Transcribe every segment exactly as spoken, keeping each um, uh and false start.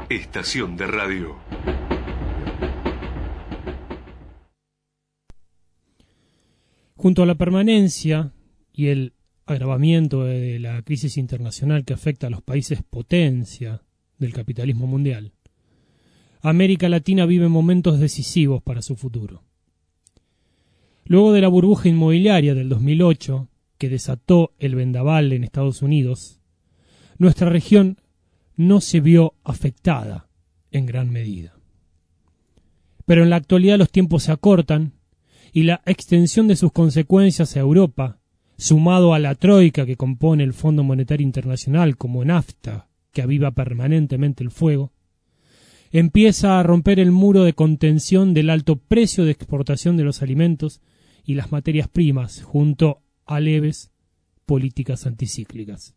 estación de radio. Junto a la permanencia y el agravamiento de la crisis internacional que afecta a los países potencia del capitalismo mundial, América Latina vive momentos decisivos para su futuro. Luego de la burbuja inmobiliaria del dos mil ocho, que desató el vendaval en Estados Unidos, nuestra región no se vio afectada en gran medida. Pero en la actualidad los tiempos se acortan y la extensión de sus consecuencias a Europa, sumado a la troika que compone el Fondo Monetario Internacional como nafta que aviva permanentemente el fuego, empieza a romper el muro de contención del alto precio de exportación de los alimentos y las materias primas, junto a leves políticas anticíclicas.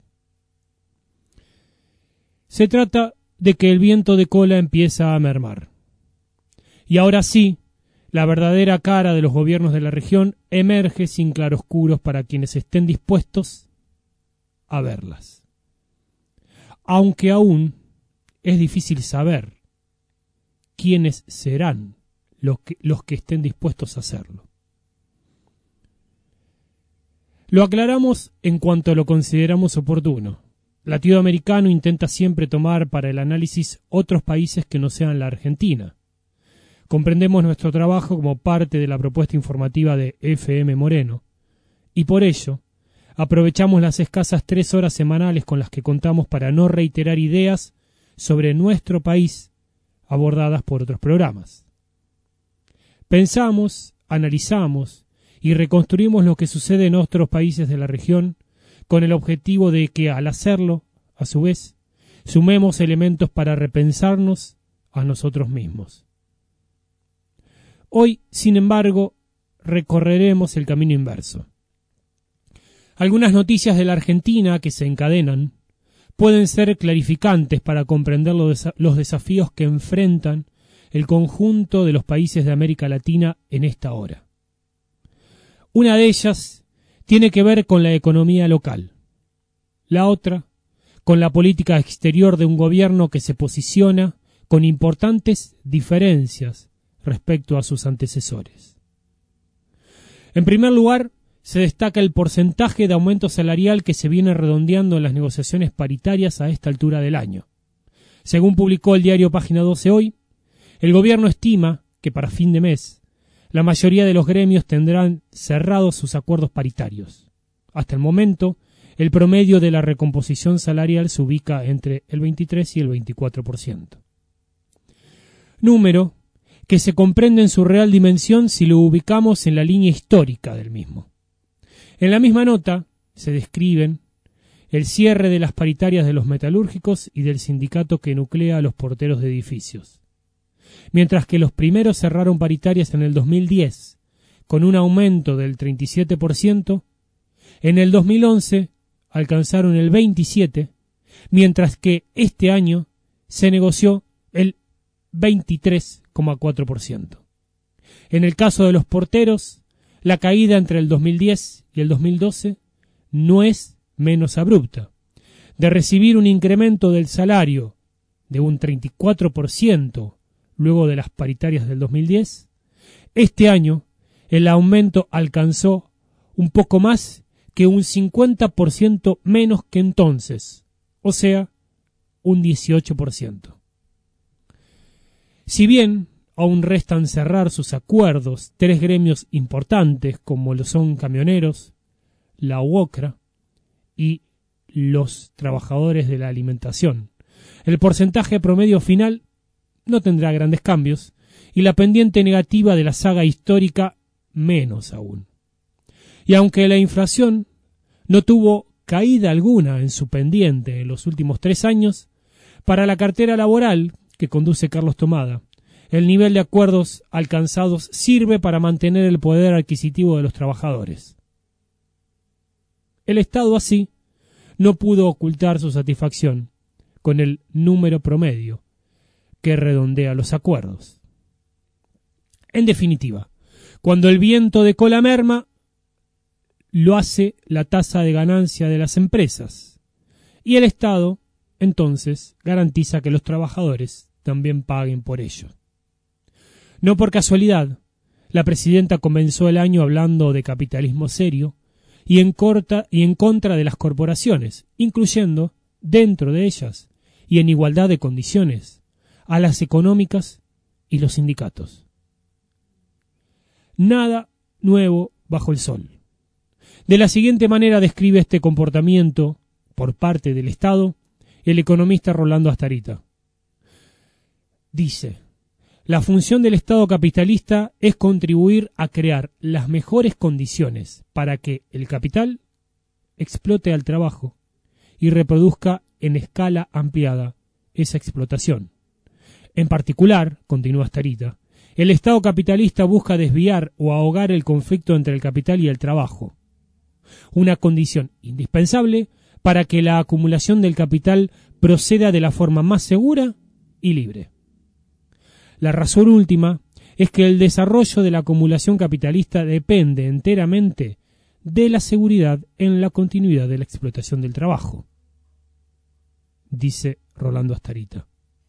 Se trata de que el viento de cola empieza a mermar. Y ahora sí, la verdadera cara de los gobiernos de la región emerge sin claroscuros para quienes estén dispuestos a verlas. Aunque aún es difícil saber quiénes serán los que, los que estén dispuestos a hacerlo. Lo aclaramos en cuanto lo consideramos oportuno. Latinoamericano intenta siempre tomar para el análisis otros países que no sean la Argentina. Comprendemos nuestro trabajo como parte de la propuesta informativa de F M Moreno, y por ello aprovechamos las escasas tres horas semanales con las que contamos para no reiterar ideas sobre nuestro país abordadas por otros programas. Pensamos, analizamos y reconstruimos lo que sucede en otros países de la región con el objetivo de que, al hacerlo, a su vez, sumemos elementos para repensarnos a nosotros mismos. Hoy, sin embargo, recorreremos el camino inverso. Algunas noticias de la Argentina que se encadenan pueden ser clarificantes para comprender los desafíos que enfrentan el conjunto de los países de América Latina en esta hora. Una de ellas tiene que ver con la economía local. La otra, con la política exterior de un gobierno que se posiciona con importantes diferencias respecto a sus antecesores. En primer lugar, se destaca el porcentaje de aumento salarial que se viene redondeando en las negociaciones paritarias a esta altura del año. Según publicó el diario Página doce hoy, el gobierno estima que para fin de mes la mayoría de los gremios tendrán cerrados sus acuerdos paritarios. Hasta el momento, el promedio de la recomposición salarial se ubica entre el veintitrés y el veinticuatro por ciento. Número que se comprende en su real dimensión si lo ubicamos en la línea histórica del mismo. En la misma nota se describen el cierre de las paritarias de los metalúrgicos y del sindicato que nuclea a los porteros de edificios. Mientras que los primeros cerraron paritarias en el dos mil diez con un aumento del treinta y siete por ciento, en el dos mil once alcanzaron el veintisiete por ciento, mientras que este año se negoció el veintitrés coma cuatro por ciento. En el caso de los porteros, la caída entre el dos mil diez y el dos mil doce no es menos abrupta. De recibir un incremento del salario de un treinta y cuatro por ciento luego de las paritarias del dos mil diez, este año el aumento alcanzó un poco más que un cincuenta por ciento menos que entonces, o sea, un dieciocho por ciento. Si bien aún restan cerrar sus acuerdos tres gremios importantes como lo son camioneros, la U O C R A y los trabajadores de la alimentación, el porcentaje promedio final no tendrá grandes cambios y la pendiente negativa de la saga histórica menos aún. Y aunque la inflación no tuvo caída alguna en su pendiente en los últimos tres años, para la cartera laboral que conduce Carlos Tomada, el nivel de acuerdos alcanzados sirve para mantener el poder adquisitivo de los trabajadores. El Estado así no pudo ocultar su satisfacción con el número promedio que redondea los acuerdos. En definitiva, cuando el viento de cola merma, lo hace la tasa de ganancia de las empresas, y el Estado entonces garantiza que los trabajadores también paguen por ello. No por casualidad, la presidenta comenzó el año hablando de capitalismo serio y en, corta, y en contra de las corporaciones, incluyendo, dentro de ellas y en igualdad de condiciones, a las económicas y los sindicatos. Nada nuevo bajo el sol. De la siguiente manera describe este comportamiento por parte del Estado el economista Rolando Astarita. Dice: la función del Estado capitalista es contribuir a crear las mejores condiciones para que el capital explote al trabajo y reproduzca en escala ampliada esa explotación. En particular, continúa Astarita, el Estado capitalista busca desviar o ahogar el conflicto entre el capital y el trabajo, una condición indispensable para que la acumulación del capital proceda de la forma más segura y libre. La razón última es que el desarrollo de la acumulación capitalista depende enteramente de la seguridad en la continuidad de la explotación del trabajo, dice Rolando Astarita.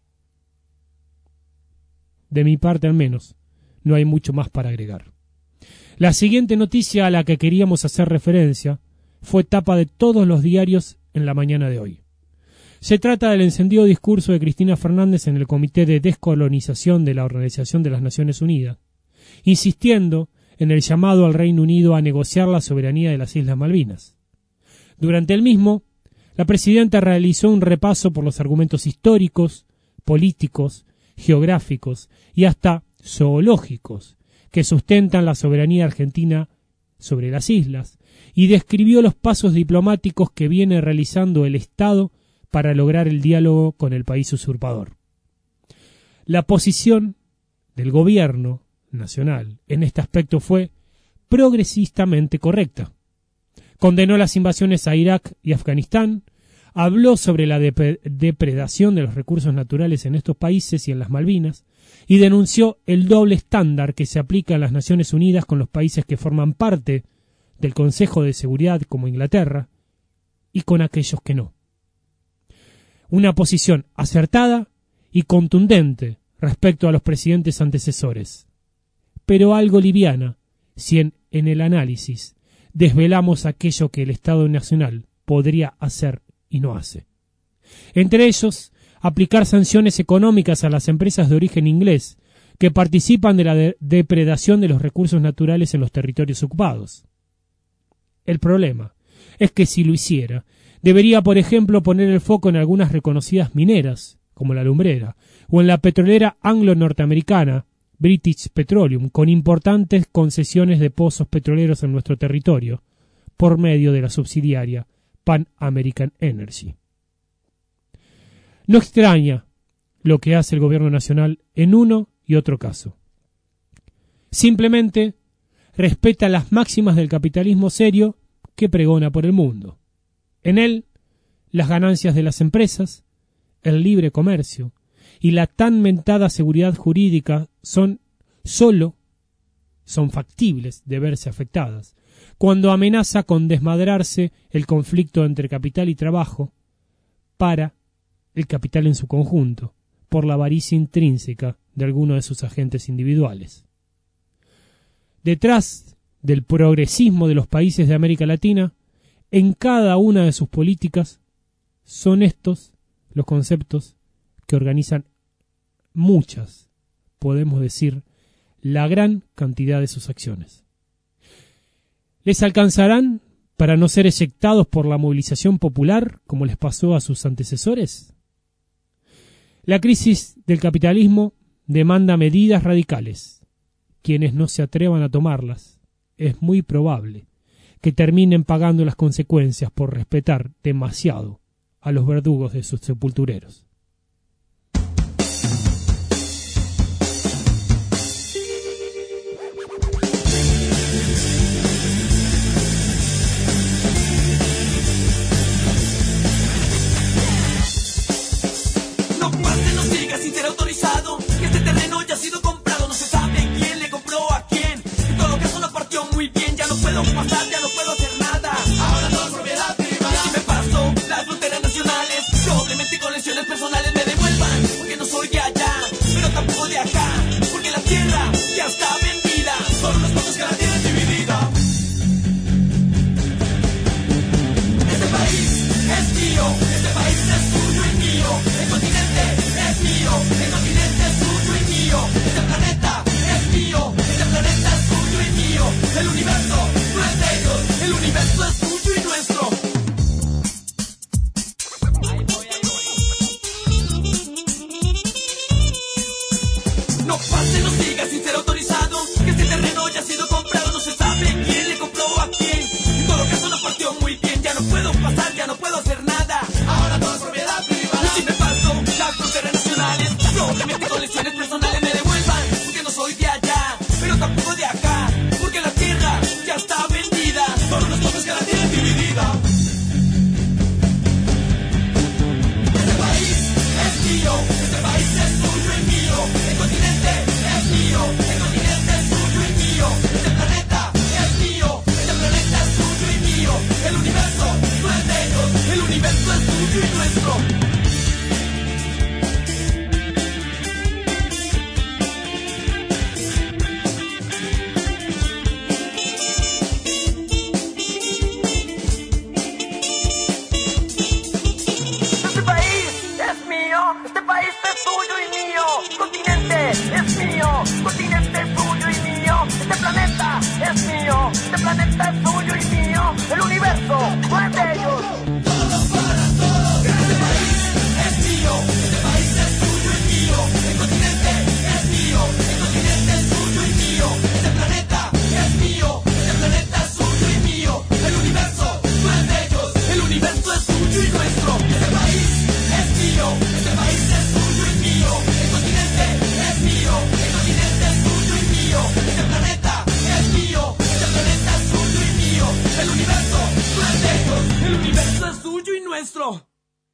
De mi parte, al menos, no hay mucho más para agregar. La siguiente noticia a la que queríamos hacer referencia fue tapa de todos los diarios en la mañana de hoy. Se trata del encendido discurso de Cristina Fernández en el Comité de Descolonización de la Organización de las Naciones Unidas, insistiendo en el llamado al Reino Unido a negociar la soberanía de las Islas Malvinas. Durante el mismo, la presidenta realizó un repaso por los argumentos históricos, políticos, geográficos y hasta zoológicos que sustentan la soberanía argentina sobre las islas, y describió los pasos diplomáticos que viene realizando el Estado para lograr el diálogo con el país usurpador. La posición del gobierno nacional en este aspecto fue progresistamente correcta. Condenó las invasiones a Irak y Afganistán, habló sobre la dep- depredación de los recursos naturales en estos países y en las Malvinas, y denunció el doble estándar que se aplica en las Naciones Unidas con los países que forman parte del Consejo de Seguridad como Inglaterra y con aquellos que no. Una posición acertada y contundente respecto a los presidentes antecesores, pero algo liviana si en, en el análisis desvelamos aquello que el Estado Nacional podría hacer y no hace. Entre ellos, aplicar sanciones económicas a las empresas de origen inglés que participan de la de- depredación de los recursos naturales en los territorios ocupados. El problema es que si lo hiciera, debería, por ejemplo, poner el foco en algunas reconocidas mineras, como la Lumbrera, o en la petrolera anglo-norteamericana, British Petroleum, con importantes concesiones de pozos petroleros en nuestro territorio, por medio de la subsidiaria Pan American Energy. No extraña lo que hace el gobierno nacional en uno y otro caso. Simplemente respeta las máximas del capitalismo serio que pregona por el mundo. En él, las ganancias de las empresas, el libre comercio y la tan mentada seguridad jurídica son sólo son factibles de verse afectadas cuando amenaza con desmadrarse el conflicto entre capital y trabajo para el capital en su conjunto, por la avaricia intrínseca de alguno de sus agentes individuales. Detrás del progresismo de los países de América Latina, en cada una de sus políticas, son estos los conceptos que organizan muchas, podemos decir, la gran cantidad de sus acciones. ¿Les alcanzarán para no ser eyectados por la movilización popular como les pasó a sus antecesores? La crisis del capitalismo demanda medidas radicales. Quienes no se atrevan a tomarlas, es muy probable que terminen pagando las consecuencias por respetar demasiado a los verdugos de sus sepultureros. No pase, no siga sin ser autorizado, que este terreno ya ha sido comprado, no se sabe quién le compró a quién. En todo caso no partió muy bien, ya no puedo pasar, ya no puedo hacer nada. Ahora todo es propiedad privada. Y si me paso las fronteras nacionales, probablemente con soy de allá, pero tampoco de acá, porque la tierra ya está vendida, solo unos pocos que la tienen dividida. Este país es mío, este país es tuyo y mío, el continente es mío, el continente es tuyo y mío, este planeta es mío, este planeta es tuyo y mío, el universo no es de ellos, el universo es tuyo y nuestro. Ahí voy, ahí voy. No pase, no siga sin ser autorizado, que este terreno ya ha sido comprado, no se sabe quién le compró a quién, en todo caso no partió muy bien, ya no puedo pasar, ya no puedo hacer nada, ahora todo es propiedad privada. Si me paso las fronteras nacionales, probablemente con lesiones personales me devuelvan, porque no soy de allá, pero tampoco de acá, porque la tierra ya está vendida, solo unos pocos que la tienen dividida. Este país es mío, este país es tuyo y mío, el continente es mío, el continente es tuyo y mío, este planeta es mío, este planeta es tuyo y mío, el universo no es de ellos, el universo es tuyo y nuestro. Este país es mío, este país es tuyo y mío, continente es mío, continente es tuyo y mío, este planeta es mío, este planeta es tuyo y mío, el universo no es de ellos. Todos para todos. Este país es mío, este país es tuyo y mío, el continente es mío, el continente es tuyo y mío, este planeta es mío, este planeta es tuyo y mío, el universo no es de ellos, el universo es tuyo y nuestro. Este país es mío, este país es tuyo y mío, el continente es mío, el continente es tuyo y mío, este planeta es mío, este planeta es tuyo y mío, el universo no es de ellos, el universo es tuyo y nuestro.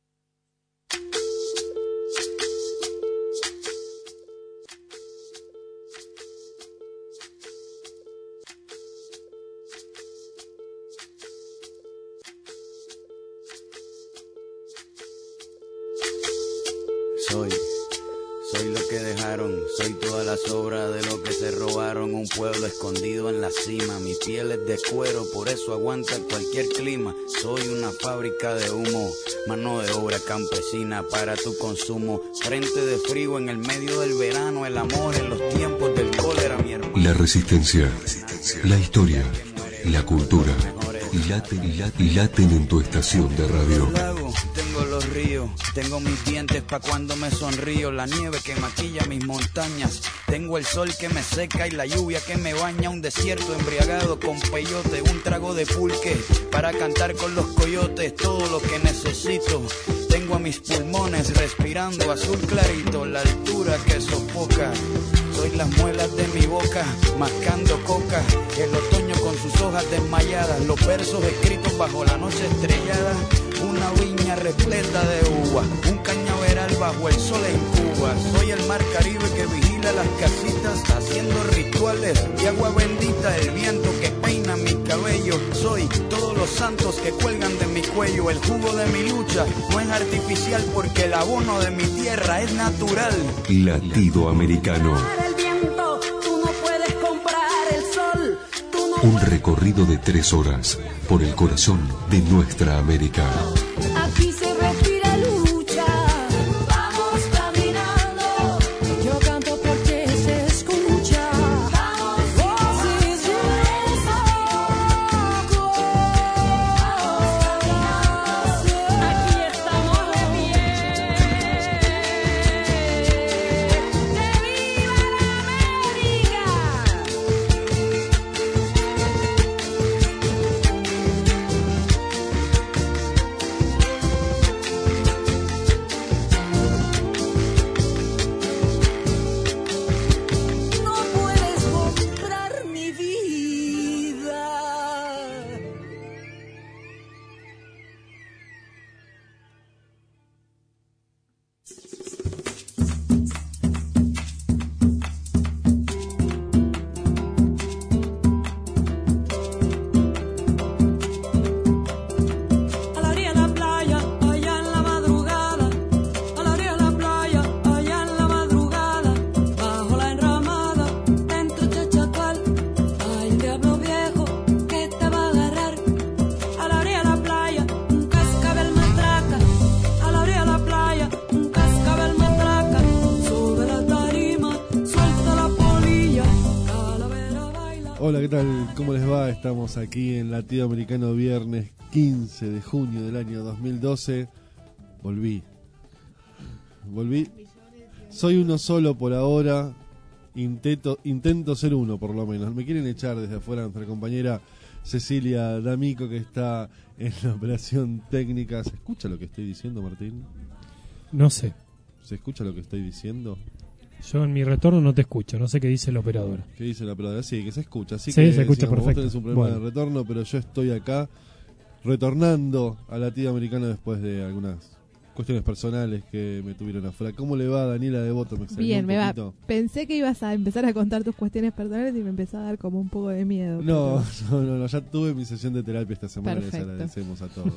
Soy, soy lo que dejaron, soy toda la sobra de lo que se robaron, un pueblo escondido en la cima, mi piel es de cuero, por eso aguanta cualquier clima, soy una fábrica de humo, mano de obra campesina para tu consumo, frente de frío en el medio del verano, el amor en los tiempos del cólera, mi hermano. La resistencia, la historia, la cultura, y laten, y laten, y laten en tu estación de radio. Tengo los ríos, tengo mis dientes pa' cuando me sonrío, la nieve que maquilla mis montañas, tengo el sol que me seca y la lluvia que me baña, un desierto embriagado con peyote, un trago de pulque para cantar con los coyotes, todo lo que necesito, tengo a mis pulmones respirando azul clarito, la altura que sofoca, soy las muelas de mi boca, mascando coca, el otoño con sus hojas desmayadas, los versos escritos bajo la noche estrellada, una viña repleta de uva, un cañaveral bajo el sol en Cuba. Soy el mar Caribe que vigila las casitas, haciendo rituales de agua bendita, el viento que peina mi cabello. Soy todos los santos que cuelgan de mi cuello, el jugo de mi lucha no es artificial porque el abono de mi tierra es natural. Latido Americano. Un recorrido de tres horas por el corazón de nuestra América. Aquí se respira lucha. Vamos caminando. Yo canto porque se escucha. Vamos, voces de desahogo. Vamos caminando. Aquí estamos de pie. ¡Que viva la América! Hola, ¿qué tal? ¿Cómo les va? Estamos aquí en Latido Americano, viernes quince de junio del año dos mil doce. Volví. Volví. Soy uno solo por ahora. Intento, intento ser uno, por lo menos. Me quieren echar desde afuera nuestra compañera Cecilia D'Amico, que está en la operación técnica. ¿Se escucha lo que estoy diciendo, Martín? No sé. ¿Se escucha lo que estoy diciendo? Yo en mi retorno no te escucho, no sé qué dice el operador. ¿Qué dice la operadora? Sí, que se escucha. Así Sí, que, se escucha digamos, perfecto. Vos tenés un problema Bueno. de retorno, pero yo estoy acá retornando a Latido Americano después de algunas cuestiones personales que me tuvieron afuera. ¿Cómo le va, Daniela Devoto? Me extrañó Bien, un me va. poquito. Pensé que ibas a empezar a contar tus cuestiones personales y me empezó a dar como un poco de miedo. No, pero- no, no, no, ya tuve mi sesión de terapia esta semana, Perfecto. les agradecemos a todos.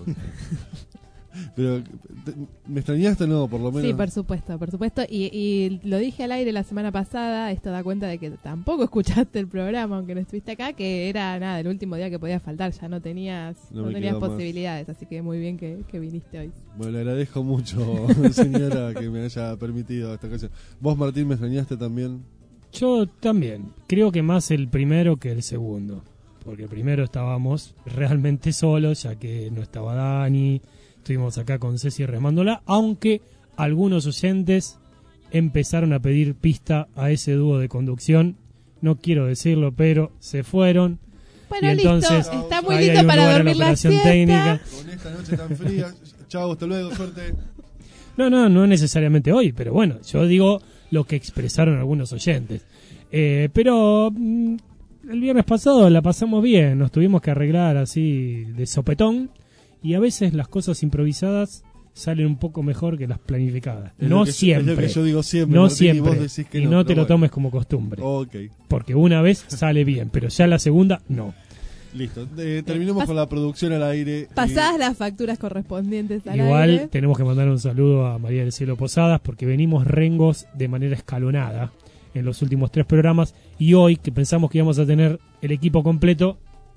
Pero, te- ¿me extrañaste o no? Por lo menos. Sí, por supuesto, por supuesto. Y, y lo dije al aire la semana pasada, esto da cuenta de que tampoco escuchaste el programa, aunque no estuviste acá, que era nada, el último día que podías faltar, ya no tenías, No no, me tenías quedó más. posibilidades, así que muy bien que, que viniste hoy. Bueno, le agradezco mucho, señora, que me haya permitido esta ocasión. ¿Vos, Martín, me extrañaste también? Yo también, creo que más el primero que el segundo, porque el primero estábamos realmente solos, ya que no estaba Dani, estuvimos acá con Ceci remándola, aunque algunos oyentes empezaron a pedir pista a ese dúo de conducción, no quiero decirlo, pero se fueron. Bueno, Y listo, entonces, está muy ahí hay lindo un para lugar en la dormir la operación siesta. técnica. Con esta noche tan fría. Chao, hasta luego, suerte. No, no, no necesariamente hoy, pero bueno, yo digo lo que expresaron algunos oyentes. Eh, pero mm, el viernes pasado la pasamos bien, nos tuvimos que arreglar así de sopetón y a veces las cosas improvisadas salen un poco mejor que las planificadas. Es No lo que yo- siempre. es lo que yo digo siempre, no Martín, y siempre. vos decís que y no, no, pero te lo bueno. tomes como costumbre. Ok, Porque una vez sale bien, pero ya la segunda no. listo. Eh, terminemos Pas- con la producción al aire. Pasadas las facturas correspondientes al Igual aire. tenemos que mandar un saludo a María del Cielo Posadas porque venimos rengos de manera escalonada en los últimos tres programas y hoy que pensamos que íbamos a tener el equipo completo,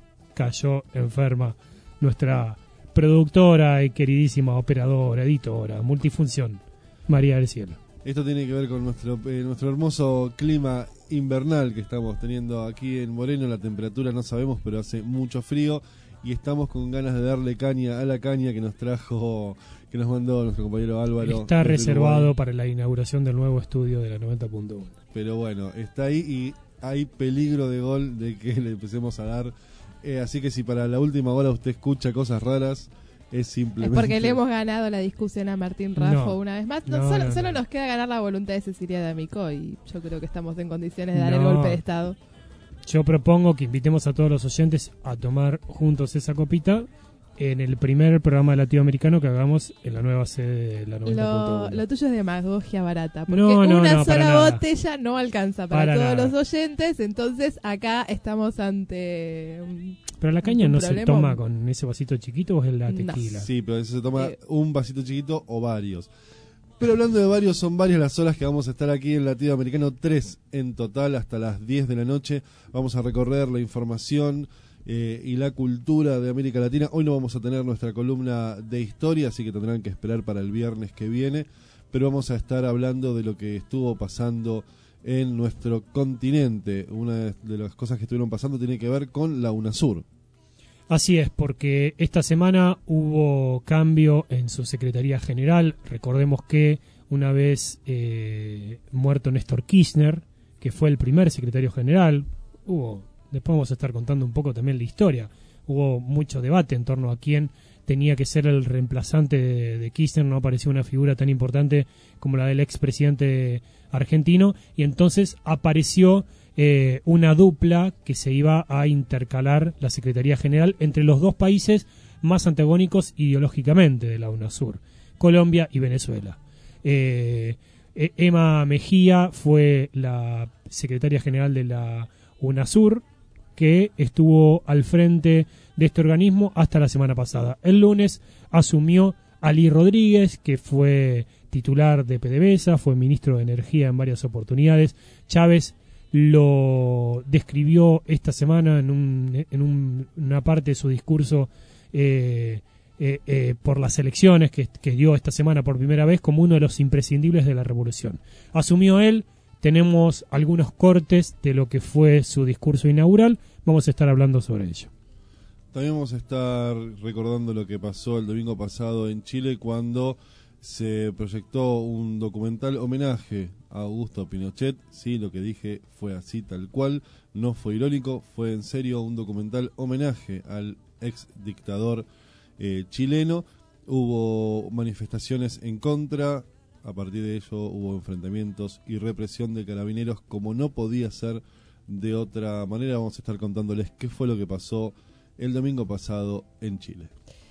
cayó enferma nuestra productora y queridísima operadora, editora, multifunción, María del Cielo. Esto tiene que ver con nuestro eh, nuestro hermoso clima invernal que estamos teniendo aquí en Moreno. La temperatura no sabemos, pero hace mucho frío y estamos con ganas de darle caña a la caña que nos trajo, que nos mandó nuestro compañero Álvaro. Está desde reservado Uruguay. para la inauguración del nuevo estudio de la noventa punto uno. Pero bueno, está ahí y hay peligro de gol de que le empecemos a dar. Eh, así que si para la última hora usted escucha cosas raras, es Es simplemente... porque le hemos ganado la discusión a Martín Raffo No. una vez más. No, No, solo no, solo no. nos queda ganar la voluntad de Cecilia D'Amico y yo creo que estamos en condiciones de dar el No. golpe de Estado. Yo propongo que invitemos a todos los oyentes a tomar juntos esa copita en el primer programa latinoamericano que hagamos en la nueva sede de la noventa punto Lo, uno. lo tuyo es demagogia barata, porque No, no, una no, para sola nada. botella no alcanza para, Para todos nada. los oyentes, entonces acá estamos ante... un- Pero la caña un no se problema. toma con ese vasito chiquito o es la No. tequila. Sí, pero eso se toma Eh. un vasito chiquito o varios. Pero hablando de varios, son varias las horas que vamos a estar aquí en Latido Americano, tres en total hasta las diez de la noche. Vamos a recorrer la información eh, y la cultura de América Latina. Hoy no vamos a tener nuestra columna de historia, así que tendrán que esperar para el viernes que viene. Pero vamos a estar hablando de lo que estuvo pasando en nuestro continente. Una de las cosas que estuvieron pasando tiene que ver con la UNASUR. Así es, porque esta semana hubo cambio en su Secretaría General. Recordemos que una vez eh, muerto Néstor Kirchner, que fue el primer secretario general, hubo, después vamos a estar contando un poco también la historia, hubo mucho debate en torno a quién tenía que ser el reemplazante de, de Kirchner, no apareció una figura tan importante como la del expresidente argentino, y entonces apareció eh, una dupla que se iba a intercalar la Secretaría General entre los dos países más antagónicos ideológicamente de la UNASUR, Colombia y Venezuela. Eh, eh, Emma Mejía fue la secretaria general de la UNASUR, que estuvo al frente de este organismo hasta la semana pasada. El lunes asumió Ali Rodríguez, que fue titular de PDVSA, fue ministro de Energía en varias oportunidades. Chávez lo describió esta semana en, un, en un, una parte de su discurso eh, eh, eh, por las elecciones que, que dio esta semana por primera vez como uno de los imprescindibles de la revolución. Asumió él, tenemos algunos cortes de lo que fue su discurso inaugural. Vamos a estar hablando sobre ello. También vamos a estar recordando lo que pasó el domingo pasado en Chile cuando se proyectó un documental homenaje a Augusto Pinochet. Sí, lo que dije fue así tal cual, no fue irónico, fue en serio un documental homenaje al ex dictador eh, chileno. Hubo manifestaciones en contra, a partir de ello hubo enfrentamientos y represión de carabineros como no podía ser de otra manera. Vamos a estar contándoles qué fue lo que pasó el domingo pasado en Chile.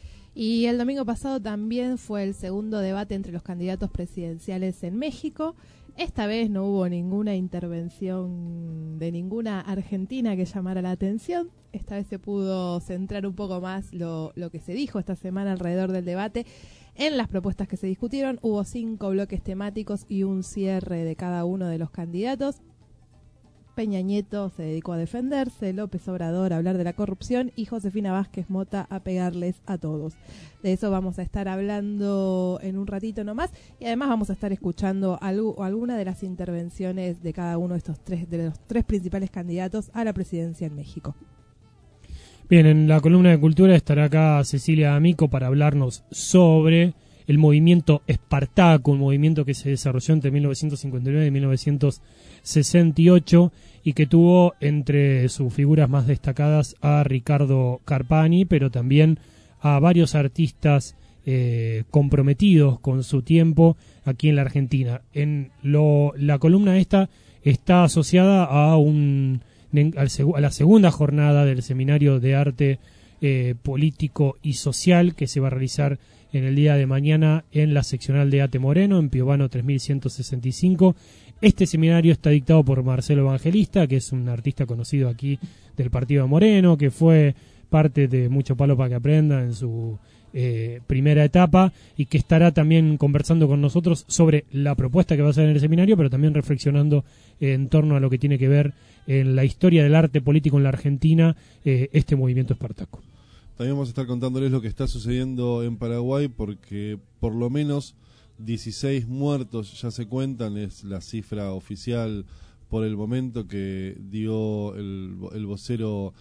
Y el domingo pasado también fue el segundo debate entre los candidatos presidenciales en México. Esta vez no hubo ninguna intervención de ninguna argentina que llamara la atención. Esta vez se pudo centrar un poco más lo, lo que se dijo esta semana alrededor del debate en las propuestas que se discutieron. Hubo cinco bloques temáticos y un cierre de cada uno de los candidatos. Peña Nieto se dedicó a defenderse, López Obrador a hablar de la corrupción y Josefina Vázquez Mota a pegarles a todos. De eso vamos a estar hablando en un ratito nomás y además vamos a estar escuchando algo, alguna de las intervenciones de cada uno de estos tres, de los tres principales candidatos a la presidencia en México. Bien, en la columna de cultura estará acá Cecilia Amico para hablarnos sobre el movimiento Espartaco, un movimiento que se desarrolló entre mil novecientos cincuenta y nueve y mil novecientos sesenta y ocho y que tuvo entre sus figuras más destacadas a Ricardo Carpani, pero también a varios artistas eh, comprometidos con su tiempo aquí en la Argentina. En lo, la columna esta está asociada a, un, a la segunda jornada del Seminario de Arte eh, Político y Social que se va a realizar en el día de mañana en la seccional de Ate Moreno, en Piovano tres mil ciento sesenta y cinco. Este seminario está dictado por Marcelo Evangelista, que es un artista conocido aquí del partido de Moreno, que fue parte de Mucho Palo para que Aprenda en su eh, primera etapa y que estará también conversando con nosotros sobre la propuesta que va a hacer en el seminario, pero también reflexionando eh, en torno a lo que tiene que ver en la historia del arte político en la Argentina, eh, este movimiento Espartaco. También vamos a estar contándoles lo que está sucediendo en Paraguay porque por lo menos dieciséis muertos ya se cuentan, es la cifra oficial por el momento que dio el, el vocero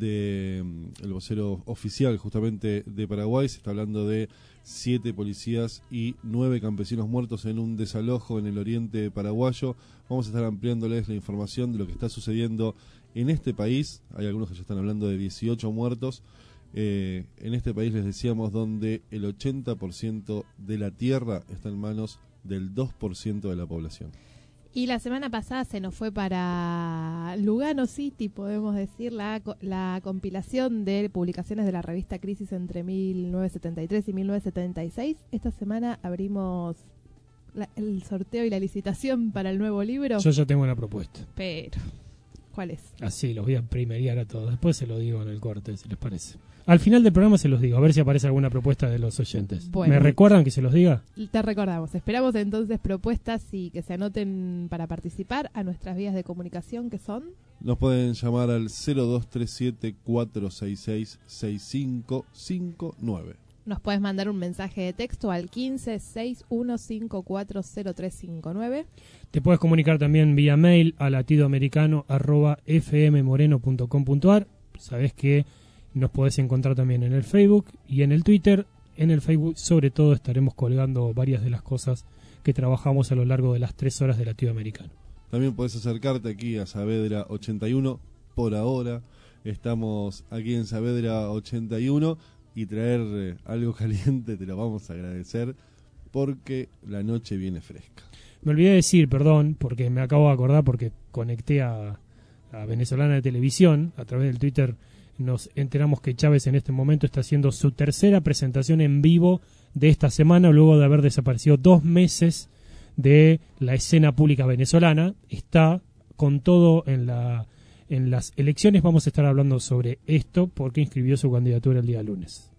de el vocero oficial justamente de Paraguay. Se está hablando de siete policías y nueve campesinos muertos en un desalojo en el oriente paraguayo. Vamos a estar ampliándoles la información de lo que está sucediendo en este país. Hay algunos que ya están hablando de dieciocho muertos. Eh, en este país, les decíamos, donde el ochenta por ciento de la tierra está en manos del dos por ciento de la población. Y la semana pasada se nos fue para Lugano City, podemos decir, la, la compilación de publicaciones de la revista Crisis entre mil novecientos setenta y tres y mil novecientos setenta y seis. Esta semana abrimos la, el sorteo y la licitación para el nuevo libro. Yo ya tengo una propuesta. Pero, ¿cuál es? Así, los voy a primerear a todos. Después se lo digo en el corte, si les parece. Al final del programa se los digo, a ver si aparece alguna propuesta de los oyentes. Bueno. ¿Me recuerdan que se los diga? Te recordamos, esperamos entonces propuestas y que se anoten para participar a nuestras vías de comunicación que son... Nos pueden llamar al cero dos tres siete, cuatro seis seis, seis cinco cinco nueve. Nos puedes mandar un mensaje de texto al quince, sesenta y uno, cincuenta y cuatro, cero tres cincuenta y nueve. Te puedes comunicar también vía mail a latidoamericano arroba fmmoreno punto com punto ar. Sabés que nos podés encontrar también en el Facebook y en el Twitter. En el Facebook, sobre todo, estaremos colgando varias de las cosas que trabajamos a lo largo de las tres horas de Latinoamericano. También podés acercarte aquí a Saavedra ochenta y uno. Por ahora estamos aquí en Saavedra ochenta y uno y traer eh, algo caliente te lo vamos a agradecer porque la noche viene fresca. Me olvidé decir, perdón, porque me acabo de acordar porque conecté a, a Venezolana de Televisión a través del Twitter. Nos enteramos que Chávez en este momento está haciendo su tercera presentación en vivo de esta semana, luego de haber desaparecido dos meses de la escena pública venezolana. Está con todo en la en las elecciones. Vamos a estar hablando sobre esto porque inscribió su candidatura el día lunes.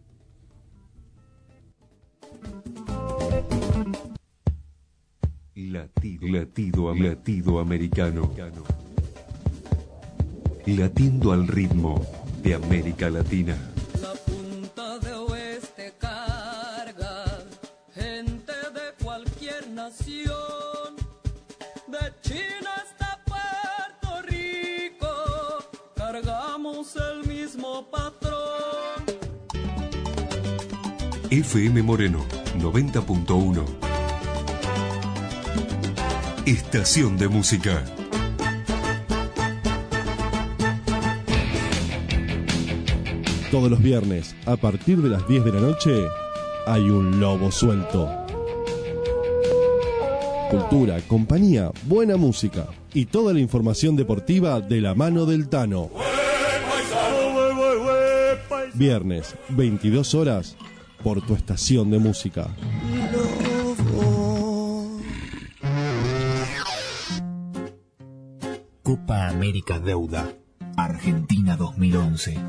Latido, latido, latido americano. Latiendo al ritmo de América Latina. La punta de oeste carga gente de cualquier nación de China hasta Puerto Rico, cargamos el mismo patrón. F M Moreno noventa punto uno. Estación de música. Todos los viernes, a partir de las diez de la noche, hay un lobo suelto. Cultura, compañía, buena música y toda la información deportiva de la mano del Tano. Viernes, veintidós horas, por tu estación de música. Copa América Deuda, Argentina dos mil once.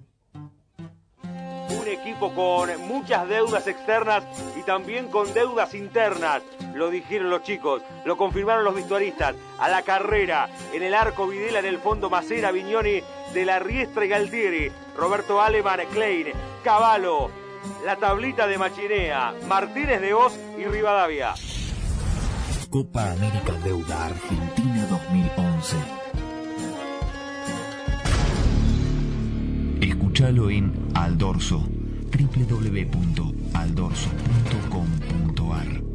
Un equipo con muchas deudas externas y también con deudas internas. Lo dijeron los chicos, lo confirmaron los vestuaristas. A la carrera, en el arco Videla, en el fondo Macera, Vignoni, De la Riestra y Galtieri, Roberto Aleman, Klein, Cavallo, la tablita de Machinea, Martínez de Oz y Rivadavia. Copa América Deuda, Argentina dos mil once. Escúchalo en Aldorso, doble u doble u doble u punto aldorso punto com punto a r.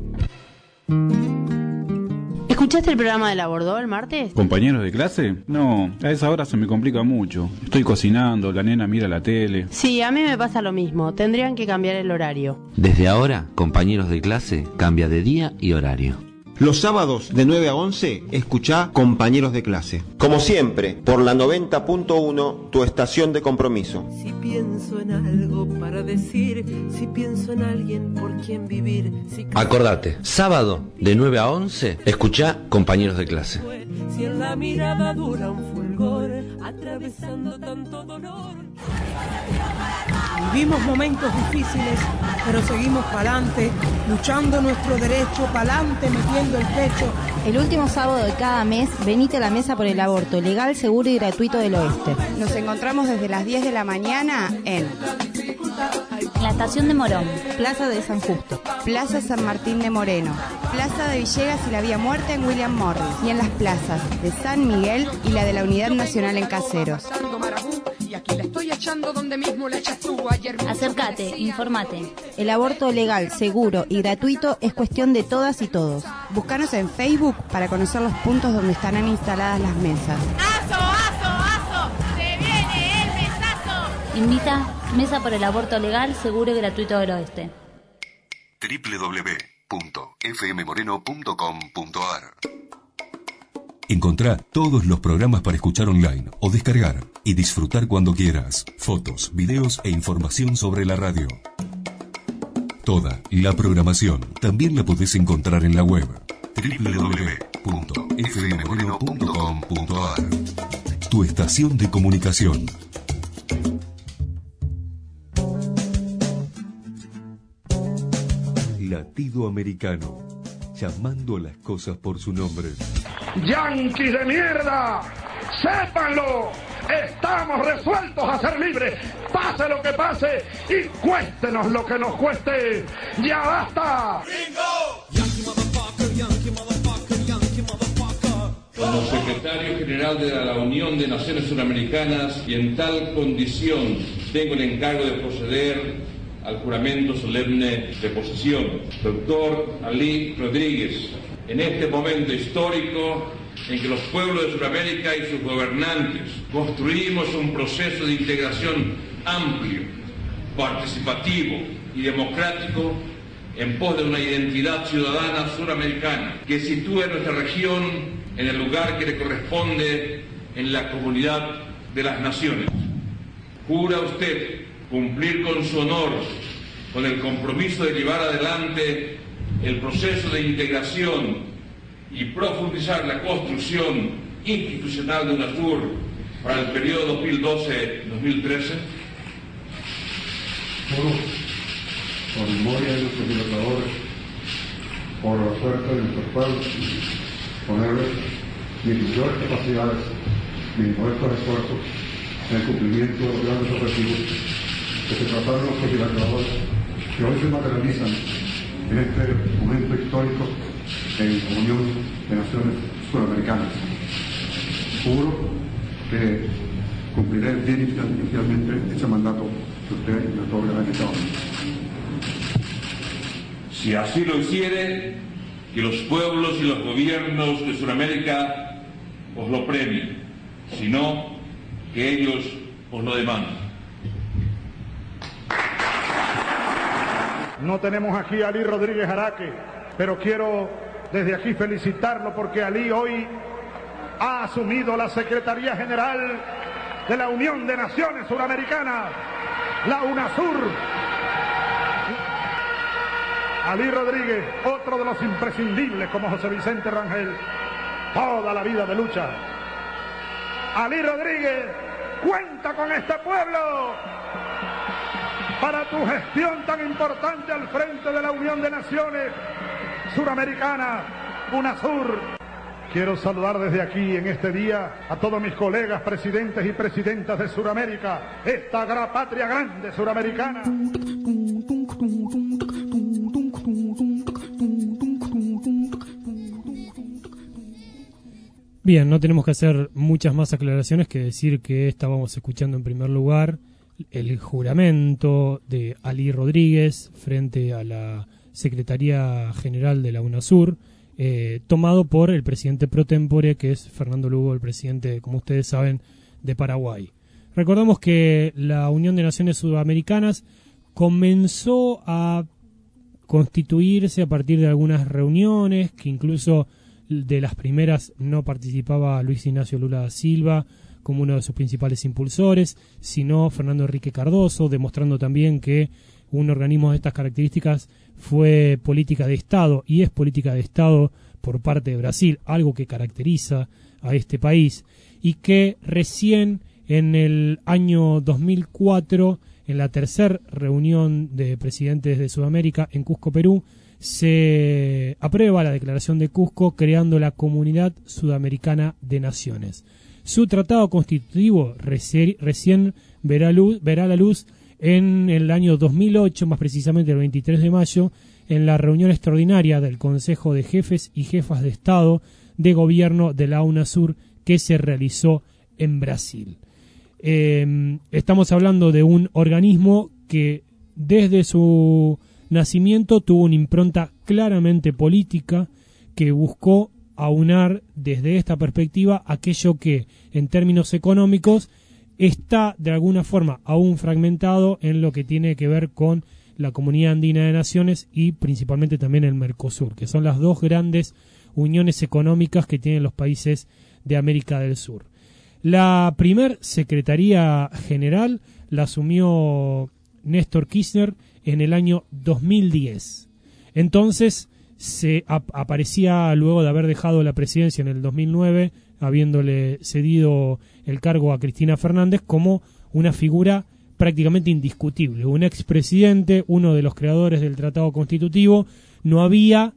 ¿Escuchaste el programa de Labordó el martes? ¿Compañeros de clase? No, a esa hora se me complica mucho. Estoy cocinando, la nena mira la tele. Sí, a mí me pasa lo mismo. Tendrían que cambiar el horario. Desde ahora, Compañeros de clase cambia de día y horario. Los sábados de nueve a once, escuchá Compañeros de clase. Como siempre, por la noventa punto uno, tu estación de compromiso. Si pienso en algo para decir, si pienso en alguien por quien vivir, si... Acordate, sábado de nueve a once, escuchá Compañeros de clase. Si en la mirada dura un fulgor, atravesando tanto dolor. Vivimos momentos difíciles, pero seguimos pa'lante, luchando nuestro derecho, pa'lante, metiendo el pecho. El último sábado de cada mes, venite a la mesa por el aborto legal, seguro y gratuito del oeste. Nos encontramos desde las diez de la mañana en la estación de Morón, Plaza de San Justo, Plaza San Martín de Moreno, Plaza de Villegas y la Vía Muerta en William Morris, y en las plazas de San Miguel y la de la Unidad Nacional en Caseros. Acércate, informate. El aborto legal, seguro y gratuito es cuestión de todas y todos. Búscanos en Facebook para conocer los puntos donde estarán instaladas las mesas. ¡Aso, aso, aso! ¡Se viene el mesazo! Invita Mesa por el Aborto Legal, Seguro y Gratuito del Oeste. doble u doble u doble u punto f m moreno punto com punto a r. Encontrá todos los programas para escuchar online o descargar y disfrutar cuando quieras. Fotos, videos e información sobre la radio. Toda la programación también la podés encontrar en la web doble u doble u doble u punto f m moreno punto com punto a r. Tu estación de comunicación. Latido americano, llamando a las cosas por su nombre. ¡Yanquis de mierda! ¡Sépanlo! ¡Estamos resueltos a ser libres! ¡Pase lo que pase! ¡Y cuéstenos lo que nos cueste! ¡Ya basta! Como secretario general de la Unión de Naciones Suramericanas y en tal condición tengo el encargo de proceder al juramento solemne de posesión. Doctor Ali Rodríguez, en este momento histórico en que los pueblos de Sudamérica y sus gobernantes construimos un proceso de integración amplio, participativo y democrático en pos de una identidad ciudadana suramericana que sitúe nuestra región en el lugar que le corresponde en la comunidad de las naciones. ¿Jura usted cumplir con su honor, con el compromiso de llevar adelante el proceso de integración y profundizar la construcción institucional de UNASUR para el periodo dos mil doce a dos mil trece? Juro, por memoria de nuestros libertadores, por la suerte de nuestros pueblos, ponerles mis mayores capacidades, mis modestos esfuerzos en el cumplimiento de los grandes objetivos que se trataron nuestros libertadores, que hoy se materializan en este momento histórico en la Unión de Naciones Suramericanas. Juro que cumpliré bien y fielmente ese mandato que usted me otorga en esta hora. Si así lo hiciere, que los pueblos y los gobiernos de Sudamérica os lo premien, si no, que ellos os lo demanden. No tenemos aquí a Ali Rodríguez Araque, pero quiero desde aquí felicitarlo porque Ali hoy ha asumido la Secretaría General de la Unión de Naciones Suramericanas, la UNASUR. Ali Rodríguez, otro de los imprescindibles como José Vicente Rangel, toda la vida de lucha. Ali Rodríguez, cuenta con este pueblo para tu gestión tan importante al frente de la Unión de Naciones Suramericanas, UNASUR. Quiero saludar desde aquí en este día a todos mis colegas presidentes y presidentas de Suramérica, esta gran patria grande suramericana. Bien, no tenemos que hacer muchas más aclaraciones que decir que estábamos escuchando en primer lugar el juramento de Ali Rodríguez frente a la Secretaría General de la UNASUR, eh, tomado por el presidente pro tempore, que es Fernando Lugo, el presidente, como ustedes saben, de Paraguay. Recordamos que la Unión de Naciones Sudamericanas comenzó a constituirse a partir de algunas reuniones, que incluso de las primeras no participaba Luis Ignacio Lula da Silva como uno de sus principales impulsores, sino Fernando Henrique Cardoso, demostrando también que un organismo de estas características fue política de Estado y es política de Estado por parte de Brasil, algo que caracteriza a este país, y que recién en el año dos mil cuatro, en la tercera reunión de presidentes de Sudamérica en Cusco, Perú, se aprueba la Declaración de Cusco, creando la Comunidad Sudamericana de Naciones. Su tratado constitutivo reci recién verá, luz, verá la luz en el año dos mil ocho, más precisamente el veintitrés de mayo, en la reunión extraordinaria del Consejo de Jefes y Jefas de Estado de Gobierno de la UNASUR, que se realizó en Brasil. Eh, estamos hablando de un organismo que desde su nacimiento tuvo una impronta claramente política, que buscó aunar desde esta perspectiva aquello que en términos económicos está de alguna forma aún fragmentado en lo que tiene que ver con la Comunidad Andina de Naciones y principalmente también el Mercosur, que son las dos grandes uniones económicas que tienen los países de América del Sur. La primer Secretaría General la asumió Néstor Kirchner en el año dos mil diez. Entonces se ap aparecía, luego de haber dejado la presidencia en el dos mil nueve, habiéndole cedido el cargo a Cristina Fernández, como una figura prácticamente indiscutible, un expresidente, uno de los creadores del Tratado Constitutivo. No había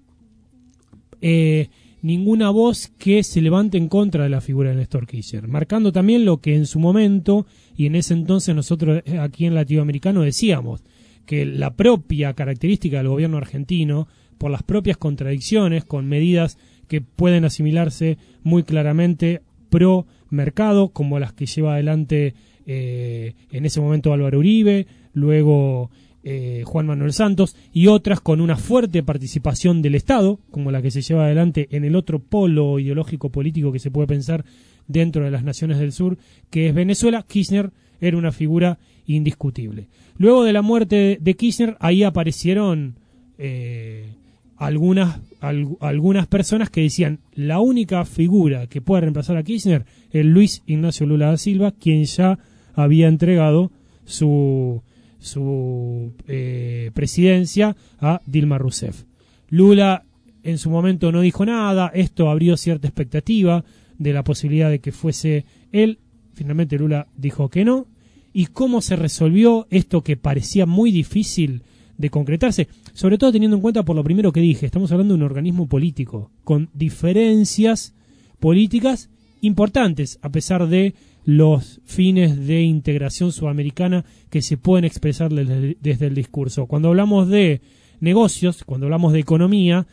eh, ninguna voz que se levante en contra de la figura de Néstor Kirchner, marcando también lo que en su momento y en ese entonces nosotros aquí en Latinoamericano decíamos, que la propia característica del gobierno argentino, por las propias contradicciones con medidas que pueden asimilarse muy claramente pro mercado, como las que lleva adelante eh, en ese momento Álvaro Uribe, luego eh, Juan Manuel Santos, y otras con una fuerte participación del Estado, como la que se lleva adelante en el otro polo ideológico político que se puede pensar dentro de las naciones del sur, que es Venezuela. Kirchner era una figura indiscutible. Luego de la muerte de Kirchner, ahí aparecieron eh, algunas, al, algunas personas que decían la única figura que puede reemplazar a Kirchner es Luis Ignacio Lula da Silva, quien ya había entregado su, su eh, presidencia a Dilma Rousseff. Lula en su momento no dijo nada, esto abrió cierta expectativa de la posibilidad de que fuese él. Finalmente Lula dijo que no. ¿Y cómo se resolvió esto que parecía muy difícil de concretarse? Sobre todo teniendo en cuenta por lo primero que dije, estamos hablando de un organismo político, con diferencias políticas importantes, a pesar de los fines de integración sudamericana que se pueden expresar desde, desde el discurso. Cuando hablamos de negocios, cuando hablamos de economía,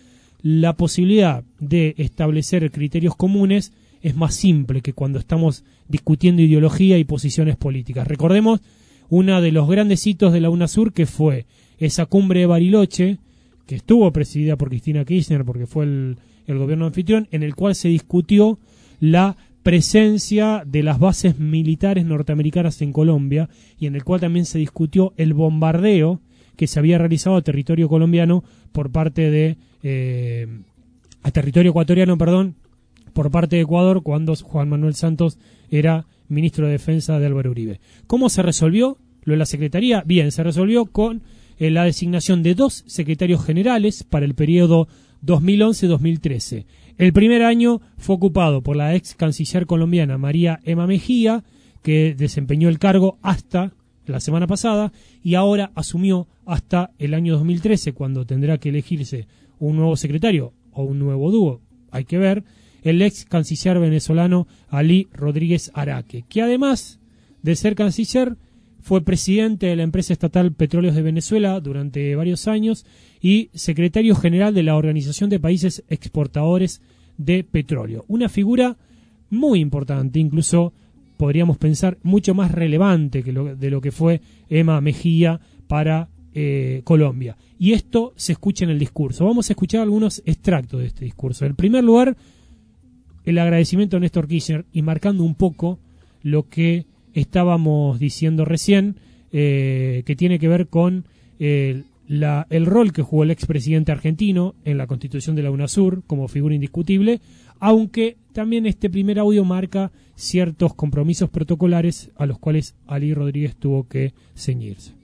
la posibilidad de establecer criterios comunes es más simple que cuando estamos discutiendo ideología y posiciones políticas. Recordemos uno de los grandes hitos de la UNASUR, que fue esa cumbre de Bariloche, que estuvo presidida por Cristina Kirchner porque fue el, el gobierno anfitrión, en el cual se discutió la presencia de las bases militares norteamericanas en Colombia, y en el cual también se discutió el bombardeo que se había realizado a territorio colombiano por parte de eh, a territorio ecuatoriano, perdón, por parte de Ecuador, cuando Juan Manuel Santos era ministro de Defensa de Álvaro Uribe. ¿Cómo se resolvió lo de la Secretaría? Bien, se resolvió con eh, la designación de dos secretarios generales para el periodo dos mil once dos mil trece. El primer año fue ocupado por la ex canciller colombiana María Emma Mejía, que desempeñó el cargo hasta la semana pasada y ahora asumió hasta el año dos mil trece, cuando tendrá que elegirse un nuevo secretario o un nuevo dúo, hay que ver, el ex canciller venezolano Ali Rodríguez Araque, que además de ser canciller fue presidente de la empresa estatal Petróleos de Venezuela durante varios años y secretario general de la Organización de Países Exportadores de Petróleo. Una figura muy importante, incluso podríamos pensar mucho más relevante que lo, de lo que fue Emma Mejía para eh, Colombia. Y esto se escucha en el discurso. Vamos a escuchar algunos extractos de este discurso. En primer lugar, el agradecimiento a Néstor Kirchner, y marcando un poco lo que estábamos diciendo recién, eh, que tiene que ver con eh, la, el rol que jugó el expresidente argentino en la constitución de la UNASUR como figura indiscutible, aunque también este primer audio marca ciertos compromisos protocolares a los cuales Ali Rodríguez tuvo que ceñirse.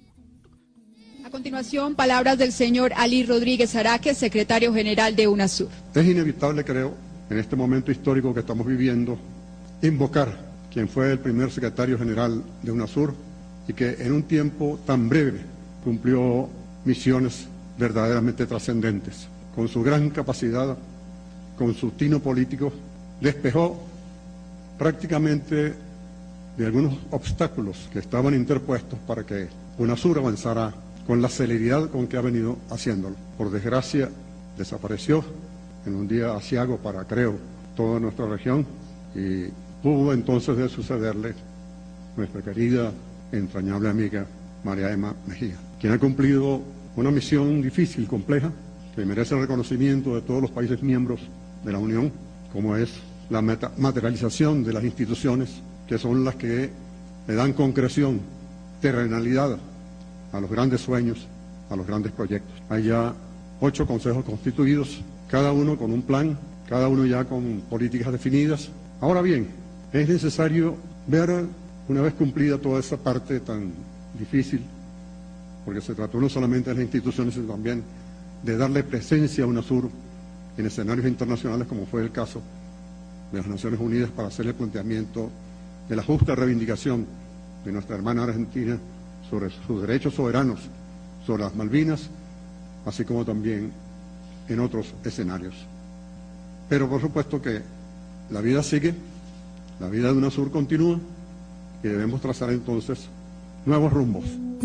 A continuación, palabras del señor Ali Rodríguez Araque, secretario general de UNASUR. Es inevitable, creo, en este momento histórico que estamos viviendo, invocar quien fue el primer secretario general de UNASUR y que en un tiempo tan breve cumplió misiones verdaderamente trascendentes. Con su gran capacidad, con su tino político, despejó prácticamente de algunos obstáculos que estaban interpuestos para que UNASUR avanzara con la celeridad con que ha venido haciéndolo. Por desgracia, desapareció en un día aciago para, creo, toda nuestra región, y hubo entonces de sucederle nuestra querida, entrañable amiga María Emma Mejía, quien ha cumplido una misión difícil, compleja, que merece el reconocimiento de todos los países miembros de la Unión, como es la meta materialización de las instituciones, que son las que le dan concreción, terrenalidad a los grandes sueños, a los grandes proyectos. Hay ya ocho consejos constituidos, cada uno con un plan, cada uno ya con políticas definidas. Ahora bien, es necesario ver, una vez cumplida toda esa parte tan difícil, porque se trató no solamente de las instituciones, sino también de darle presencia a UNASUR en escenarios internacionales, como fue el caso de las Naciones Unidas, para hacer el planteamiento de la justa reivindicación de nuestra hermana Argentina sobre sus derechos soberanos, sobre las Malvinas, así como también en otros escenarios. Pero por supuesto que la vida sigue, la vida de UNASUR continúa, y debemos trazar entonces nuevos rumbos.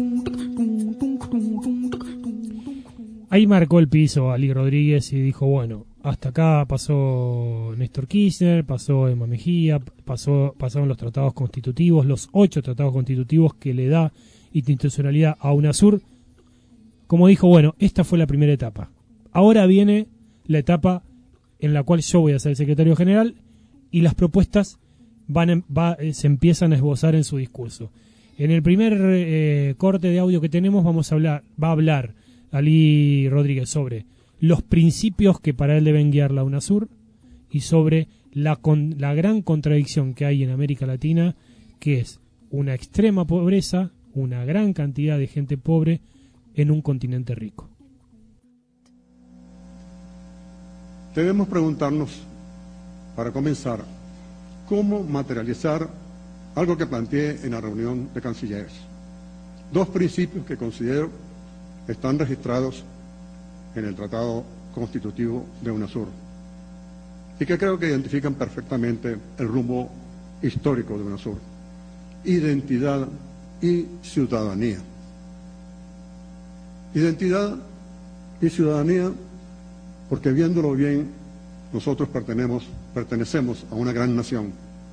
Ahí marcó el piso Ali Rodríguez y dijo, bueno, hasta acá pasó Néstor Kirchner, pasó Emma Mejía, pasó, pasaron los tratados constitutivos, los ocho tratados constitutivos que le da institucionalidad a UNASUR. Como dijo, bueno, esta fue la primera etapa. Ahora viene la etapa en la cual yo voy a ser el secretario general y las propuestas van, va, se empiezan a esbozar en su discurso. En el primer eh, corte de audio que tenemos vamos a hablar, va a hablar Ali Rodríguez sobre los principios que para él deben guiar la UNASUR y sobre la, con, la gran contradicción que hay en América Latina, que es una extrema pobreza, una gran cantidad de gente pobre en un continente rico. Debemos preguntarnos, para comenzar, cómo materializar algo que planteé en la reunión de cancilleres. Dos principios que considero están registrados en el Tratado Constitutivo de UNASUR y que creo que identifican perfectamente el rumbo histórico de UNASUR: identidad y ciudadanía. Identidad y ciudadanía porque viéndolo bien, nosotros pertenecemos, pertenecemos a una gran nación.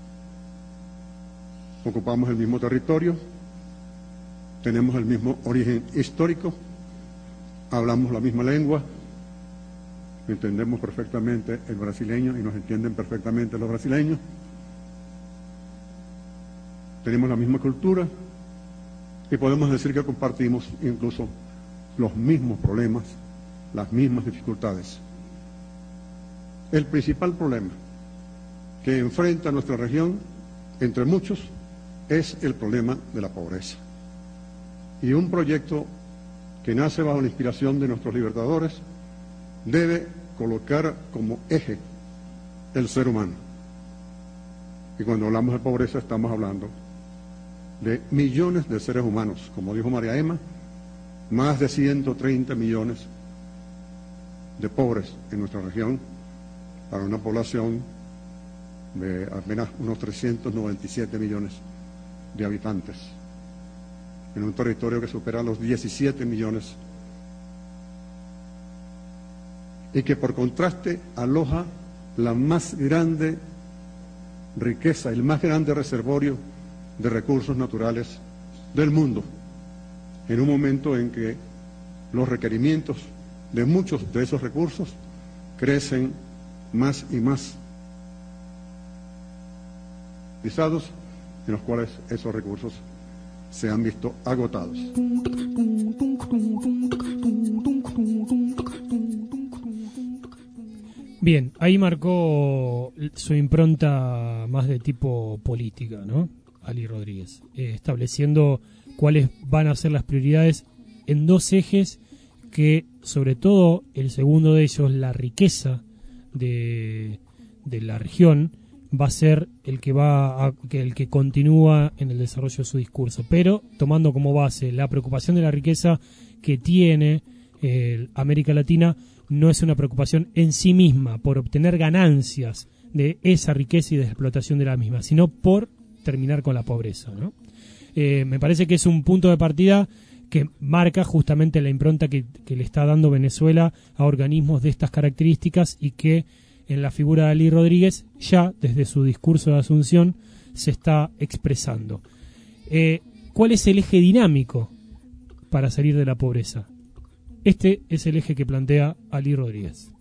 Ocupamos el mismo territorio, tenemos el mismo origen histórico, hablamos la misma lengua, entendemos perfectamente el brasileño y nos entienden perfectamente los brasileños, tenemos la misma cultura y podemos decir que compartimos incluso los mismos problemas, las mismas dificultades. El principal problema que enfrenta nuestra región, entre muchos, es el problema de la pobreza. Y un proyecto que nace bajo la inspiración de nuestros libertadores debe colocar como eje el ser humano. Y cuando hablamos de pobreza estamos hablando de millones de seres humanos, como dijo María Emma, más de ciento treinta millones de pobres en nuestra región, para una población de apenas unos trescientos noventa y siete millones de habitantes, en un territorio que supera los diecisiete millones, y que por contraste aloja la más grande riqueza, el más grande reservorio de recursos naturales del mundo, en un momento en que los requerimientos de muchos de esos recursos crecen más y más, pisados, en los cuales esos recursos se han visto agotados. Bien, ahí marcó su impronta más de tipo política, ¿no? Ali Rodríguez, eh, estableciendo cuáles van a ser las prioridades en dos ejes que, sobre todo, el segundo de ellos, la riqueza de, de la región, va a ser el que va a, que el que continúa en el desarrollo de su discurso, pero tomando como base la preocupación de la riqueza que tiene eh, América Latina. No es una preocupación en sí misma por obtener ganancias de esa riqueza y de la explotación de la misma, sino por terminar con la pobreza, ¿no? Eh, me parece que es un punto de partida que marca justamente la impronta que, que le está dando Venezuela a organismos de estas características, y que en la figura de Ali Rodríguez ya desde su discurso de Asunción se está expresando. Eh, ¿Cuál es el eje dinámico para salir de la pobreza? Este es el eje que plantea Ali Rodríguez.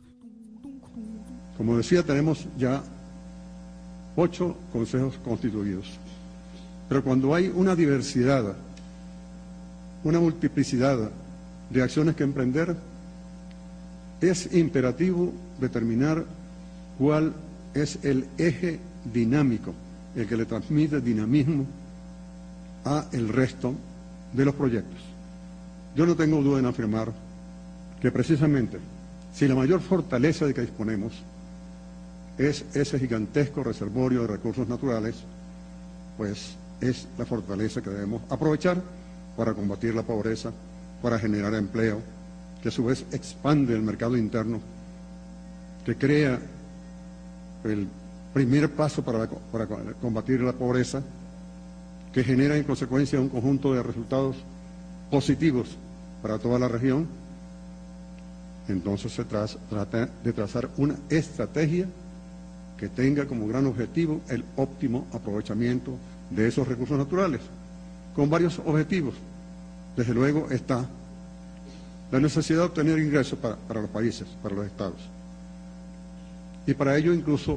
Como decía, tenemos ya ocho consejos constituidos, pero cuando hay una diversidad, una multiplicidad de acciones que emprender, es imperativo determinar cuál es el eje dinámico, el que le transmite dinamismo a el resto de los proyectos. Yo no tengo duda en afirmar que precisamente si la mayor fortaleza de que disponemos es ese gigantesco reservorio de recursos naturales, pues es la fortaleza que debemos aprovechar para combatir la pobreza, para generar empleo, que a su vez expande el mercado interno, que crea el primer paso para, para combatir la pobreza, que genera en consecuencia un conjunto de resultados positivos para toda la región. Entonces se tra- trata de trazar una estrategia que tenga como gran objetivo el óptimo aprovechamiento de esos recursos naturales, con varios objetivos. Desde luego está la necesidad de obtener ingresos para, para los países, para los estados. Y para ello incluso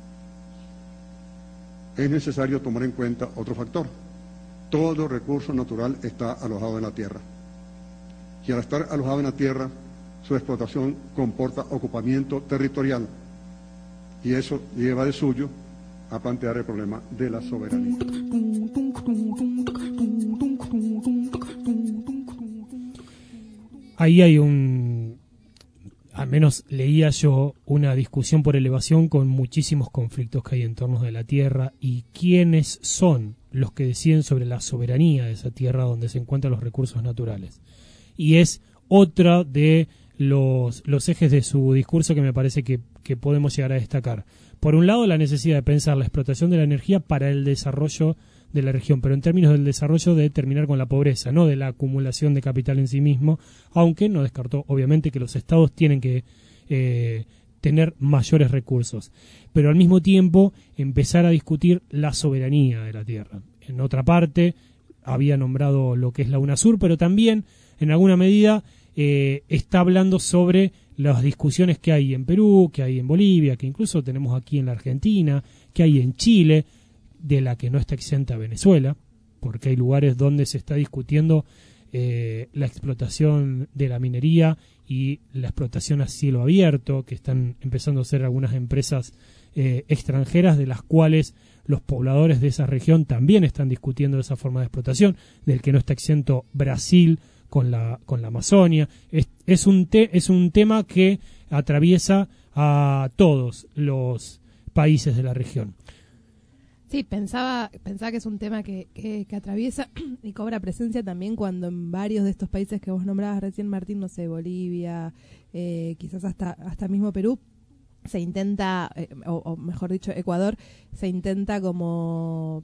es necesario tomar en cuenta otro factor. Todo recurso natural está alojado en la tierra. Y al estar alojado en la tierra, su explotación comporta ocupamiento territorial. Y eso lleva de suyo a plantear el problema de la soberanía. Ahí hay un, al menos leía yo, una discusión por elevación con muchísimos conflictos que hay en torno de la tierra y quiénes son los que deciden sobre la soberanía de esa tierra donde se encuentran los recursos naturales. Y es otra de los, los ejes de su discurso que me parece que, que podemos llegar a destacar. Por un lado, la necesidad de pensar la explotación de la energía para el desarrollo de la región, pero en términos del desarrollo de terminar con la pobreza, no de la acumulación de capital en sí mismo, aunque no descartó, obviamente, que los estados tienen que eh, tener mayores recursos, pero al mismo tiempo empezar a discutir la soberanía de la tierra. En otra parte había nombrado lo que es la UNASUR, pero también en alguna medida eh, está hablando sobre las discusiones que hay en Perú, que hay en Bolivia, que incluso tenemos aquí en la Argentina, que hay en Chile, de la que no está exenta Venezuela, porque hay lugares donde se está discutiendo eh, la explotación de la minería y la explotación a cielo abierto, que están empezando a ser algunas empresas eh, extranjeras, de las cuales los pobladores de esa región también están discutiendo esa forma de explotación, del que no está exento Brasil con la con la Amazonia. Es, es, un, te, es un tema que atraviesa a todos los países de la región. Sí, pensaba, pensaba que es un tema que, que, que atraviesa y cobra presencia también cuando en varios de estos países que vos nombrabas recién, Martín, no sé, Bolivia, eh, quizás hasta, hasta mismo Perú, se intenta, eh, o, o mejor dicho, Ecuador, se intenta como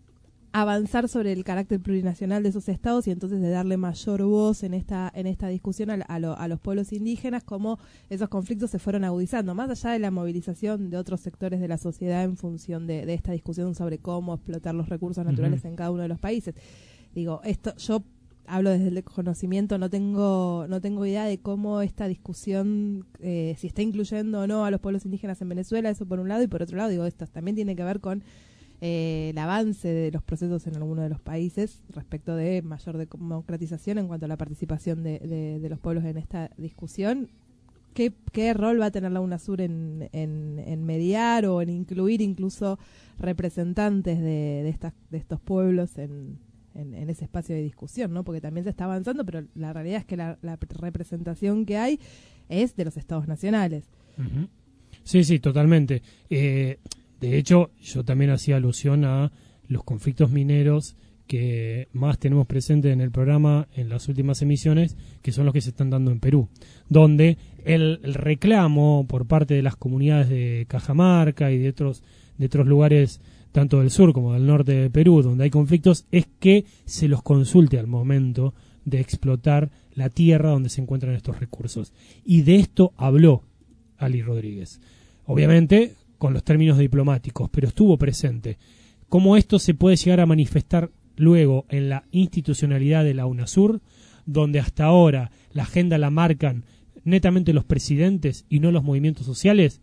avanzar sobre el carácter plurinacional de esos estados y entonces de darle mayor voz en esta en esta discusión a, a, lo, a los pueblos indígenas, como esos conflictos se fueron agudizando, más allá de la movilización de otros sectores de la sociedad en función de, de esta discusión sobre cómo explotar los recursos naturales uh-huh. en cada uno de los países. Digo, esto yo hablo desde el conocimiento, no tengo no tengo idea de cómo esta discusión, eh, si está incluyendo o no a los pueblos indígenas en Venezuela, eso por un lado, y por otro lado, digo, esto también tiene que ver con Eh, el avance de los procesos en algunos de los países respecto de mayor democratización en cuanto a la participación de, de, de los pueblos en esta discusión. ¿Qué, qué rol va a tener la UNASUR en, en, en mediar o en incluir incluso representantes de, de, estas, de estos pueblos en, en, en ese espacio de discusión, ¿no? Porque también se está avanzando, pero la realidad es que la, la representación que hay es de los estados nacionales. Uh-huh. Sí, sí, totalmente. Eh... De hecho, yo también hacía alusión a los conflictos mineros que más tenemos presentes en el programa en las últimas emisiones, que son los que se están dando en Perú, donde el, el reclamo por parte de las comunidades de Cajamarca y de otros, de otros lugares, tanto del sur como del norte de Perú, donde hay conflictos, es que se los consulte al momento de explotar la tierra donde se encuentran estos recursos. Y de esto habló Ali Rodríguez. Obviamente con los términos diplomáticos, pero estuvo presente. ¿Cómo esto se puede llegar a manifestar luego en la institucionalidad de la UNASUR, donde hasta ahora la agenda la marcan netamente los presidentes y no los movimientos sociales?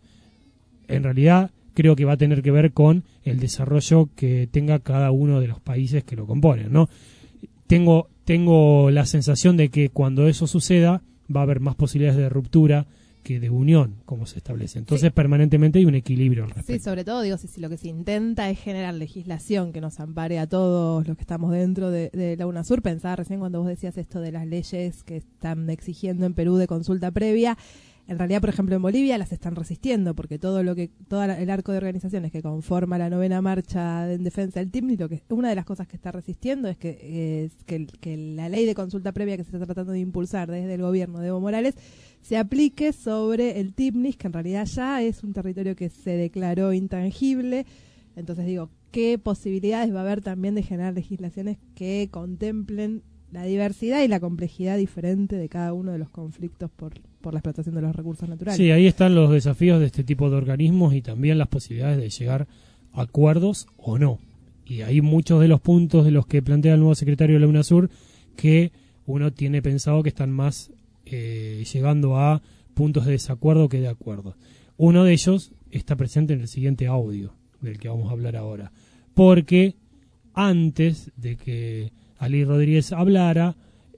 En realidad creo que va a tener que ver con el desarrollo que tenga cada uno de los países que lo componen, ¿no? Tengo, tengo la sensación de que cuando eso suceda va a haber más posibilidades de ruptura que de unión, como se establece. Entonces, sí, permanentemente hay un equilibrio al respecto. Sí, sobre todo, digo, si, si lo que se intenta es generar legislación que nos ampare a todos los que estamos dentro de, de la UNASUR. Pensaba recién cuando vos decías esto de las leyes que están exigiendo en Perú de consulta previa. En realidad, por ejemplo, en Bolivia las están resistiendo, porque todo lo que todo el arco de organizaciones que conforma la novena marcha en defensa del T I M N I, lo que una de las cosas que está resistiendo es que, es que, que la ley de consulta previa que se está tratando de impulsar desde el gobierno de Evo Morales se aplique sobre el T I M N I, que en realidad ya es un territorio que se declaró intangible. Entonces digo, ¿qué posibilidades va a haber también de generar legislaciones que contemplen la diversidad y la complejidad diferente de cada uno de los conflictos por, por la explotación de los recursos naturales? Sí, ahí están los desafíos de este tipo de organismos y también las posibilidades de llegar a acuerdos o no. Y hay muchos de los puntos de los que plantea el nuevo secretario de la UNASUR que uno tiene pensado que están más eh, llegando a puntos de desacuerdo que de acuerdo. Uno de ellos está presente en el siguiente audio del que vamos a hablar ahora, porque antes de que Ali Rodríguez hablara,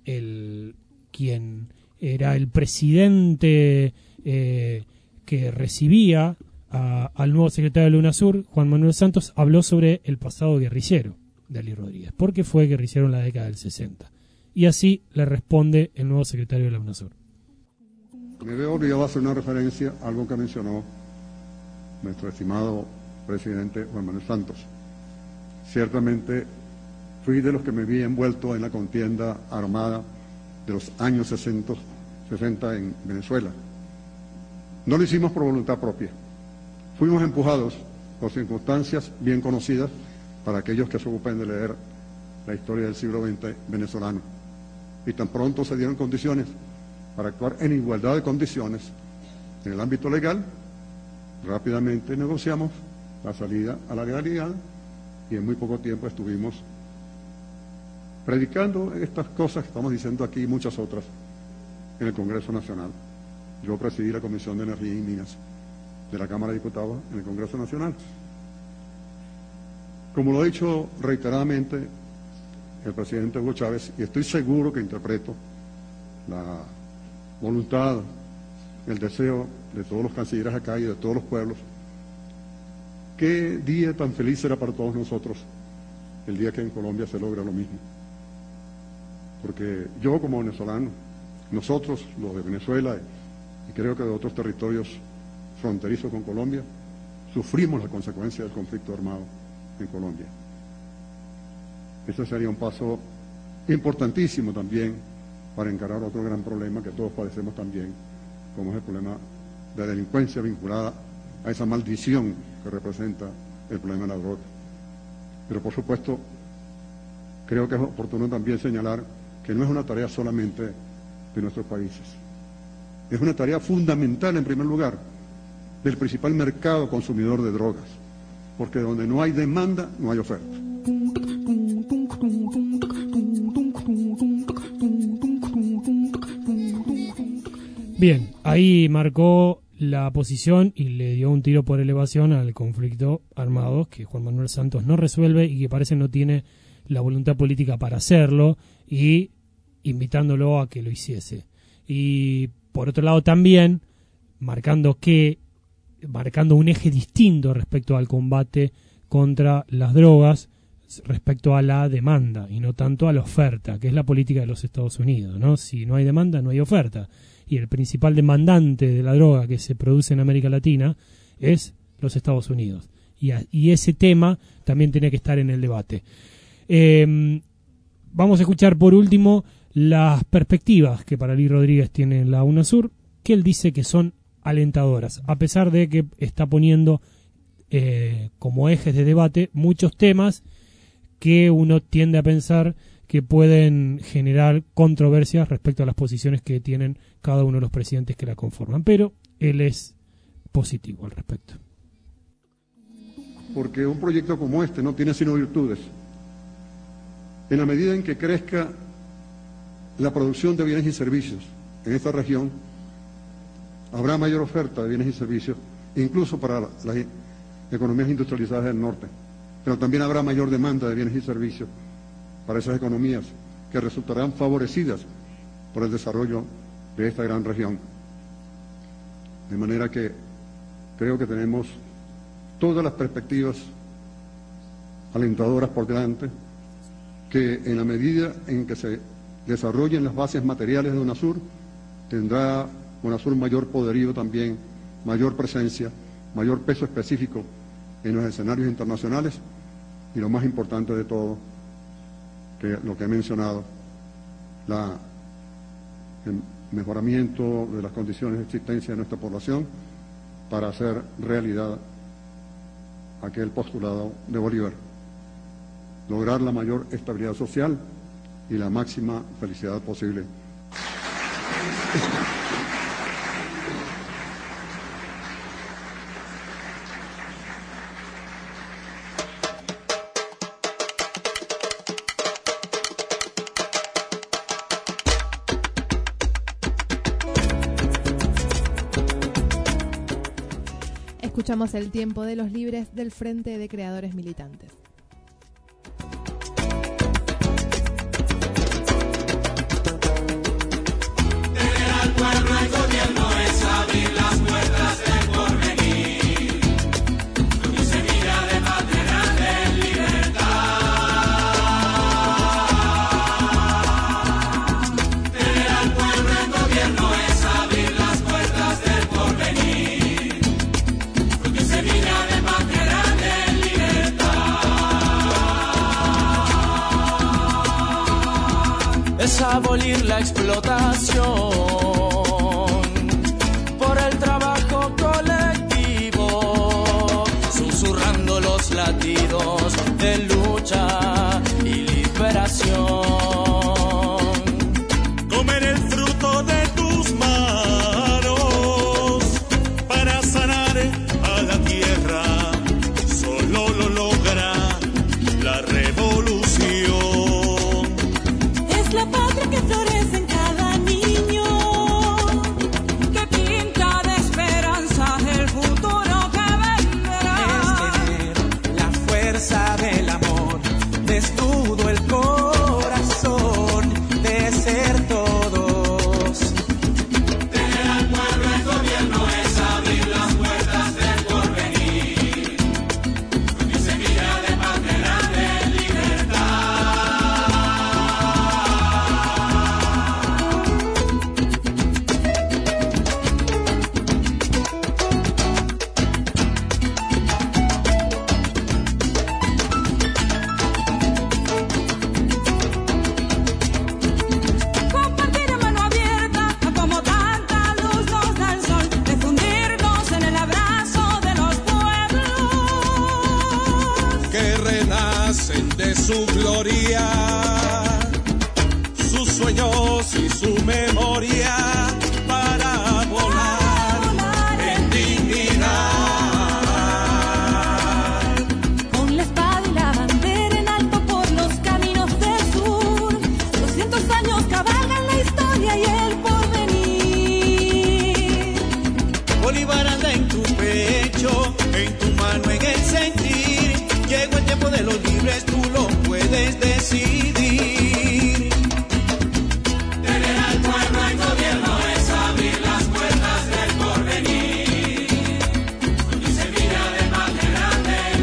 el quien era el presidente eh, que recibía a, al nuevo secretario de la UNASUR, Juan Manuel Santos, habló sobre el pasado guerrillero de Ali Rodríguez, porque fue guerrillero en la década del sesenta. Y así le responde el nuevo secretario de la UNASUR. Me veo obligado a hacer una referencia a algo que mencionó nuestro estimado presidente Juan Manuel Santos. Ciertamente fui de los que me vi envuelto en la contienda armada de los años sesenta, sesenta en Venezuela. No lo hicimos por voluntad propia. Fuimos empujados por circunstancias bien conocidas para aquellos que se ocupen de leer la historia del siglo veinte venezolano. Y tan pronto se dieron condiciones para actuar en igualdad de condiciones, En el ámbito legal, rápidamente negociamos la salida a la legalidad y en muy poco tiempo estuvimos predicando estas cosas que estamos diciendo aquí y muchas otras en el Congreso Nacional. Yo presidí la Comisión de Energía y Minas de la Cámara de Diputados en el Congreso Nacional. Como lo ha dicho reiteradamente el presidente Hugo Chávez, y estoy seguro que interpreto la voluntad, el deseo de todos los cancilleres acá y de todos los pueblos, qué día tan feliz será para todos nosotros el día que en Colombia se logra lo mismo. Porque yo como venezolano, nosotros, los de Venezuela y creo que de otros territorios fronterizos con Colombia, sufrimos la consecuencia del conflicto armado en Colombia. Ese sería un paso importantísimo también para encarar otro gran problema que todos padecemos también, como es el problema de la delincuencia vinculada a esa maldición que representa el problema de la droga. Pero por supuesto, creo que es oportuno también señalar que no es una tarea solamente de nuestros países. Es una tarea fundamental, en primer lugar, del principal mercado consumidor de drogas, porque donde no hay demanda, no hay oferta. Bien, ahí marcó la posición y le dio un tiro por elevación al conflicto armado que Juan Manuel Santos no resuelve y que parece no tiene la voluntad política para hacerlo, y invitándolo a que lo hiciese. Y por otro lado también marcando que marcando un eje distinto respecto al combate contra las drogas, respecto a la demanda y no tanto a la oferta, que es la política de los Estados Unidos, ¿no? Si no hay demanda, no hay oferta. Y el principal demandante de la droga que se produce en América Latina es los Estados Unidos. Y, a, y ese tema también tiene que estar en el debate. Eh, vamos a escuchar por último las perspectivas que Paralí Rodríguez tiene en la UNASUR, que él dice que son alentadoras, a pesar de que está poniendo eh, como ejes de debate muchos temas que uno tiende a pensar que pueden generar controversias respecto a las posiciones que tienen cada uno de los presidentes que la conforman, pero él es positivo al respecto. Porque un proyecto como este no tiene sino virtudes. En la medida en que crezca la producción de bienes y servicios en esta región, habrá mayor oferta de bienes y servicios, incluso para las economías industrializadas del norte, pero también habrá mayor demanda de bienes y servicios para esas economías que resultarán favorecidas por el desarrollo de esta gran región. De manera que creo que tenemos todas las perspectivas alentadoras por delante, que en la medida en que se desarrollen las bases materiales de UNASUR, tendrá UNASUR mayor poderío también, mayor presencia, mayor peso específico en los escenarios internacionales, y lo más importante de todo, que lo que he mencionado, la, el mejoramiento de las condiciones de existencia de nuestra población para hacer realidad aquel postulado de Bolívar, lograr la mayor estabilidad social y la máxima felicidad posible. Escuchamos el tiempo de los libres del Frente de Creadores Militantes. Tener al pueblo el gobierno es abrir las puertas del porvenir. Con mi semilla de patria de libertad. Tener al pueblo el gobierno es abrir las puertas del porvenir. Es abolir la explotación por el trabajo colectivo, susurrando los latidos de lucha y liberación. Comer el fruto de tus manos nacen de su gloria, sus sueños y su memoria para volar en dignidad. Con la espada y la bandera en alto por los caminos del sur, doscientos años cabalgan la historia y el porvenir. Bolívar anda en tu pecho, en tu mano, en el sentir. Llegó el tiempo de los libres, tú lo puedes decidir. Tener al pueblo en gobierno es abrir las puertas del porvenir. Con tu semilla de patria grande en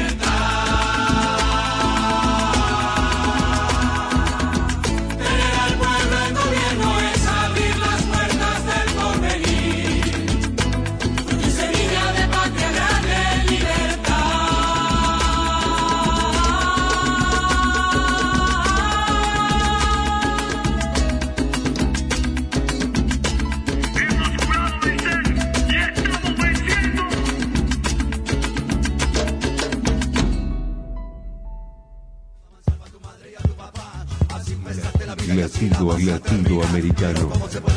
libertad. Tener al pueblo en gobierno es abrir las puertas del porvenir. Con tu semilla de patria grande en libertad. Latido a latido americano.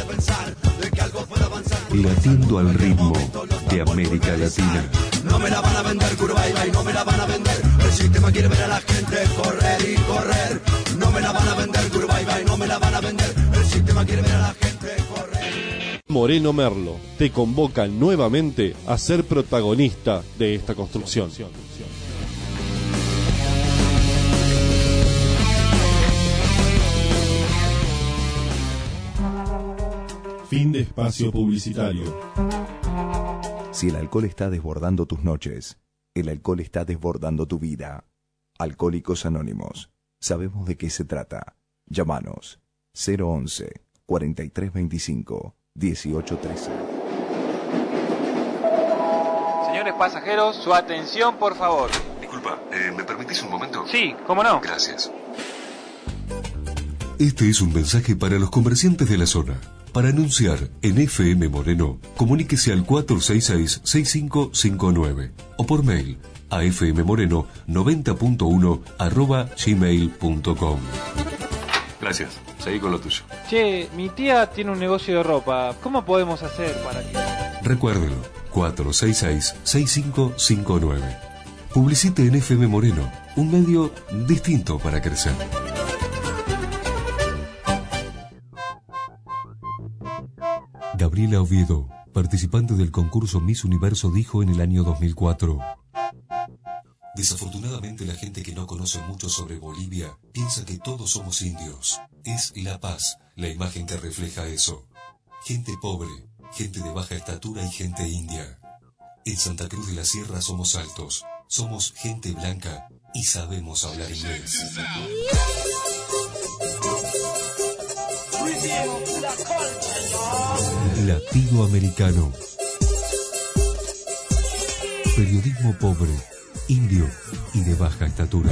Latiendo al ritmo de América Latina. No me la van a vender, Curvaiba, y no me la van a vender. El sistema quiere ver a la gente correr y correr. No me la van a vender, Curvaiba, y no me la van a vender. El sistema quiere ver a la gente correr. Moreno Merlo te convoca nuevamente a ser protagonista de esta construcción. Fin de espacio publicitario. Si el alcohol está desbordando tus noches, el alcohol está desbordando tu vida. Alcohólicos Anónimos. Sabemos de qué se trata. Llámanos cero once, cuarenta y tres veinticinco, dieciocho trece. Señores pasajeros, su atención, por favor. Disculpa, eh, ¿me permitís un momento? Sí, cómo no. Gracias. Este es un mensaje para los comerciantes de la zona. Para anunciar en F M Moreno, comuníquese al cuatro seis seis, seis cinco cinco nueve o por mail a fmmoreno noventa punto uno arroba gmail punto com. Gracias, seguí con lo tuyo. Che, mi tía tiene un negocio de ropa. ¿Cómo podemos hacer para que...? Recuérdelo, cuatro seis seis, seis cinco cinco nueve. Publicite en F M Moreno, un medio distinto para crecer. Gabriela Oviedo, participante del concurso Miss Universo, dijo en el año dos mil cuatro: desafortunadamente la gente que no conoce mucho sobre Bolivia piensa que todos somos indios. Es La Paz la imagen que refleja eso. Gente pobre, gente de baja estatura y gente india. En Santa Cruz de la Sierra somos altos, somos gente blanca y sabemos hablar inglés. Latido americano. Periodismo pobre, indio y de baja estatura.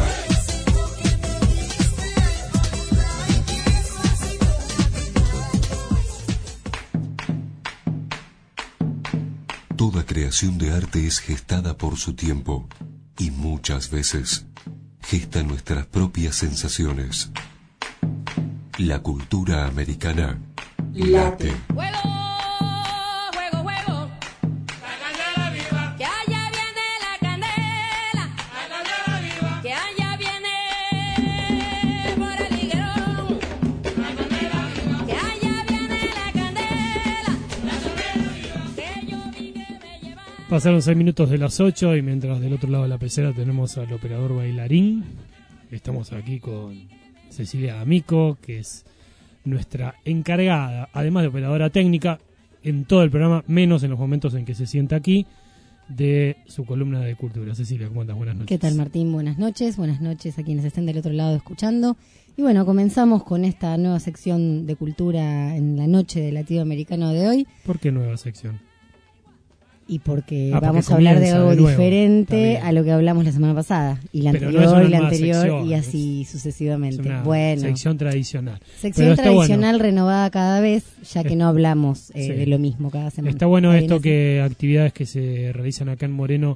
Toda creación de arte es gestada por su tiempo y muchas veces gesta nuestras propias sensaciones. La cultura americana late. Juego, juego, juego. La candela viva. Que allá viene la candela. La candela viva. Que allá viene por el higuerón. La candela viva. Que allá viene la candela. La candela viva. Que yo vi que me llevaba. Pasaron seis minutos de las ocho y mientras del otro lado de la pecera tenemos al operador bailarín. Estamos aquí con Cecilia Amico, que es nuestra encargada, además de operadora técnica, en todo el programa, menos en los momentos en que se sienta aquí, de su columna de cultura. Cecilia, ¿cómo andas? Buenas noches. ¿Qué tal, Martín? Buenas noches. Buenas noches a quienes estén del otro lado escuchando. Y bueno, comenzamos con esta nueva sección de cultura en la noche del Latinoamericano de hoy. ¿Por qué nueva sección? Y porque ah, vamos porque a hablar de algo de nuevo. diferente a lo que hablamos la semana pasada. Y la Pero anterior, no es y la una anterior, sección, y así es, sucesivamente. Es una bueno. sección tradicional. Sección tradicional bueno. renovada cada vez, ya que no hablamos eh, sí. de lo mismo cada semana. Está bueno ¿Está esto así? que actividades que se realizan acá en Moreno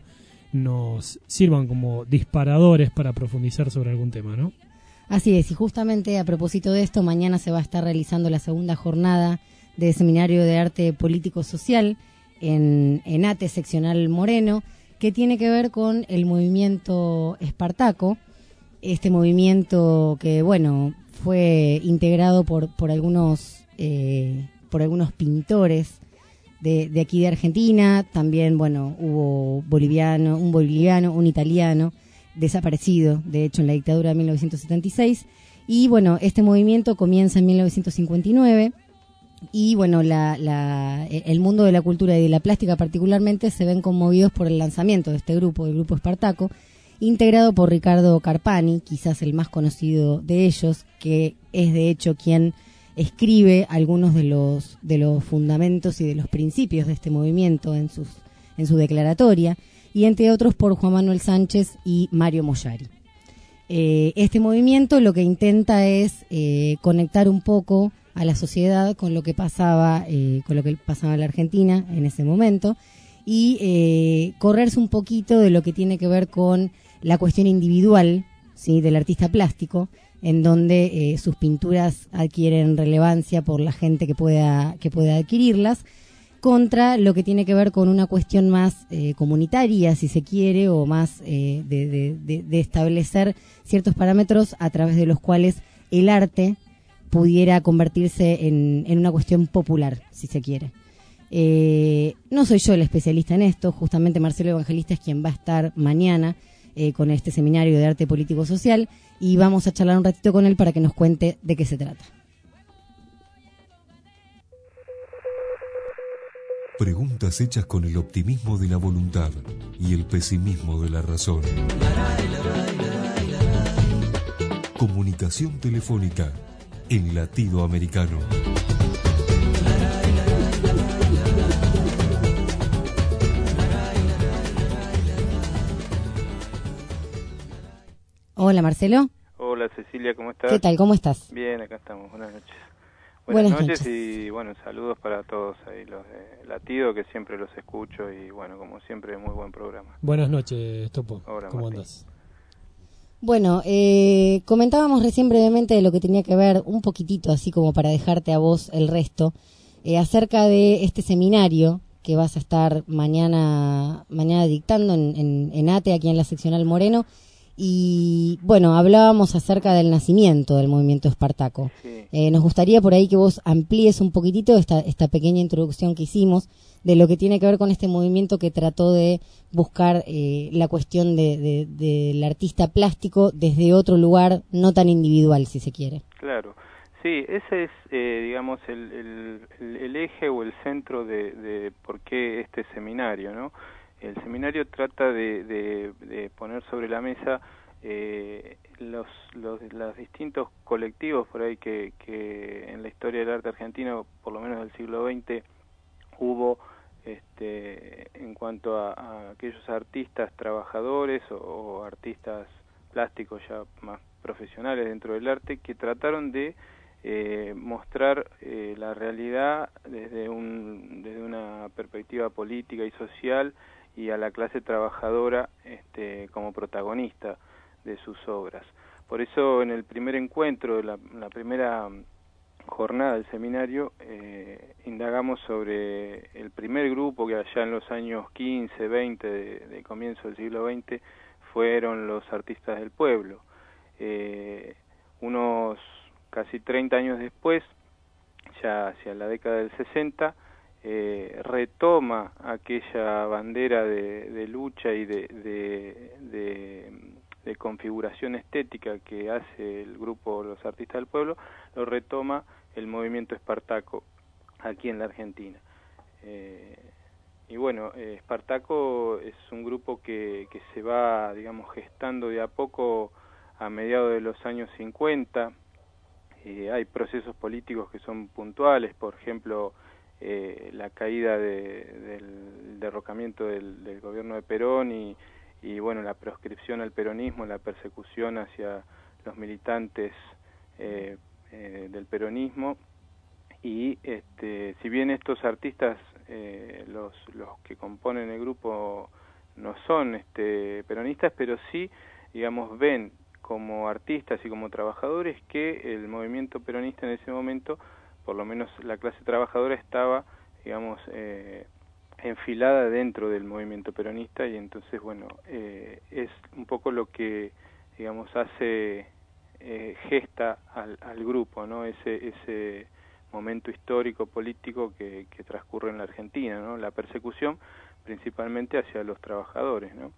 nos sirvan como disparadores para profundizar sobre algún tema, ¿no? Así es, y justamente a propósito de esto, mañana se va a estar realizando la segunda jornada de Seminario de Arte Político Social en, en ATE Seccional Moreno, que tiene que ver con el movimiento Espartaco, este movimiento que, bueno, fue integrado por, por algunos eh, por algunos pintores de, de aquí de Argentina. También, bueno, hubo boliviano, un boliviano, un italiano desaparecido, de hecho, en la dictadura de mil novecientos setenta y seis. Y bueno, este movimiento comienza en mil novecientos cincuenta y nueve y bueno, la, la, el mundo de la cultura y de la plástica particularmente se ven conmovidos por el lanzamiento de este grupo, el grupo Espartaco, integrado por Ricardo Carpani, quizás el más conocido de ellos, que es de hecho quien escribe algunos de los de los fundamentos y de los principios de este movimiento en sus en su declaratoria, y entre otros por Juan Manuel Sánchez y Mario Moyari. Eh, este movimiento lo que intenta es eh, conectar un poco a la sociedad con lo que pasaba eh, con lo que pasaba en la Argentina en ese momento, y eh, correrse un poquito de lo que tiene que ver con la cuestión individual, ¿sí?, del artista plástico, en donde eh, sus pinturas adquieren relevancia por la gente que pueda que pueda adquirirlas, contra lo que tiene que ver con una cuestión más eh, comunitaria, si se quiere, o más eh, de, de, de, de establecer ciertos parámetros a través de los cuales el arte pudiera convertirse en, en una cuestión popular, si se quiere. Eh, no soy yo el especialista en esto, justamente Marcelo Evangelista es quien va a estar mañana eh, con este seminario de arte político social, y vamos a charlar un ratito con él para que nos cuente de qué se trata. Preguntas hechas con el optimismo de la voluntad y el pesimismo de la razón. Comunicación telefónica en latido americano. Hola, Marcelo. Hola, Cecilia, ¿cómo estás? ¿Qué tal? ¿Cómo estás? Bien, acá estamos. Buenas noches. Buenas, Buenas noches, noches y bueno, saludos para todos ahí, los de Latido, que siempre los escucho, y bueno, como siempre, muy buen programa. Buenas noches, Topo. Hola, ¿Cómo Martín. andas? Bueno, eh, comentábamos recién brevemente de lo que tenía que ver, un poquitito así como para dejarte a vos el resto, eh, acerca de este seminario que vas a estar mañana mañana dictando en, en, en ATE, aquí en la Seccional Moreno. Y bueno, hablábamos acerca del nacimiento del movimiento Espartaco. Sí. Eh, nos gustaría por ahí que vos amplíes un poquitito esta, esta pequeña introducción que hicimos de lo que tiene que ver con este movimiento que trató de buscar eh, la cuestión de, de, de, del artista plástico desde otro lugar, no tan individual, si se quiere. Claro, sí, ese es, eh, digamos, el, el, el eje o el centro de, de por qué este seminario, ¿no? El seminario trata de, de, de poner sobre la mesa eh, los, los, los distintos colectivos por ahí que, que en la historia del arte argentino, por lo menos del siglo veinte, hubo este, en cuanto a, a aquellos artistas trabajadores o, o artistas plásticos ya más profesionales dentro del arte, que trataron de eh, mostrar eh, la realidad desde, un, desde una perspectiva política y social, y a la clase trabajadora este, como protagonista de sus obras. Por eso en el primer encuentro, la, la primera jornada del seminario, eh, indagamos sobre el primer grupo que allá en los años quince, veinte, de, de comienzo del siglo veinte, fueron los artistas del pueblo. Eh, unos casi treinta años después, ya hacia la década del sesenta, Eh, retoma aquella bandera de, de lucha y de, de, de, de configuración estética que hace el grupo Los Artistas del Pueblo, lo retoma el movimiento Espartaco aquí en la Argentina. Eh, y bueno, eh, Espartaco es un grupo que, que se va, digamos, gestando de a poco a mediados de los años cincuenta. Eh, hay procesos políticos que son puntuales, por ejemplo, Eh, la caída de, del derrocamiento del, del gobierno de Perón y, y bueno, la proscripción al peronismo, la persecución hacia los militantes eh, eh, del peronismo. Y este, si bien estos artistas, eh, los, los que componen el grupo, no son este, peronistas, pero sí, digamos, ven como artistas y como trabajadores que el movimiento peronista en ese momento, por lo menos la clase trabajadora, estaba, digamos, eh, enfilada dentro del movimiento peronista, y entonces, bueno, eh, es un poco lo que, digamos, hace, eh, gesta al, al grupo, ¿no? Ese, ese momento histórico, político que, que transcurre en la Argentina, ¿no? La persecución principalmente hacia los trabajadores, ¿no?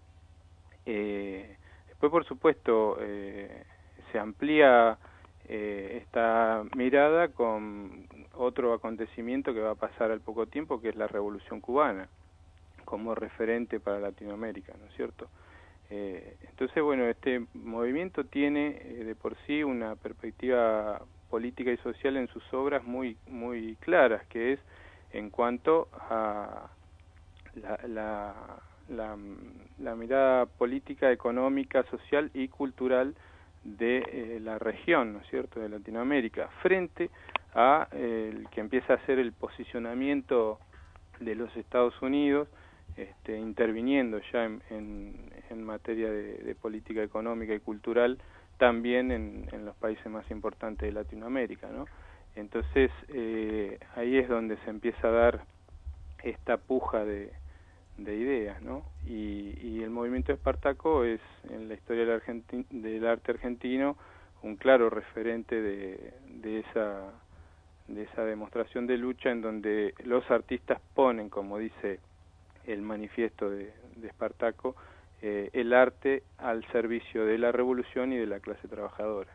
Eh, después, por supuesto, eh, se amplía eh, esta mirada con otro acontecimiento que va a pasar al poco tiempo, que es la Revolución Cubana, como referente para Latinoamérica, ¿no es cierto? Eh, entonces, bueno, este movimiento tiene eh, de por sí una perspectiva política y social en sus obras muy, muy claras, que es en cuanto a la, la, la, la mirada política, económica, social y cultural de eh, la región, ¿no es cierto?, de Latinoamérica, frente a eh, el que empieza a ser el posicionamiento de los Estados Unidos, este, interviniendo ya en, en, en materia de, de política económica y cultural, también en, en los países más importantes de Latinoamérica, ¿no? Entonces, eh, ahí es donde se empieza a dar esta puja de, de ideas, ¿no? Y, y el movimiento Espartaco es, en la historia del, argenti- del arte argentino, un claro referente de, de esa de esa demostración de lucha, en donde los artistas ponen, como dice el manifiesto de, de Espartaco, eh, el arte al servicio de la revolución y de la clase trabajadora.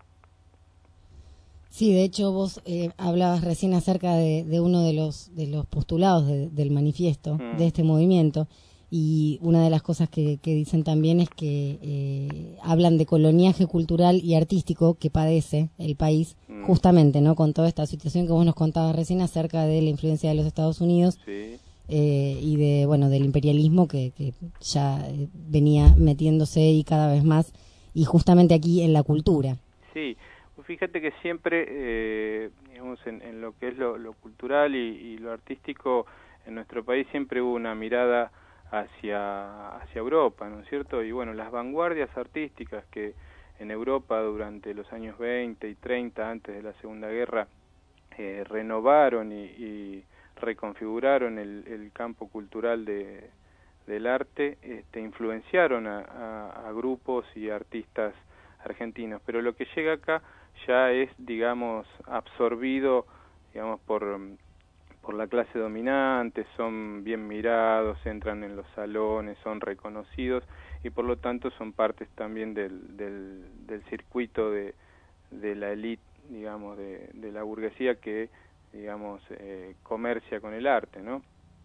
Sí, de hecho vos eh, hablabas recién acerca de, de uno de los de los postulados de, del manifiesto mm. de este movimiento, y una de las cosas que, que dicen también es que eh, hablan de coloniaje cultural y artístico que padece el país, mm. justamente, ¿no?, con toda esta situación que vos nos contabas recién acerca de la influencia de los Estados Unidos. Sí. Eh, y de bueno del imperialismo que, que ya eh, venía metiéndose y cada vez más, y justamente aquí en la cultura. Sí, fíjate que siempre, eh, digamos, en, en lo que es lo, lo cultural y, y lo artístico en nuestro país siempre hubo una mirada hacia hacia Europa, ¿no es cierto? Y bueno, las vanguardias artísticas que en Europa durante los años veinte y treinta, antes de la Segunda Guerra, eh, renovaron y, y reconfiguraron el, el campo cultural de, del arte, este, influenciaron a, a, a grupos y artistas argentinos, pero lo que llega acá ya es, digamos, absorbido, digamos, por, por la clase dominante, son bien mirados, entran en los salones, son reconocidos, y por lo tanto son partes también del, del, del circuito de, de la élite, digamos, de, de la burguesía que, digamos, eh, comercia con el arte, ¿no?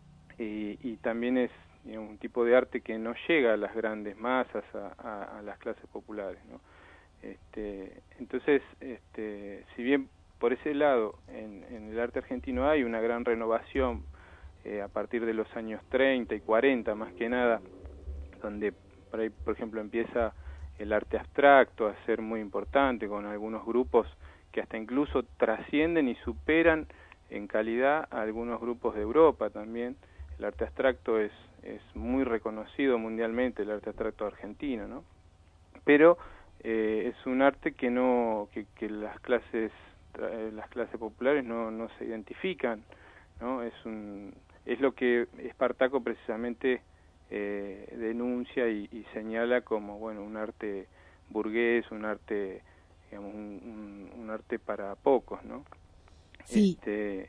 Y, y también es, digamos, un tipo de arte que no llega a las grandes masas, a, a, a las clases populares, ¿no? Este, entonces, este, si bien por ese lado en, en el arte argentino hay una gran renovación eh, a partir de los años treinta y cuarenta, más que nada, donde por ahí, por ejemplo, empieza el arte abstracto a ser muy importante, con algunos grupos que hasta incluso trascienden y superan en calidad a algunos grupos de Europa también. El arte abstracto es, es muy reconocido mundialmente, el arte abstracto argentino, ¿no? Pero eh, es un arte que no que, que las clases las clases populares no, no se identifican, ¿no? Es un es lo que Espartaco precisamente eh, denuncia y, y señala como, bueno, un arte burgués, un arte, digamos, un, un, un arte para pocos, ¿no? Sí. Este,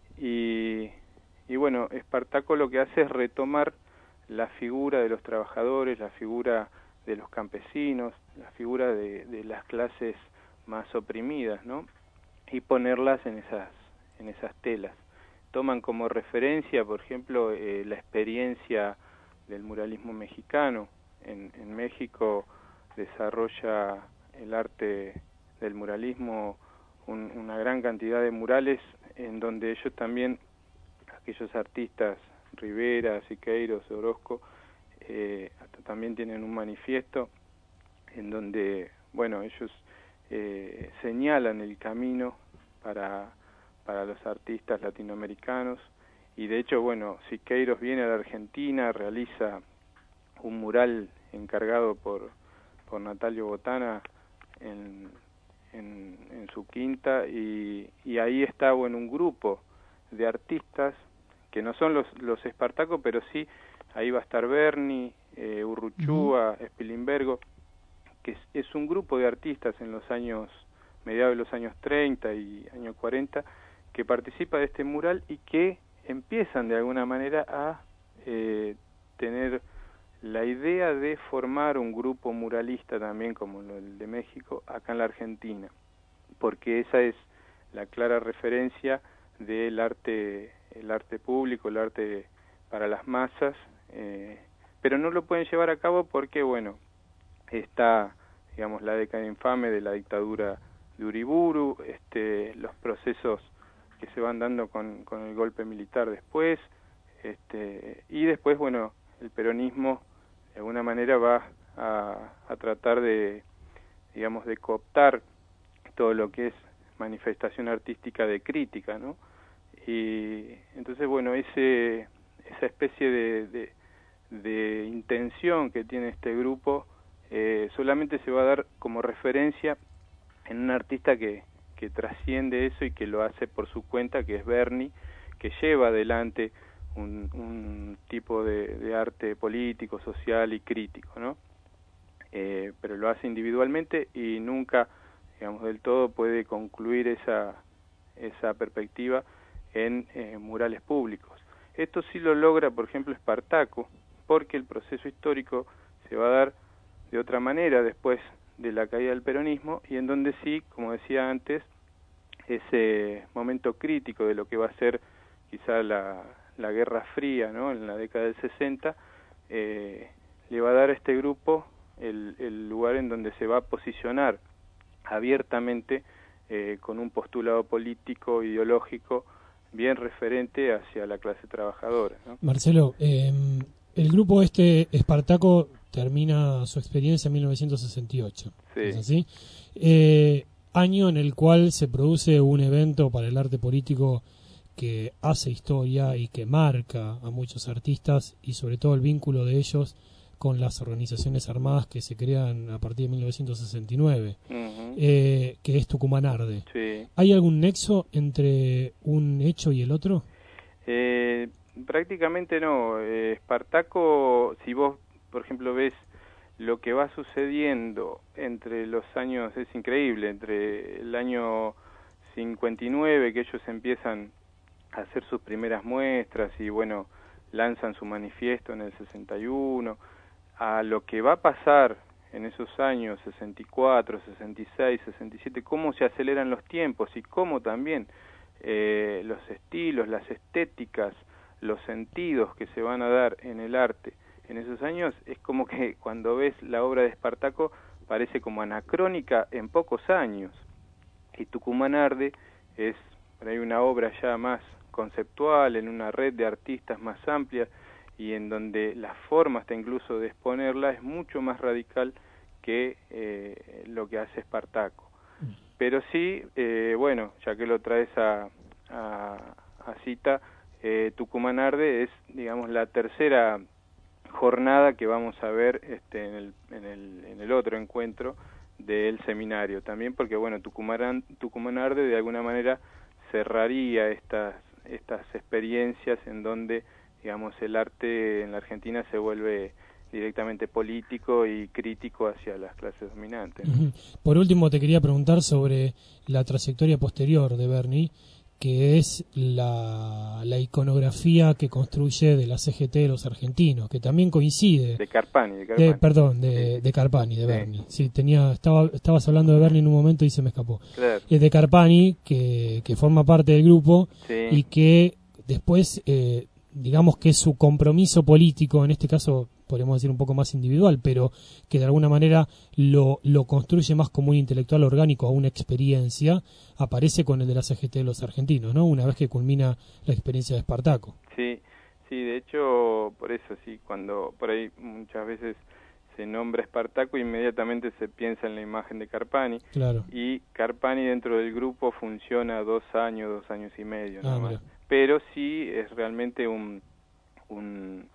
y, y bueno, Espartaco lo que hace es retomar la figura de los trabajadores, la figura de los campesinos, la figura de, de las clases más oprimidas, ¿no? Y ponerlas en esas en esas telas. Toman como referencia, por ejemplo, eh, la experiencia del muralismo mexicano. En, en México desarrolla el arte del muralismo un, una gran cantidad de murales en donde ellos también, aquellos artistas, Rivera, Siqueiros, Orozco, eh, hasta también tienen un manifiesto en donde, bueno, ellos eh, señalan el camino para, para los artistas latinoamericanos, y de hecho, bueno, Siqueiros viene a la Argentina, realiza un mural encargado por, por Natalio Botana en, en, en su quinta, y, y ahí está, bueno, un grupo de artistas que no son los, los Espartaco, pero sí, ahí va a estar Berni, eh, Urruchúa, uh-huh. Spilimbergo, que es, es un grupo de artistas en los años, mediados de los años treinta y años cuarenta, que participa de este mural y que empiezan de alguna manera a eh, tener la idea de formar un grupo muralista también como el de México acá en la Argentina, porque esa es la clara referencia del arte, el arte público, el arte para las masas, eh, pero no lo pueden llevar a cabo porque, bueno, está, digamos, la década infame de la dictadura de Uriburu, este, los procesos que se van dando con, con el golpe militar después, este, y después, bueno, el peronismo de alguna manera va a, a tratar de, digamos, de cooptar todo lo que es manifestación artística de crítica, ¿no? Y entonces, bueno, ese, esa especie de, de, de intención que tiene este grupo eh, solamente se va a dar como referencia en un artista que, que trasciende eso y que lo hace por su cuenta, que es Berni, que lleva adelante un, un tipo de, de arte político, social y crítico, ¿no? Eh, pero lo hace individualmente y nunca, digamos, del todo puede concluir esa, esa perspectiva en eh, murales públicos. Esto sí lo logra, por ejemplo, Espartaco, porque el proceso histórico se va a dar de otra manera después de la caída del peronismo, y en donde sí, como decía antes, ese momento crítico de lo que va a ser quizá la, la Guerra Fría, ¿no?, en la década del sesenta, eh, le va a dar a este grupo el, el lugar en donde se va a posicionar abiertamente eh, con un postulado político, ideológico, bien referente hacia la clase trabajadora, ¿no? Marcelo, eh, el grupo este Espartaco termina su experiencia en mil novecientos sesenta y ocho, sí. ¿es así? Eh, año en el cual se produce un evento para el arte político que hace historia y que marca a muchos artistas, y sobre todo el vínculo de ellos con las organizaciones armadas que se crean a partir de mil novecientos sesenta y nueve, uh-huh. eh, que es Tucumán Arde. Sí. ¿Hay algún nexo entre un hecho y el otro? Eh, prácticamente no. Eh, Espartaco, si vos, por ejemplo, ves lo que va sucediendo entre los años, es increíble, entre el año cincuenta y nueve, que ellos empiezan a hacer sus primeras muestras y, bueno, lanzan su manifiesto en el sesenta y uno, a lo que va a pasar en esos años sesenta y cuatro, sesenta y seis, sesenta y siete, cómo se aceleran los tiempos y cómo también eh, los estilos, las estéticas, los sentidos que se van a dar en el arte en esos años, es como que cuando ves la obra de Espartaco parece como anacrónica en pocos años. Y Tucumán Arde es por ahí una obra ya más conceptual, en una red de artistas más amplia, y en donde la forma hasta incluso de exponerla es mucho más radical que eh, lo que hace Espartaco. Pero sí, eh, bueno, ya que lo traes a, a, a cita, eh, Tucumán Arde es, digamos, la tercera jornada que vamos a ver este, en, el, en, el, en el otro encuentro del seminario. También porque, bueno, Tucumán, Tucumán Arde de alguna manera cerraría estas, estas experiencias en donde, digamos, el arte en la Argentina se vuelve directamente político y crítico hacia las clases dominantes, ¿no? Uh-huh. Por último, te quería preguntar sobre la trayectoria posterior de Berni, que es la, la iconografía que construye de la C G T de los argentinos, que también coincide. De Carpani, de Carpani. De, perdón, de, de Carpani, de sí. Berni. Sí, tenía, estaba, estabas hablando de Berni en un momento y se me escapó. Claro. Es de Carpani, que, que forma parte del grupo, sí. Y que después, eh, digamos que su compromiso político, en este caso podríamos decir un poco más individual, pero que de alguna manera lo, lo construye más como un intelectual orgánico a una experiencia, aparece con el de la C G T de los argentinos, ¿no? Una vez que culmina la experiencia de Espartaco. Sí, sí, de hecho, por eso sí, cuando por ahí muchas veces se nombra Espartaco, inmediatamente se piensa en la imagen de Carpani. Claro. Y Carpani dentro del grupo funciona dos años, dos años y medio, ah, nada más. Pero sí es realmente un... un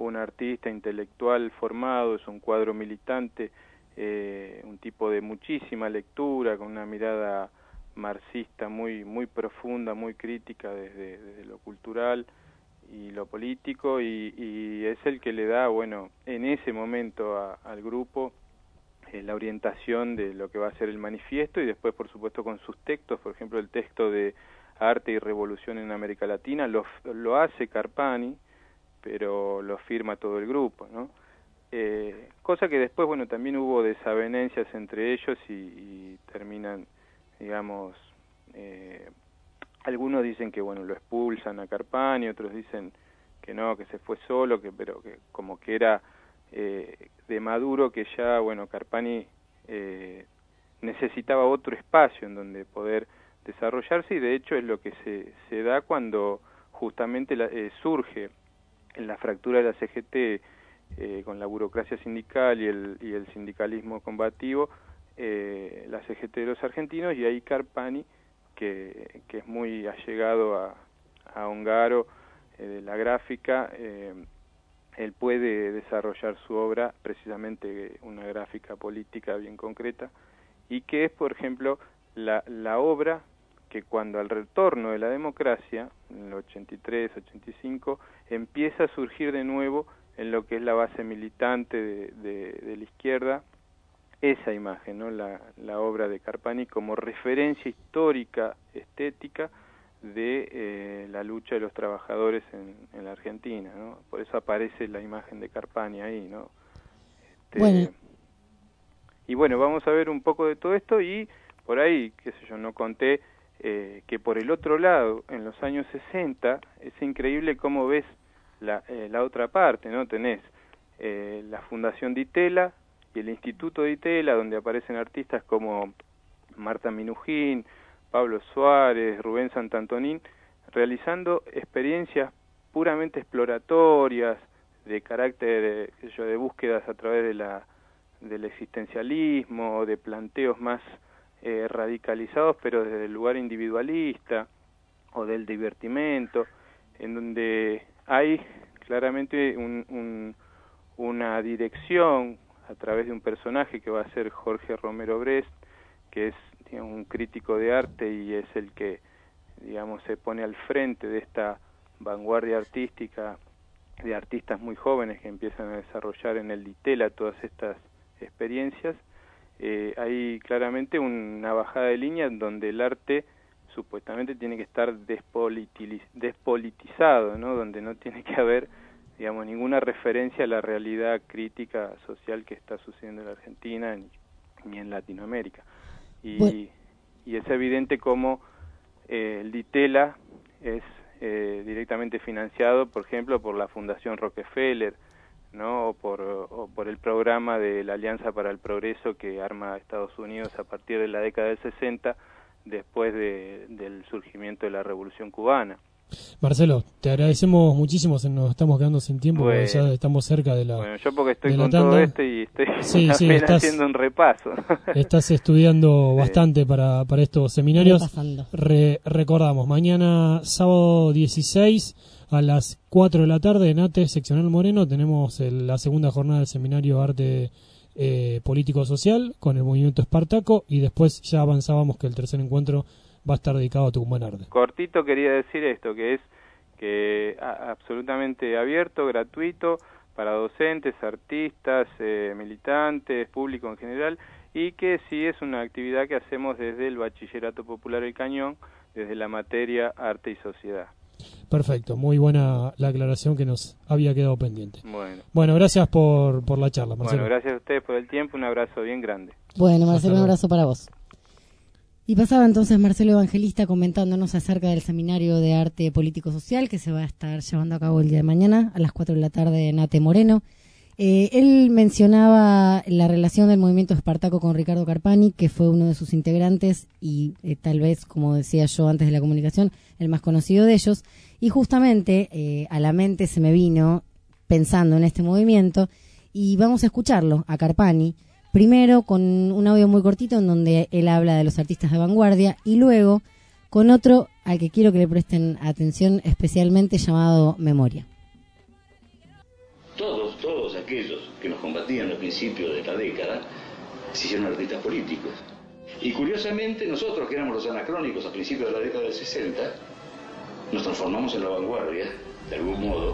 un artista intelectual formado, es un cuadro militante, eh, un tipo de muchísima lectura, con una mirada marxista muy muy profunda, muy crítica desde, desde lo cultural y lo político, y, y es el que le da, bueno, en ese momento a, al grupo eh, la orientación de lo que va a ser el manifiesto, y después, por supuesto, con sus textos. Por ejemplo, el texto de Arte y Revolución en América Latina lo, lo hace Carpani, pero lo firma todo el grupo, ¿no? Eh, cosa que después, bueno, también hubo desavenencias entre ellos y, y terminan, digamos, eh, algunos dicen que, bueno, lo expulsan a Carpani, otros dicen que no, que se fue solo, que pero que como que era eh, de Maduro, que ya, bueno, Carpani eh, necesitaba otro espacio en donde poder desarrollarse, y de hecho es lo que se, se da cuando justamente la, eh, surge en la fractura de la C G T eh, con la burocracia sindical y el, y el sindicalismo combativo, eh, la C G T de los argentinos, y ahí Carpani, que, que es muy allegado a, a Ongaro, eh, de la gráfica, eh, él puede desarrollar su obra, precisamente una gráfica política bien concreta, y que es, por ejemplo, la, la obra que cuando al retorno de la democracia, en el ochenta y tres, ochenta y cinco, empieza a surgir de nuevo en lo que es la base militante de, de, de la izquierda, esa imagen, ¿no? La, la obra de Carpani como referencia histórica, estética, de eh, la lucha de los trabajadores en, en la Argentina, ¿no? Por eso aparece la imagen de Carpani ahí, ¿no? Este, bueno. Y bueno, vamos a ver un poco de todo esto, y por ahí, qué sé yo, no conté eh, que por el otro lado, en los años sesenta, es increíble cómo ves la, eh, la otra parte, ¿no? Tenés eh, la Fundación Di Tella y el Instituto Di Tella, donde aparecen artistas como Marta Minujín, Pablo Suárez, Rubén Santantonín, realizando experiencias puramente exploratorias, de carácter, eh, qué sé yo, de búsquedas a través de la del existencialismo, de planteos más eh, radicalizados, pero desde el lugar individualista o del divertimento, en donde hay claramente un, un, una dirección a través de un personaje que va a ser Jorge Romero Brest, que es, digamos, un crítico de arte y es el que, digamos, se pone al frente de esta vanguardia artística de artistas muy jóvenes que empiezan a desarrollar en el Di Tella todas estas experiencias. Eh, hay claramente una bajada de línea en donde el arte supuestamente tiene que estar despolitizado, ¿no? Donde no tiene que haber, digamos, ninguna referencia a la realidad crítica social que está sucediendo en la Argentina ni, ni en Latinoamérica. Y, bueno. y es evidente cómo eh, el Di Tella es eh, directamente financiado, por ejemplo, por la Fundación Rockefeller, ¿no? O por, o por el programa de la Alianza para el Progreso que arma Estados Unidos a partir de la década del sesenta, después de, del surgimiento de la Revolución Cubana. Marcelo, te agradecemos muchísimo, se nos estamos quedando sin tiempo, bueno, porque ya estamos cerca de la Bueno, yo porque estoy con todo esto y estoy sí, sí, apenas estás, haciendo un repaso. Estás estudiando bastante para, para estos seminarios. Re, recordamos, mañana sábado dieciséis a las cuatro de la tarde en ATE Seccional Moreno tenemos el, la segunda jornada del seminario Arte eh, Político Social con el movimiento Espartaco, y después ya avanzábamos que el tercer encuentro va a estar dedicado a Tucumán Arte. Cortito quería decir esto, que es que a, absolutamente abierto, gratuito, para docentes, artistas, eh, militantes, público en general, y que sí es una actividad que hacemos desde el Bachillerato Popular El Cañón, desde la materia Arte y Sociedad. Perfecto, muy buena la aclaración que nos había quedado pendiente. Bueno, bueno gracias por, por la charla, Marcelo. Bueno, gracias a ustedes por el tiempo, un abrazo bien grande. Bueno, Marcelo, un abrazo para vos. Y pasaba entonces Marcelo Evangelista comentándonos acerca del seminario de arte político social que se va a estar llevando a cabo el día de mañana a las cuatro de la tarde en ATE Moreno. Eh, él mencionaba la relación del movimiento Espartaco con Ricardo Carpani, que fue uno de sus integrantes y eh, tal vez, como decía yo antes de la comunicación, el más conocido de ellos. Y justamente eh, a la mente se me vino pensando en este movimiento, y vamos a escucharlo a Carpani, primero con un audio muy cortito en donde él habla de los artistas de vanguardia, y luego con otro al que quiero que le presten atención especialmente, llamado Memoria. aquellos que nos combatían al principio de la década se hicieron artistas políticos. Y curiosamente nosotros, que éramos los anacrónicos a principios de la década del sesenta, nos transformamos en la vanguardia, de algún modo.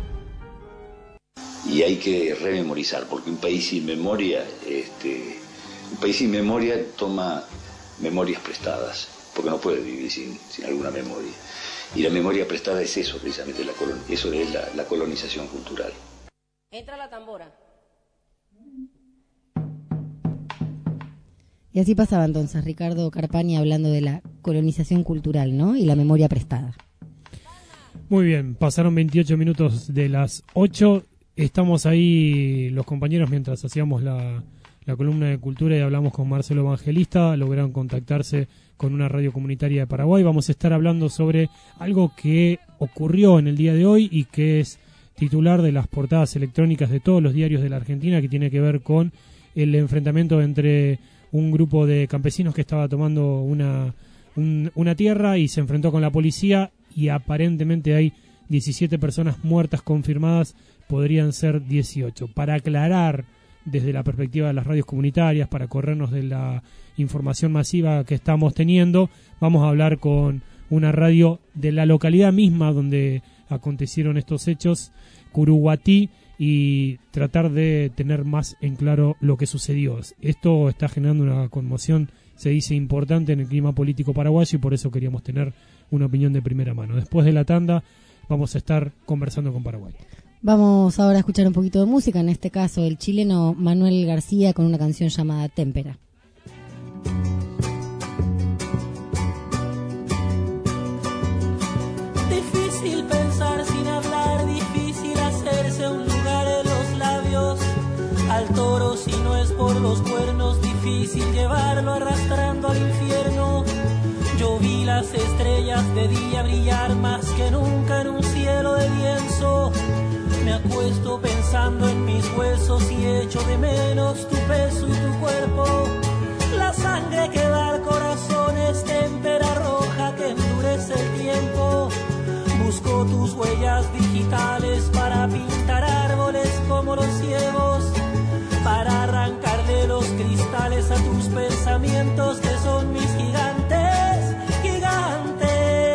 Y hay que rememorizar, porque un país sin memoria, este, un país sin memoria toma memorias prestadas, porque no puede vivir sin, sin alguna memoria. Y la memoria prestada es eso, precisamente, la colon, eso es la, la colonización cultural. Entra la tambora. Y así pasaba entonces Ricardo Carpani hablando de la colonización cultural, ¿no? Y la memoria prestada. Muy bien, pasaron veintiocho minutos de las ocho. Estamos ahí los compañeros mientras hacíamos la, la columna de cultura y hablamos con Marcelo Evangelista. Lograron contactarse con una radio comunitaria de Paraguay. Vamos a estar hablando sobre algo que ocurrió en el día de hoy y que es titular de las portadas electrónicas de todos los diarios de la Argentina, que tiene que ver con el enfrentamiento entre un grupo de campesinos que estaba tomando una, un, una tierra y se enfrentó con la policía, y aparentemente hay diecisiete personas muertas confirmadas, podrían ser dieciocho. Para aclarar desde la perspectiva de las radios comunitarias, para corrernos de la información masiva que estamos teniendo, vamos a hablar con una radio de la localidad misma donde acontecieron estos hechos, Curuguatí, y tratar de tener más en claro lo que sucedió. Esto está generando una conmoción, se dice, importante en el clima político paraguayo, y por eso queríamos tener una opinión de primera mano. Después de la tanda vamos a estar conversando con Paraguay. Vamos ahora a escuchar un poquito de música, en este caso el chileno Manuel García con una canción llamada Témpera. Difícil pensar sin hablar, difícil hacerse un lugar en los labios. Al toro, si no es por los cuernos, difícil llevarlo arrastrando al infierno. Yo vi las estrellas de día brillar más que nunca en un cielo de lienzo. Me acuesto pensando en mis huesos y echo de menos tu peso y tu cuerpo. La sangre que da al corazón es témpera roja que endurece el tiempo. Busco tus huellas digitales para pintar árboles como los ciegos, para arrancarle los cristales a tus pensamientos que son mis gigantes, gigantes,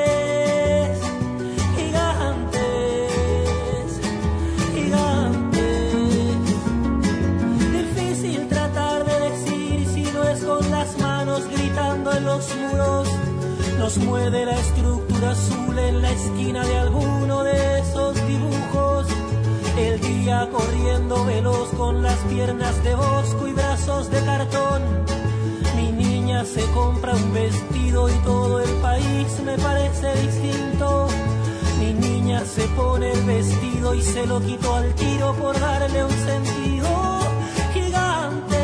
gigantes, gigantes. Difícil tratar de decir si no es con las manos gritando en los muros. Nos muerde la estructura azul en la esquina de alguno de esos dibujos. El día corriendo veloz con las piernas de bosco y brazos de cartón. Mi niña se compra un vestido y todo el país me parece distinto. Mi niña se pone el vestido y se lo quitó al tiro por darle un sentido. Gigante,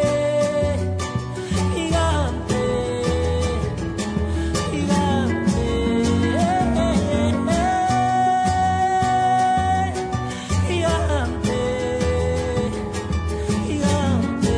gigante, gigante, gigante, gigante.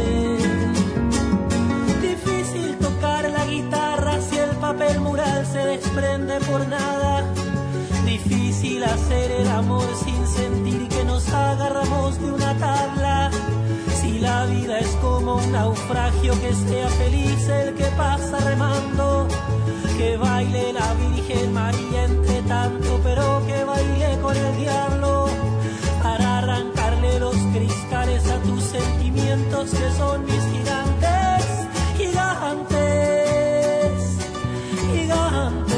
Difícil tocar la guitarra si el papel mural se desprende por nada. Difícil hacer el amor sin sentir que nos agarramos de una tabla. Si la vida es como un naufragio, que sea feliz el que pasa remando. Que baile la Virgen María entre tanto, pero que baile con el diablo. Para arrancarle los cristales a tus sentimientos que son mis gigantes, gigantes, gigantes.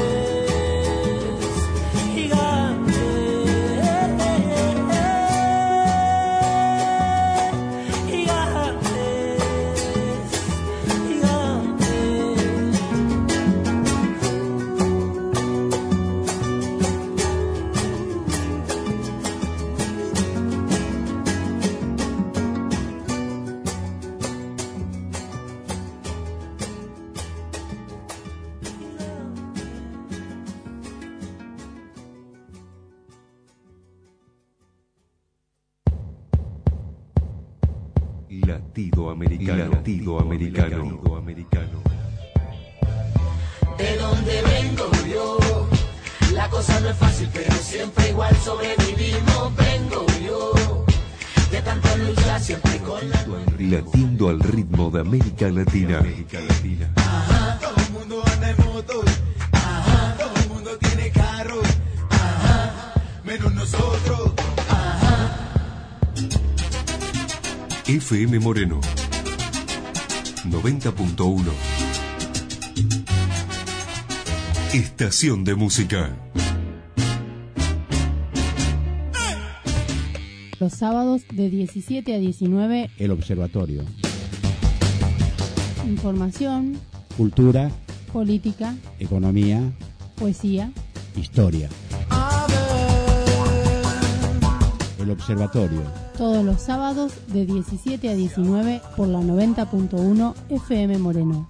Latido americano, latido americano, latido americano. De donde vengo yo, la cosa no es fácil, pero siempre igual sobrevivimos. Vengo yo, de que tanto lucha siempre con la... Latiendo al ritmo de América Latina. América Latina. Ajá, todo el mundo anda en moto. Ajá, todo el mundo tiene carro. Ajá, menos nosotros. Ajá. F M Moreno noventa punto uno. Estación de música. Los sábados de diecisiete a diecinueve, El Observatorio. información, Cultura, política, economía, poesía. historia. El Observatorio. Todos los sábados de diecisiete a diecinueve por la noventa punto uno F M Moreno.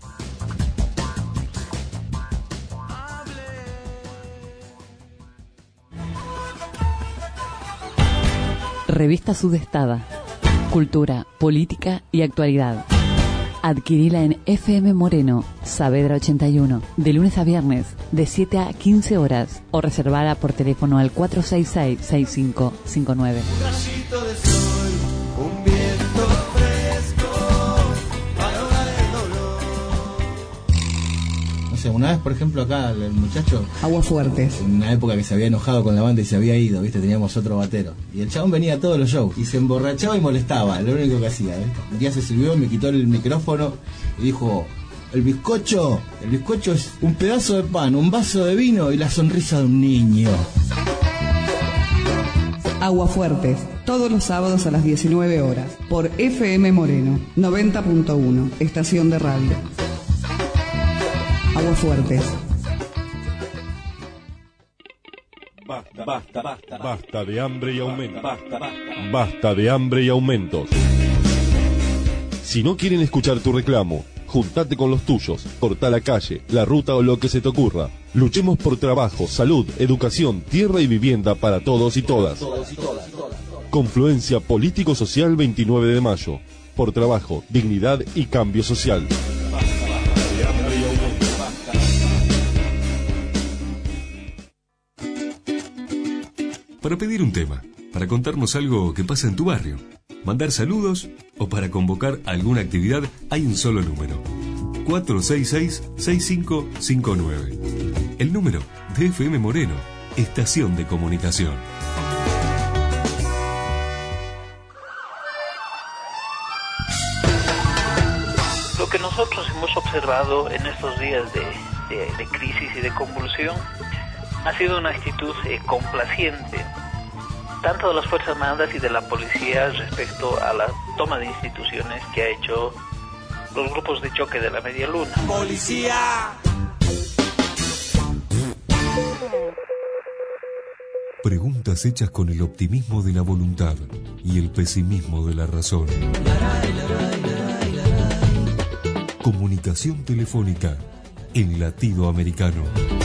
Revista Sudestada. Cultura, política y actualidad. Adquirila en F M Moreno, Saavedra ochenta y uno, de lunes a viernes, de siete a quince horas, o reservada por teléfono al cuatro seis seis, seis cinco cinco nueve. Un rayito de sol, un viento fresco, para ahogar el dolor. No sé, una vez, por ejemplo, acá el muchacho... Aguafuertes. En una época que se había enojado con la banda y se había ido, ¿viste? Teníamos otro batero. Y el chabón venía a todos los shows y se emborrachaba y molestaba, lo único que hacía, ¿viste? Un día se sirvió, me quitó el micrófono y dijo... El bizcocho, el bizcocho es un pedazo de pan, un vaso de vino y la sonrisa de un niño. Aguafuertes, todos los sábados a las diecinueve horas, por F M Moreno, noventa punto uno, estación de radio. Aguafuertes. Basta, basta, basta, basta de hambre y aumentos. Basta, basta, basta de hambre y aumentos. Si no quieren escuchar tu reclamo, juntate con los tuyos, corta la calle, la ruta o lo que se te ocurra. Luchemos por trabajo, salud, educación, tierra y vivienda para todos y todas. Confluencia Político-Social veintinueve de mayo. Por trabajo, dignidad y cambio social. Para pedir un tema, para contarnos algo que pasa en tu barrio, mandar saludos o para convocar alguna actividad, hay un solo número: cuatro seis seis, seis cinco cinco nueve. El número de F M Moreno, estación de comunicación. Lo que nosotros hemos observado en estos días de, de, de crisis y de convulsión ha sido una actitud eh, complaciente, tanto de las Fuerzas Armadas y de la policía respecto a la toma de instituciones que ha hecho los grupos de choque de la Media Luna. ¡Policía! Preguntas hechas con el optimismo de la voluntad y el pesimismo de la razón. Comunicación telefónica en latido americano.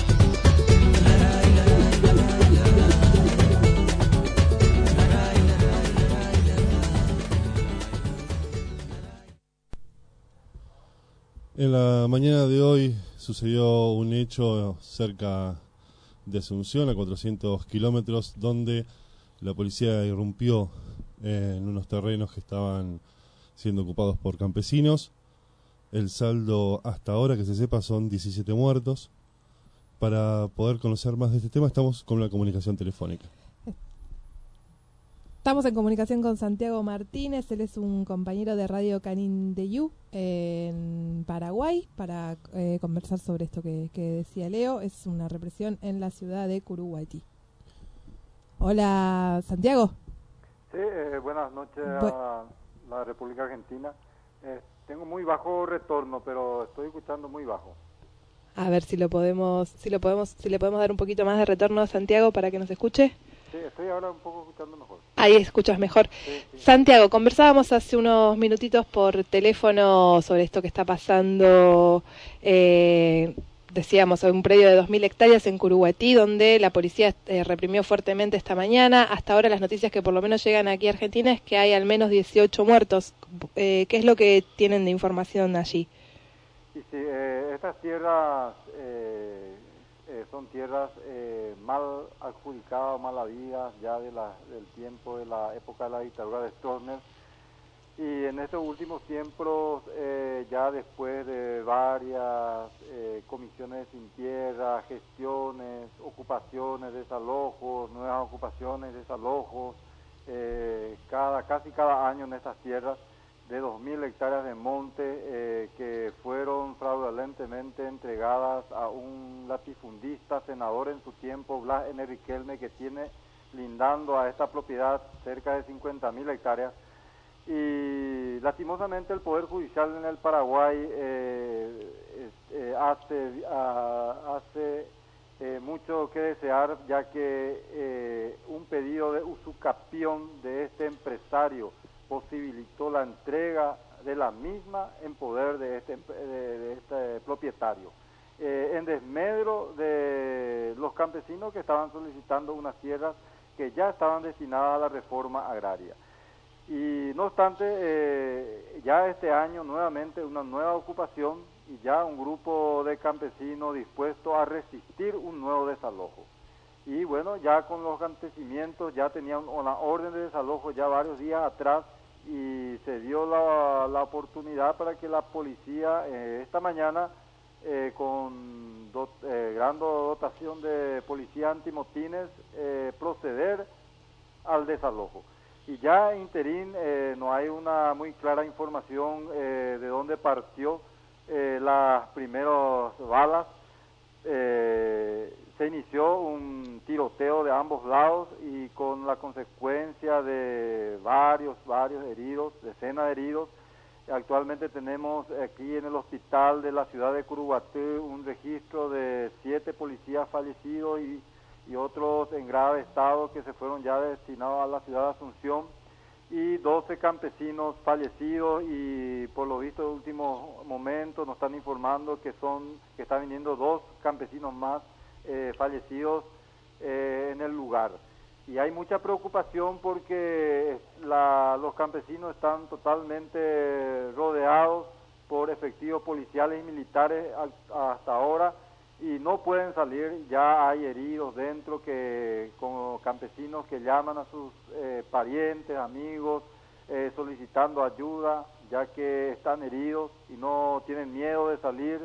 En la mañana de hoy sucedió un hecho cerca de Asunción, a cuatrocientos kilómetros, donde la policía irrumpió en unos terrenos que estaban siendo ocupados por campesinos. El saldo hasta ahora, que se sepa, son diecisiete muertos. Para poder conocer más de este tema, estamos con una comunicación telefónica. Estamos en comunicación con Santiago Martínez, él es un compañero de Radio Canindeyú en Paraguay, para eh, conversar sobre esto que, que decía Leo. Es una represión en la ciudad de Curuguaty. Hola, Santiago. Sí, eh, buenas noches a la República Argentina. Eh, tengo muy bajo retorno, pero estoy escuchando muy bajo. A ver si lo podemos, si lo podemos, si le podemos dar un poquito más de retorno a Santiago para que nos escuche. Sí, estoy ahora un poco escuchando mejor. Ahí escuchas mejor. Sí, sí. Santiago, conversábamos hace unos minutitos por teléfono sobre esto que está pasando, eh, decíamos, en un predio de dos mil hectáreas en Curuguaty, donde la policía eh, reprimió fuertemente esta mañana. Hasta ahora las noticias que por lo menos llegan aquí a Argentina es que hay al menos dieciocho muertos. Eh, ¿Qué es lo que tienen de información allí? Sí, sí, eh, estas tierras eh, eh, son tierras eh, mal adjudicadas, mal habidas, ya de la, del tiempo de la época de la dictadura de Stroessner. Y en estos últimos tiempos, eh, ya después de varias eh, comisiones sin tierra, gestiones, ocupaciones, desalojos, nuevas ocupaciones, desalojos, eh, cada, casi cada año en estas tierras, de dos mil hectáreas de monte eh, que fueron fraudulentemente entregadas a un latifundista, senador en su tiempo, Blas N. Riquelme, que tiene lindando a esta propiedad cerca de cincuenta mil hectáreas. Y lastimosamente el Poder Judicial en el Paraguay eh, eh, hace, a, hace eh, mucho que desear, ya que eh, un pedido de usucapión de este empresario posibilitó la entrega de la misma en poder de este, de, de este propietario, eh, en desmedro de los campesinos que estaban solicitando unas tierras que ya estaban destinadas a la reforma agraria. Y no obstante, eh, ya este año nuevamente una nueva ocupación y ya un grupo de campesinos dispuestos a resistir un nuevo desalojo. Y bueno, ya con los acontecimientos, ya tenían una orden de desalojo ya varios días atrás y se dio la, la oportunidad para que la policía eh, esta mañana eh, con dot, eh, gran dotación de policía antimotines eh, proceder al desalojo. Y ya interín eh, no hay una muy clara información eh, de dónde partió eh, las primeras balas. Eh, se inició un tiroteo de ambos lados y con la consecuencia de varios, varios heridos, decenas de heridos. Actualmente tenemos aquí en el hospital de la ciudad de Curuguatí un registro de siete policías fallecidos y y otros en grave estado que se fueron ya destinados a la ciudad de Asunción, y doce campesinos fallecidos, y por lo visto en el último momento nos están informando que son que están viniendo dos campesinos más eh, fallecidos eh, en el lugar. Y hay mucha preocupación porque la, los campesinos están totalmente rodeados por efectivos policiales y militares a, hasta ahora, y no pueden salir. Ya hay heridos dentro, que como campesinos que llaman a sus eh, parientes, amigos, eh, solicitando ayuda, ya que están heridos y no tienen miedo de salir.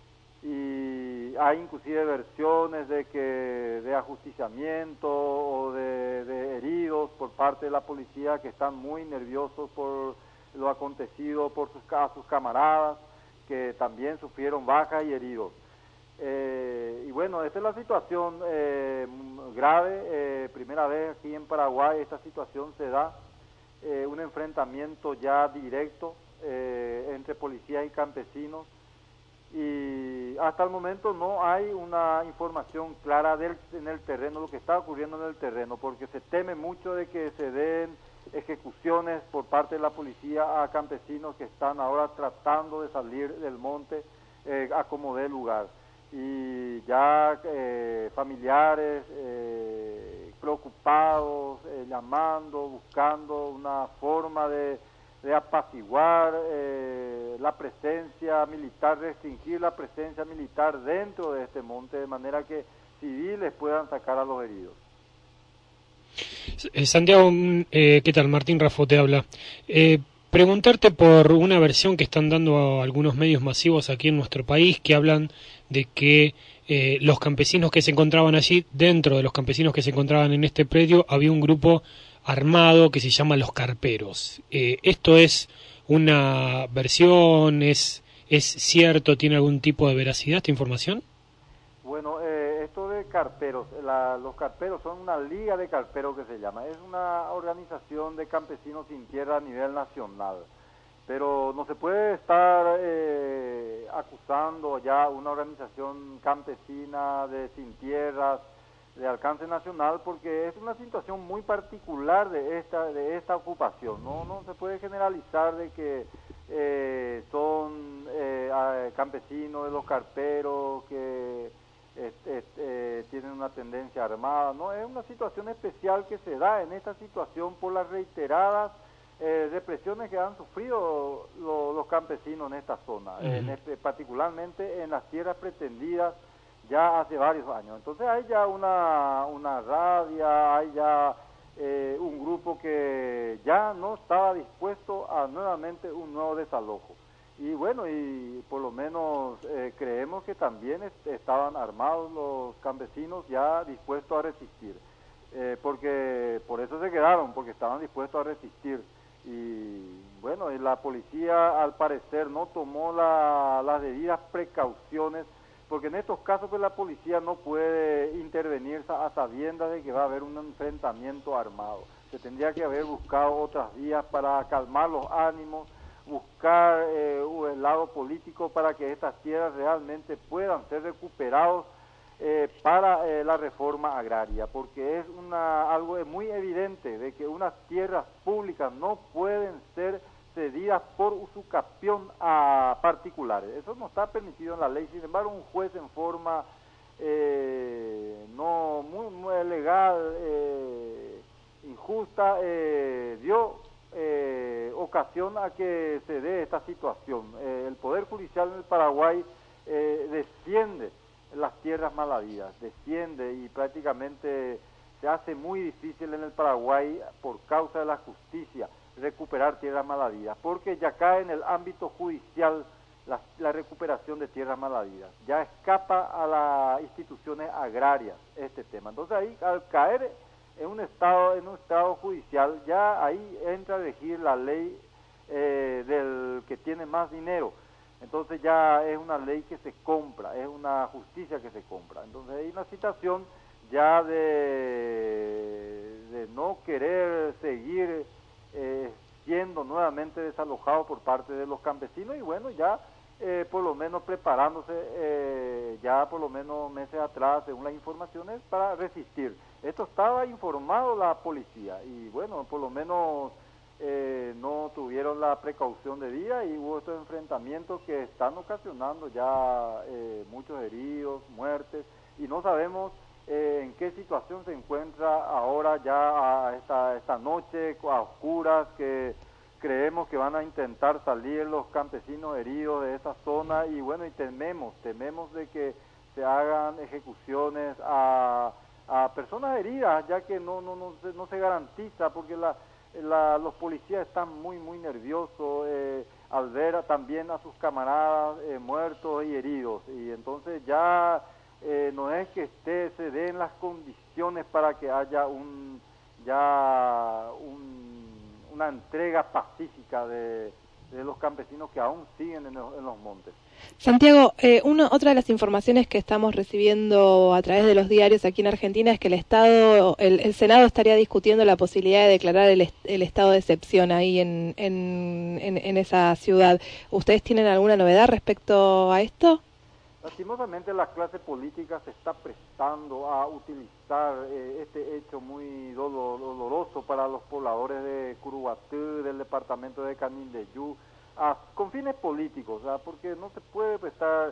Y hay inclusive versiones de que de ajusticiamiento o de, de heridos por parte de la policía, que están muy nerviosos por lo acontecido por sus, a sus camaradas, que también sufrieron bajas y heridos. Eh, y bueno, esta es la situación eh, grave. Eh, primera vez aquí en Paraguay esta situación se da, eh, un enfrentamiento ya directo eh, entre policías y campesinos, y hasta el momento no hay una información clara del, en el terreno, lo que está ocurriendo en el terreno, porque se teme mucho de que se den ejecuciones por parte de la policía a campesinos que están ahora tratando de salir del monte eh, a como dé lugar. Y ya eh, familiares eh, preocupados, eh, llamando, buscando una forma de, de apaciguar eh, la presencia militar, restringir la presencia militar dentro de este monte, de manera que civiles puedan sacar a los heridos. Eh, Santiago, eh, ¿qué tal? Martín Rafo te habla. Eh, preguntarte por una versión que están dando algunos medios masivos aquí en nuestro país, que hablan de que eh, los campesinos que se encontraban allí, dentro de los campesinos que se encontraban en este predio, había un grupo armado que se llama Los Carperos. Eh, ¿Esto es una versión? ¿Es, es cierto? ¿Tiene algún tipo de veracidad esta información? Bueno, eh, esto de carperos, la, los carperos son una liga de carperos que se llama, es una organización de campesinos sin tierra a nivel nacional, pero no se puede estar eh, acusando ya una organización campesina de sin tierras de alcance nacional, porque es una situación muy particular de esta de esta ocupación. No, no se puede generalizar de que eh, son eh, campesinos de los carperos que Este, este, tienen una tendencia armada. No, es una situación especial que se da en esta situación por las reiteradas eh, represiones que han sufrido lo, los campesinos en esta zona, uh-huh. en este, particularmente en las tierras pretendidas ya hace varios años. Entonces hay ya una, una rabia, hay ya eh, un grupo que ya no estaba dispuesto a nuevamente un nuevo desalojo. Y bueno, y por lo menos eh, creemos que también est- estaban armados los campesinos ya dispuestos a resistir. Eh, porque por eso se quedaron, porque estaban dispuestos a resistir. Y bueno, y la policía al parecer no tomó la, las debidas precauciones, porque en estos casos pues la policía no puede intervenir a sabiendas de que va a haber un enfrentamiento armado. Se tendría que haber buscado otras vías para calmar los ánimos, buscar eh, el lado político para que estas tierras realmente puedan ser recuperados eh, para eh, la reforma agraria, porque es una algo muy evidente de que unas tierras públicas no pueden ser cedidas por usucapión a particulares. Eso no está permitido en la ley. Sin embargo, un juez en forma eh, no muy, muy legal, eh, injusta, eh, dio eh, ocasión a que se dé esta situación. Eh, el Poder Judicial en el Paraguay eh, desciende las tierras mal habidas, desciende y prácticamente se hace muy difícil en el Paraguay por causa de la justicia recuperar tierras mal habidas, porque ya cae en el ámbito judicial la, la recuperación de tierras mal habidas, ya escapa a las instituciones agrarias este tema. Entonces ahí al caer en un estado en un estado judicial, ya ahí entra a regir la ley eh, del que tiene más dinero. Entonces ya es una ley que se compra, es una justicia que se compra. Entonces hay una situación ya de, de no querer seguir eh, siendo nuevamente desalojado por parte de los campesinos y bueno, ya eh, por lo menos preparándose eh, ya por lo menos meses atrás, según las informaciones, para resistir. Esto estaba informado la policía y bueno, por lo menos eh, no tuvieron la precaución debida y hubo estos enfrentamientos que están ocasionando ya eh, muchos heridos, muertes y no sabemos eh, en qué situación se encuentra ahora ya a esta, esta noche a oscuras, que creemos que van a intentar salir los campesinos heridos de esa zona y bueno, y tememos, tememos de que se hagan ejecuciones a, a personas heridas, ya que no, no, no, se, no se garantiza, porque la La, los policías están muy muy nerviosos eh, al ver a, también a sus camaradas eh, muertos y heridos y entonces ya eh, no es que esté, se den las condiciones para que haya un ya un, una entrega pacífica de, de los campesinos que aún siguen en los, en los montes. Santiago, eh, una, otra de las informaciones que estamos recibiendo a través de los diarios aquí en Argentina es que el Estado, el, el Senado estaría discutiendo la posibilidad de declarar el, el estado de excepción ahí en, en, en, en esa ciudad. ¿Ustedes tienen alguna novedad respecto a esto? Lastimosamente la clase política se está prestando a utilizar eh, este hecho muy dolor, doloroso para los pobladores de Curuguatú, del departamento de Canindeyú, a, con fines políticos, ¿verdad? Porque no se puede prestar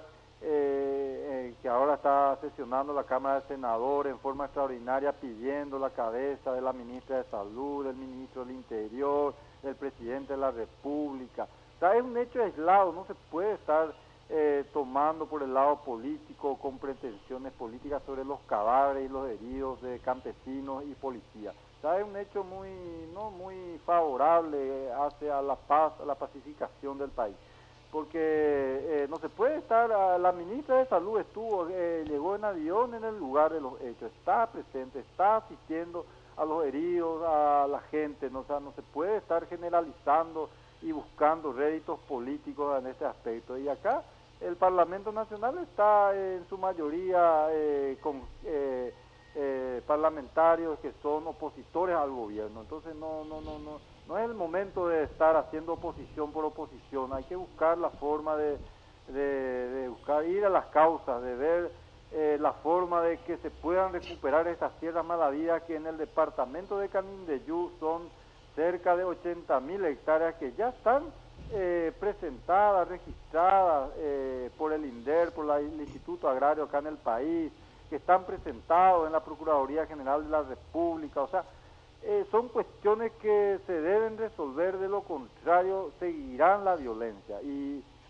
eh, eh, que ahora está sesionando la Cámara de Senadores en forma extraordinaria pidiendo la cabeza de la ministra de Salud, del ministro del Interior, del presidente de la República. O sea, es un hecho aislado, no se puede estar eh, tomando por el lado político con pretensiones políticas sobre los cadáveres y los heridos de campesinos y policías. Es un hecho muy no muy favorable hacia la paz, a la pacificación del país, porque eh, no se puede estar, la ministra de Salud estuvo, eh, llegó en avión en el lugar de los hechos, está presente, está asistiendo a los heridos, a la gente, no, o sea, no se puede estar generalizando y buscando réditos políticos en ese aspecto, y acá el Parlamento Nacional está en su mayoría eh, con... Eh, Eh, parlamentarios que son opositores al gobierno, entonces no no no no no es el momento de estar haciendo oposición por oposición, hay que buscar la forma de, de, de buscar ir a las causas, de ver eh, la forma de que se puedan recuperar estas tierras mal habidas que en el departamento de Canindeyú son cerca de ochenta mil hectáreas que ya están eh, presentadas, registradas eh, por el INDER, por la, el Instituto Agrario acá en el país, que están presentados en la Procuraduría General de la República, o sea, eh, son cuestiones que se deben resolver, de lo contrario seguirán la violencia y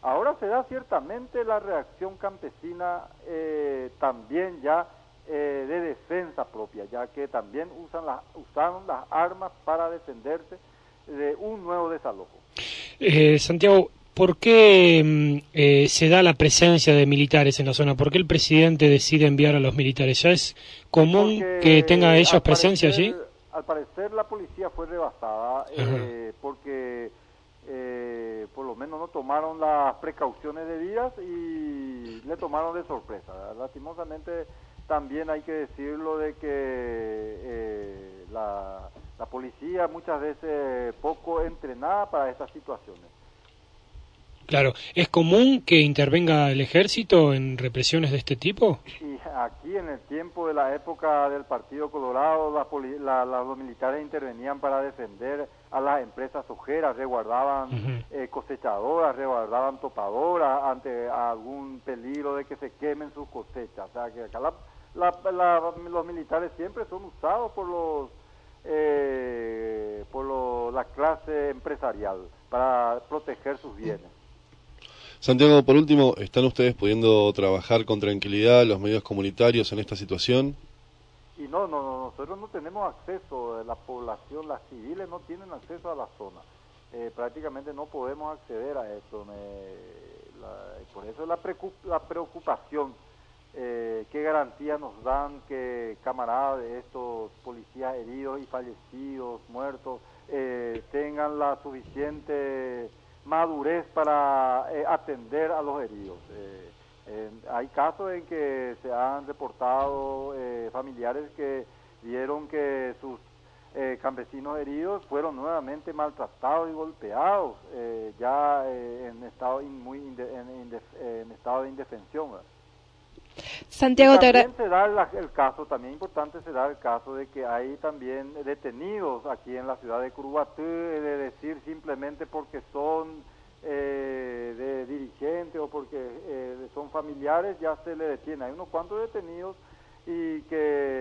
Ahora se da ciertamente la reacción campesina eh, también ya eh, de defensa propia, ya que también usan las, usaron las armas para defenderse de un nuevo desalojo. Eh, Santiago, ¿por qué eh, se da la presencia de militares en la zona? ¿Por qué el presidente decide enviar a los militares? ¿Ya es común Porque que tengan ellos al presencia parecer, allí? Al parecer la policía fue rebasada eh, porque eh, por lo menos no tomaron las precauciones debidas y le tomaron de sorpresa. Lastimosamente también hay que decirlo de que eh, la, la policía muchas veces poco entrenada para estas situaciones. Claro, ¿es común que intervenga el ejército en represiones de este tipo? Y aquí en el tiempo de la época del Partido Colorado, la poli- la, la, los militares intervenían para defender a las empresas ojeras, resguardaban uh-huh. eh, cosechadoras, resguardaban topadoras ante algún peligro de que se quemen sus cosechas. O sea que acá la, la, la, los militares siempre son usados por los eh, por lo, la clase empresarial para proteger sus bienes. Santiago, por último, ¿están ustedes pudiendo trabajar con tranquilidad los medios comunitarios en esta situación? Y no, no, no, nosotros no tenemos acceso, la población, las civiles no tienen acceso a la zona. Eh, prácticamente no podemos acceder a esto. Me, la, por eso es la, preocup, la preocupación. Eh, ¿Qué garantías nos dan que camaradas de estos policías heridos y fallecidos, muertos, eh, tengan la suficiente madurez para eh, atender a los heridos? Eh, eh, hay casos en que se han reportado eh, familiares que vieron que sus eh, campesinos heridos fueron nuevamente maltratados y golpeados eh, ya eh, en estado in, muy inde, en, indef, en estado de indefensión, ¿verdad? Santiago, te también se da el, el caso, también importante se da el caso de que hay también detenidos aquí en la ciudad de Curuguatú, de decir simplemente porque son eh, de dirigentes o porque eh, son familiares ya se le detiene. Hay unos cuantos detenidos y que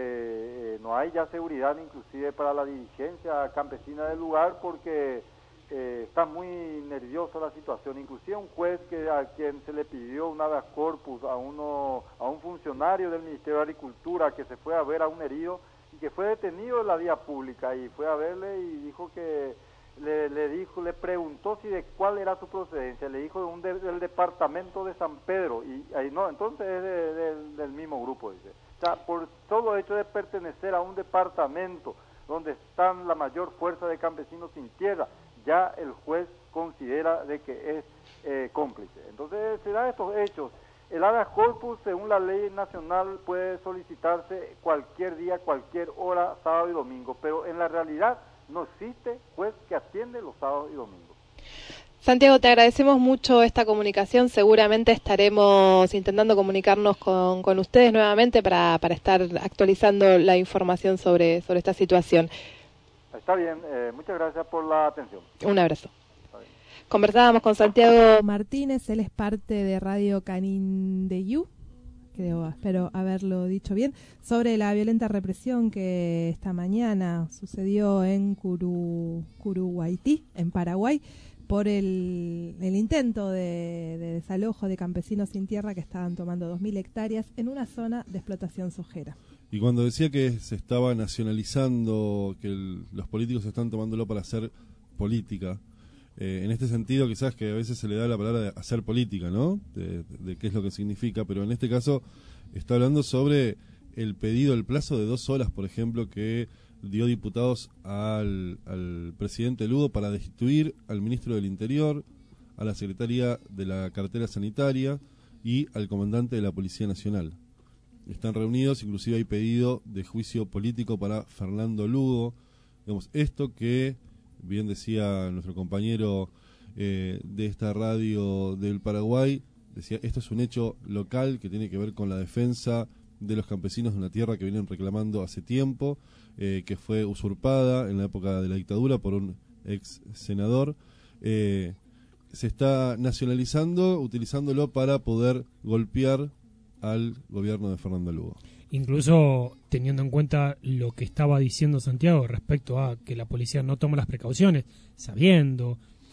eh, no hay ya seguridad inclusive para la dirigencia campesina del lugar porque Eh, está muy nerviosa la situación. Inclusive un juez que a quien se le pidió un habeas corpus a uno a un funcionario del Ministerio de Agricultura que se fue a ver a un herido y que fue detenido en la vía pública y fue a verle y dijo que le, le dijo le preguntó si de cuál era su procedencia, le dijo de un de, del departamento de San Pedro y ahí no, entonces es de, de, del mismo grupo, dice. O sea, por solo hecho de pertenecer a un departamento donde están la mayor fuerza de campesinos sin tierra, ya el juez considera de que es eh, cómplice. Entonces se dan estos hechos. El habeas corpus, según la ley nacional, puede solicitarse cualquier día, cualquier hora, sábado y domingo, pero en la realidad no existe juez que atiende los sábados y domingos. Santiago, te agradecemos mucho esta comunicación. Seguramente estaremos intentando comunicarnos con, con ustedes nuevamente para, para estar actualizando la información sobre, sobre esta situación. Está bien, eh, muchas gracias por la atención. Un abrazo. Conversábamos con Santiago Martínez, él es parte de Radio Canindeyú, creo, espero haberlo dicho bien, sobre la violenta represión que esta mañana sucedió en Curu, Curuguaití, en Paraguay, por el, el intento de, de desalojo de campesinos sin tierra que estaban tomando dos mil hectáreas en una zona de explotación sojera. Y cuando decía que se estaba nacionalizando, que el, los políticos están tomándolo para hacer política, eh, en este sentido quizás que a veces se le da la palabra de hacer política, ¿no? De, de, de qué es lo que significa, pero en este caso está hablando sobre el pedido, el plazo de dos horas, por ejemplo, que dio diputados al, al presidente Lugo para destituir al ministro del Interior, a la secretaria de la cartera sanitaria y al comandante de la Policía Nacional. Están reunidos, inclusive hay pedido de juicio político para Fernando Lugo. Digamos, esto que, bien decía nuestro compañero eh, de esta radio del Paraguay, decía, esto es un hecho local que tiene que ver con la defensa de los campesinos de una tierra que vienen reclamando hace tiempo, eh, que fue usurpada en la época de la dictadura por un ex senador. Eh, se está nacionalizando, utilizándolo para poder golpear al gobierno de Fernando Lugo. Incluso teniendo en cuenta lo que estaba diciendo Santiago respecto a que la policía no toma las precauciones, sabiendo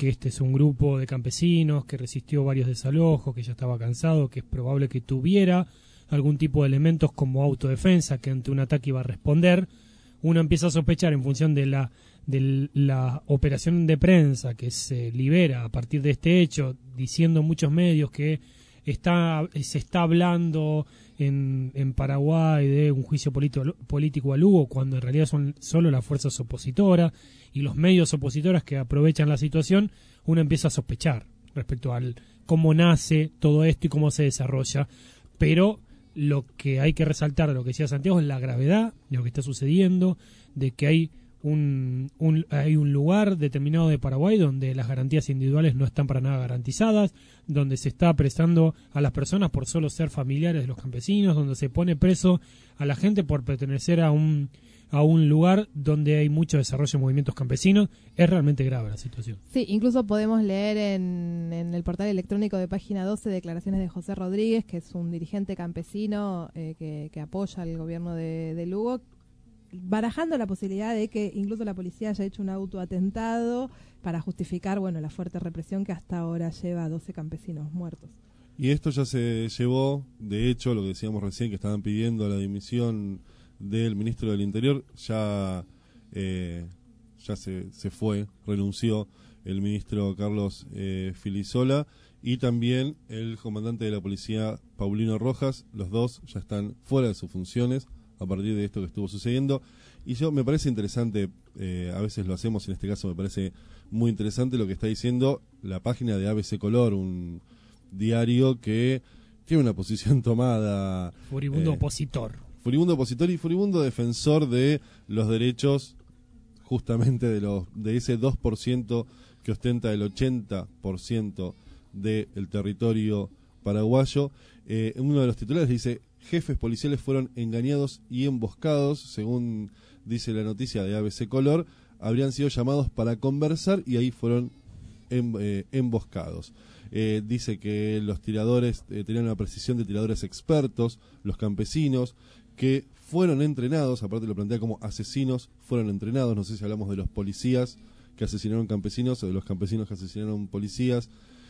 que este es un grupo de campesinos que resistió varios desalojos, que ya estaba cansado, que es probable que tuviera algún tipo de elementos como autodefensa, que ante un ataque iba a responder. Uno empieza a sospechar en función de la de la operación de prensa que se libera a partir de este hecho, diciendo muchos medios que está se está hablando en, en Paraguay de un juicio político, político a Lugo, cuando en realidad son solo las fuerzas opositoras y los medios opositores que aprovechan la situación. Uno empieza a sospechar respecto al cómo nace todo esto y cómo se desarrolla, pero lo que hay que resaltar de lo que decía Santiago es la gravedad de lo que está sucediendo, de que hay un, un hay un lugar determinado de Paraguay donde las garantías individuales no están para nada garantizadas, donde se está apresando a las personas por solo ser familiares de los campesinos, donde se pone preso a la gente por pertenecer a un a un lugar donde hay mucho desarrollo de movimientos campesinos. Es realmente grave la situación. Sí, incluso podemos leer en, en el portal electrónico de Página doce declaraciones de José Rodríguez, que es un dirigente campesino eh, que, que apoya al gobierno de, de Lugo, barajando la posibilidad de que incluso la policía haya hecho un autoatentado para justificar, bueno, la fuerte represión que hasta ahora lleva a doce campesinos muertos. Y esto ya se llevó, de hecho, lo que decíamos recién, que estaban pidiendo la dimisión del ministro del Interior, ya eh, ya se, se fue, renunció el ministro Carlos eh, Filisola, y también el comandante de la policía Paulino Rojas. Los dos ya están fuera de sus funciones a partir de esto que estuvo sucediendo. Y yo me parece interesante, eh, a veces lo hacemos, en este caso me parece muy interesante lo que está diciendo la página de A B C Color, un diario que tiene una posición tomada. Furibundo eh, opositor. Furibundo opositor y furibundo defensor de los derechos, justamente de los de ese dos por ciento que ostenta el ochenta por ciento del territorio paraguayo. Eh, uno de los titulares dice: jefes policiales fueron engañados y emboscados. Según dice la noticia de A B C Color, habrían sido llamados para conversar y ahí fueron em, eh, emboscados. Eh, dice que los tiradores eh, tenían una precisión de tiradores expertos, los campesinos, que fueron entrenados, aparte lo plantea como asesinos, fueron entrenados. No sé si hablamos de los policías que asesinaron campesinos o de los campesinos que asesinaron policías.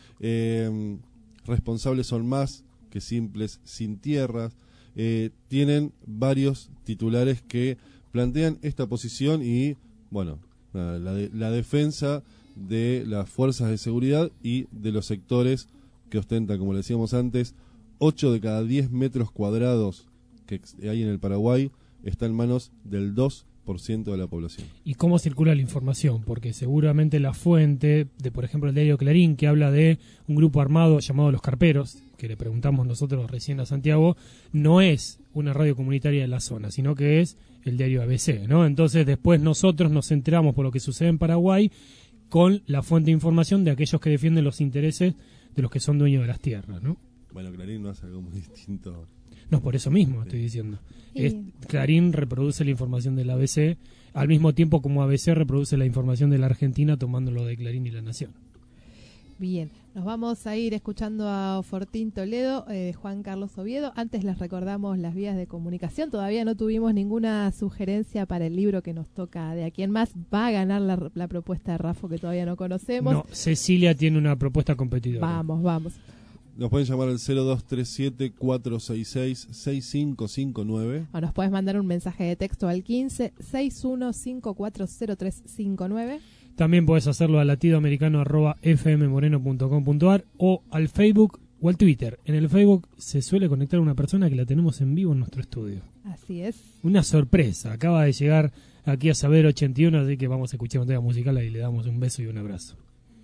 Eh, responsables son más que simples sin tierras. Eh, tienen varios titulares que plantean esta posición y, bueno, la, la, de, la defensa de las fuerzas de seguridad y de los sectores que ostentan, como le decíamos antes, ocho de cada diez metros cuadrados que hay en el Paraguay está en manos del dos por ciento de la población. ¿Y cómo circula la información? Porque seguramente la fuente de, por ejemplo, el diario Clarín, que habla de un grupo armado llamado Los Carperos, que le preguntamos nosotros recién a Santiago, no es una radio comunitaria de la zona, sino que es el diario A B C, ¿no? Entonces después nosotros nos enteramos por lo que sucede en Paraguay con la fuente de información de aquellos que defienden los intereses de los que son dueños de las tierras, ¿no? Bueno, Clarín no hace algo muy distinto. No, por eso mismo estoy diciendo. Es, Clarín reproduce la información del A B C al mismo tiempo como A B C reproduce la información de la Argentina tomándolo de Clarín y La Nación. Bien, nos vamos a ir escuchando a Fortín Toledo, eh, Juan Carlos Oviedo. Antes les recordamos las vías de comunicación. Todavía no tuvimos ninguna sugerencia para el libro que nos toca de aquí en más. Va a ganar la, la propuesta de Rafo que todavía no conocemos. No, Cecilia tiene una propuesta competidora. Vamos, vamos. Nos pueden llamar al cero dos tres siete, cuatro seis seis, seis cinco cinco nueve. O nos puedes mandar un mensaje de texto al quince, sesenta y uno, cincuenta y cuatro cero tres cincuenta y nueve. También puedes hacerlo al latidoamericano arroba fmmoreno punto com punto ar o al Facebook o al Twitter. En el Facebook se suele conectar una persona que la tenemos en vivo en nuestro estudio. Así es. Una sorpresa. Acaba de llegar aquí a Saber ochenta y uno, así que vamos a escuchar un tema musical y le damos un beso y un abrazo.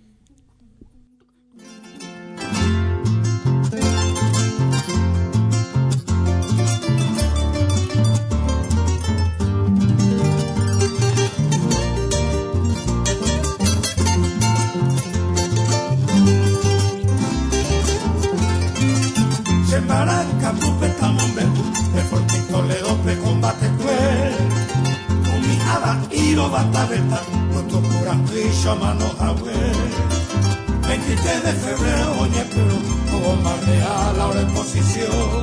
Maraca, Pupeta, Mombebu, de Fortín Toledo, de combate cruel. Comiaba, Iro, Batabeta, Coto, Curantillo, Mano, Jagüe. veintitrés de febrero, Oñepero, como más real, ahora en posición.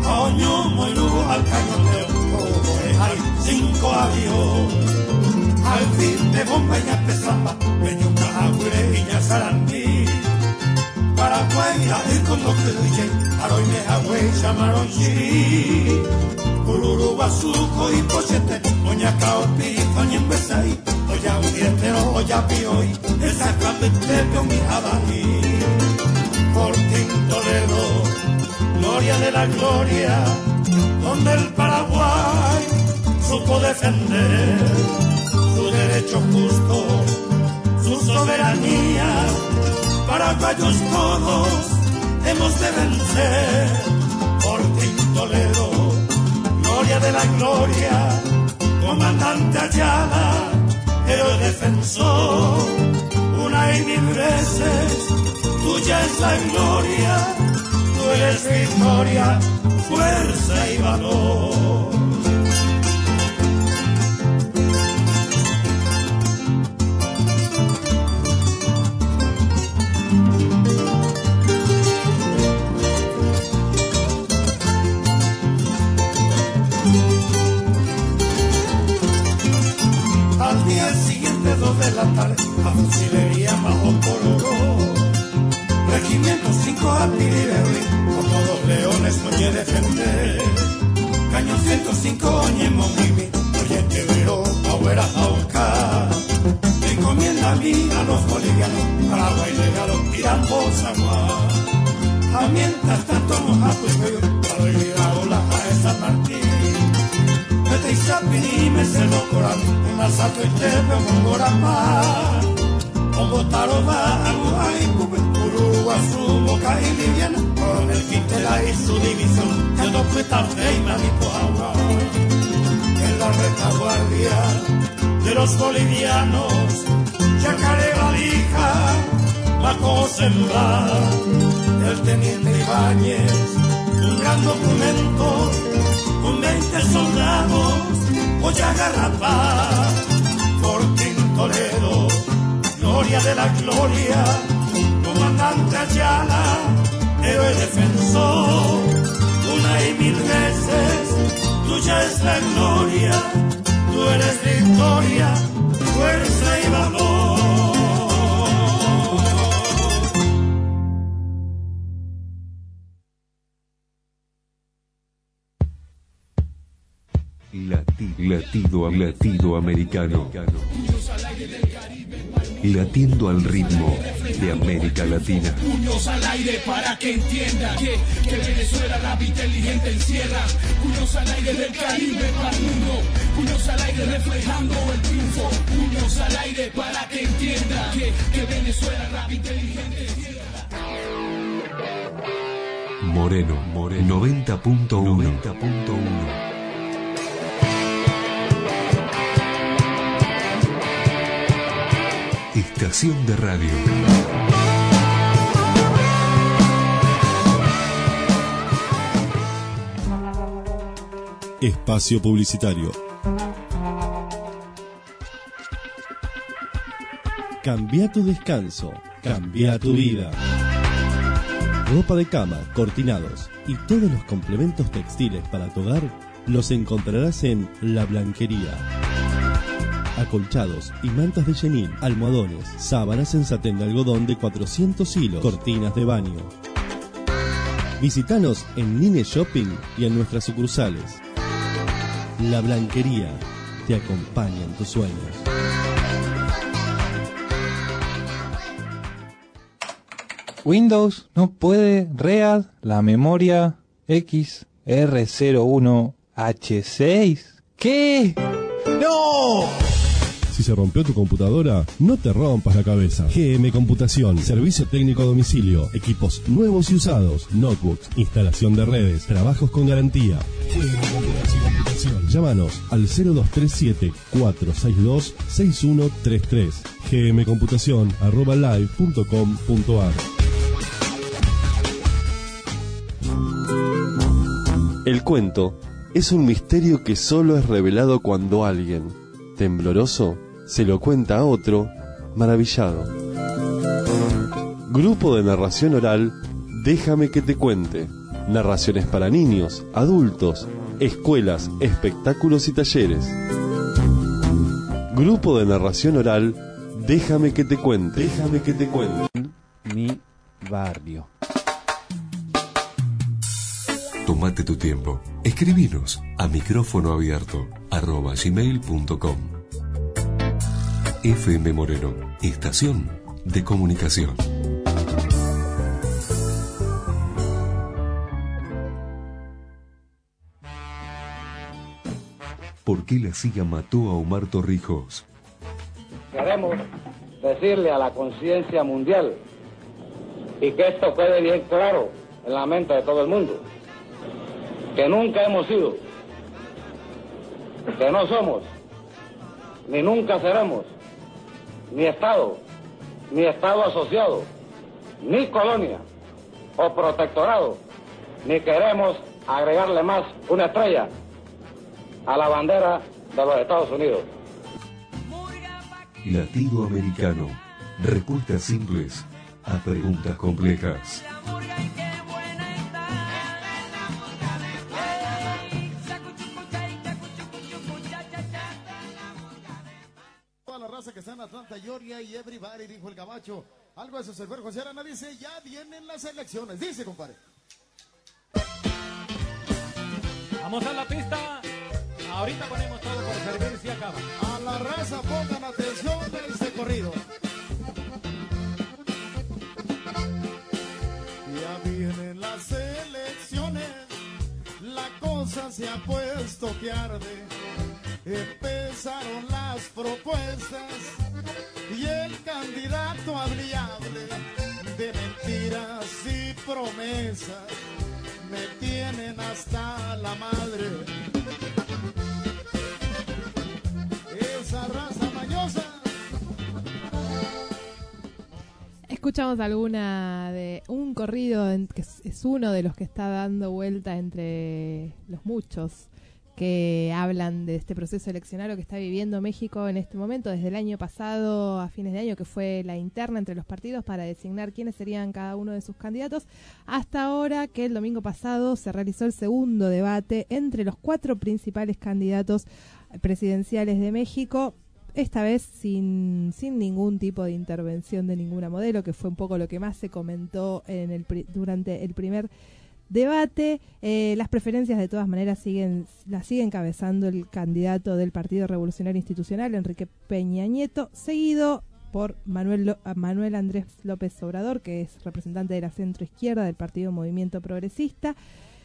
Oño, Moirú, al cañoneo, como es, hay cinco avión. al fin de bomba y pesamba, peñuca agüire y ya sarandí. Paraguaya y como que aroy me agüe llamaron chiri. Cururu basuco y pochete, oña caopi, oña embesai, oya un dientero, oya pioi, esa capete con mi abají. Fortín Toledo, gloria de la gloria, donde el Paraguay supo defender su derecho justo, su soberanía. Paraguayos todos hemos de vencer. Fortín Toledo, gloria de la gloria, comandante Ayala, héroe defensor. Una y mil veces, tuya es la gloria, tú eres victoria, fuerza y valor. Al día siguiente, dos de la tarde, a fusilería bajo Pororó. Regimiento cinco a Piribeuri, con todos leones oye defender. Cañón ciento cinco oñe Momimi, oye quebrero, abuela auca. Encomienda a mí a los bolivianos, Paraguay legado, Irambo, Sagua. A mientras tanto nos apoyo, para olvidar a esa partida. Mete y sapini, me se lo coral, en la saco y te veo con Gorapá. Como Taroba, Aguay, Cururu, Azumo, Caí, Liviana, con el Quintela y su división, que no fue tarde y manito agua. En la retaguardia de los bolivianos, Yacaré Valija, Baco Semba, el teniente Ibáñez, un gran documento, con veinte soldados, voy a Garrapá, Fortín Toledo, gloria de la gloria, comandante Ayala, héroe defensor, una y mil veces, tuya es la gloria, tú eres victoria, fuerza y valor. Lati- latido, latido americano. Latiendo al ritmo de América Latina. Puños al aire para que entiendan que, que Venezuela rap inteligente encierra. Puños al aire del Caribe para el mundo. Puños al aire reflejando el triunfo. Puños al aire para que entiendan que, que Venezuela rap inteligente encierra. Moreno, Moreno noventa punto uno. Estación de radio. Espacio publicitario. Cambia tu descanso, cambia tu vida. Ropa de cama, cortinados y todos los complementos textiles para tu hogar los encontrarás en La Blanquería. Acolchados y mantas de chenil, almohadones, sábanas en satén de algodón de cuatrocientos hilos, cortinas de baño. Visítanos en Nine Shopping y en nuestras sucursales. La Blanquería te acompaña en tus sueños. Windows no puede read la memoria X R cero uno H seis. ¿Qué? ¡No! Si se rompió tu computadora, no te rompas la cabeza. G M Computación, servicio técnico a domicilio, equipos nuevos y usados, notebooks, instalación de redes, trabajos con garantía. G M Computación. Llámanos al cero dos tres siete, cuatro seis dos, seis uno tres tres. gmcomputación arroba live punto com punto ar. El cuento es un misterio que solo es revelado cuando alguien, tembloroso, se lo cuenta a otro, maravillado. Grupo de narración oral, Déjame que te cuente. Narraciones para niños, adultos, escuelas, espectáculos y talleres. Grupo de narración oral, Déjame que te cuente. Déjame que te cuente. Mi barrio. Tómate tu tiempo. Escribinos a micrófono abierto arroba gmail punto com. F M Moreno, estación de comunicación. ¿Por qué la C I A mató a Omar Torrijos? Queremos decirle a la conciencia mundial y que esto quede bien claro en la mente de todo el mundo, que nunca hemos sido, que no somos, ni nunca seremos, ni Estado, ni Estado asociado, ni colonia o protectorado, ni queremos agregarle más una estrella a la bandera de los Estados Unidos. Latido Americano. Respuestas simples a preguntas complejas. Toda la raza que está en Atlanta, Georgia y everybody, dijo el gabacho. Algo de su José Arana dice, ya vienen las elecciones. Dice, compadre. Vamos a la pista. Ahorita ponemos todo por servir si acaba. A la raza pongan atención a este corrido. Ya vienen las elecciones, la cosa se ha puesto que arde. Empezaron las propuestas y el candidato admirable de mentiras y promesas me tienen hasta la madre. Esa raza mañosa. Escuchamos alguna de un corrido en, que es, es uno de los que está dando vuelta entre los muchos que hablan de este proceso eleccionario que está viviendo México en este momento, desde el año pasado a fines de año, que fue la interna entre los partidos para designar quiénes serían cada uno de sus candidatos, hasta ahora que el domingo pasado se realizó el segundo debate entre los cuatro principales candidatos presidenciales de México, esta vez sin, sin ningún tipo de intervención de ninguna modelo, que fue un poco lo que más se comentó en el, durante el primer debate. Eh, las preferencias de todas maneras siguen las sigue encabezando el candidato del Partido Revolucionario Institucional, Enrique Peña Nieto, seguido por Manuel, Manuel Andrés López Obrador, que es representante de la centroizquierda del Partido Movimiento Progresista.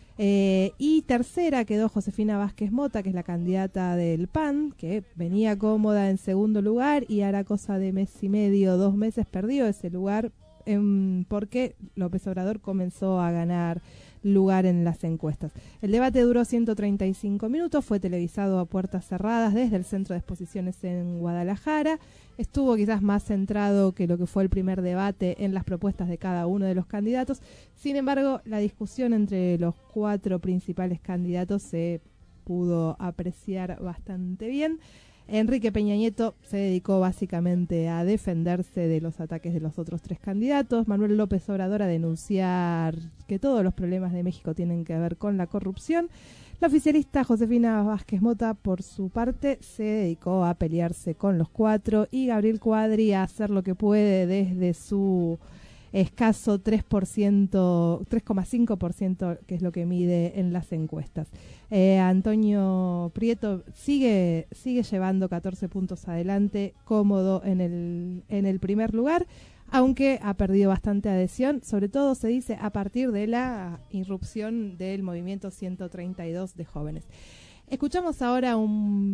Eh, y tercera quedó Josefina Vázquez Mota, que es la candidata del P A N, que venía cómoda en segundo lugar y hará cosa de mes y medio, dos meses perdió ese lugar eh, porque López Obrador comenzó a ganar lugar en las encuestas. El debate duró ciento treinta y cinco minutos, fue televisado a puertas cerradas desde el Centro de Exposiciones en Guadalajara. Estuvo quizás más centrado que lo que fue el primer debate en las propuestas de cada uno de los candidatos. Sin embargo, la discusión entre los cuatro principales candidatos se pudo apreciar bastante bien. Enrique Peña Nieto se dedicó básicamente a defenderse de los ataques de los otros tres candidatos. Manuel López Obrador a denunciar que todos los problemas de México tienen que ver con la corrupción. La oficialista Josefina Vázquez Mota, por su parte, se dedicó a pelearse con los cuatro y Gabriel Cuadri a hacer lo que puede desde su escaso tres por ciento, tres coma cinco por ciento, que es lo que mide en las encuestas. Eh, Antonio Prieto sigue sigue llevando catorce puntos adelante, cómodo en el en el primer lugar, aunque ha perdido bastante adhesión, sobre todo se dice a partir de la irrupción del movimiento ciento treinta y dos de jóvenes. Escuchamos ahora un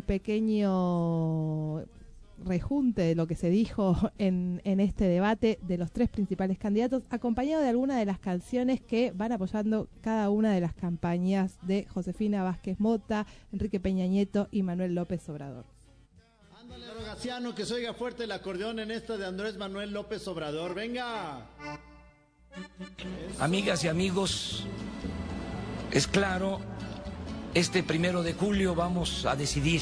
pequeño rejunte de lo que se dijo en, en este debate de los tres principales candidatos, acompañado de algunas de las canciones que van apoyando cada una de las campañas de Josefina Vázquez Mota, Enrique Peña Nieto y Manuel López Obrador. Ándale, Rogaciano, que se oiga fuerte el acordeón en esta de Andrés Manuel López Obrador. ¡Venga! Amigas y amigos, es claro, este primero de julio vamos a decidir.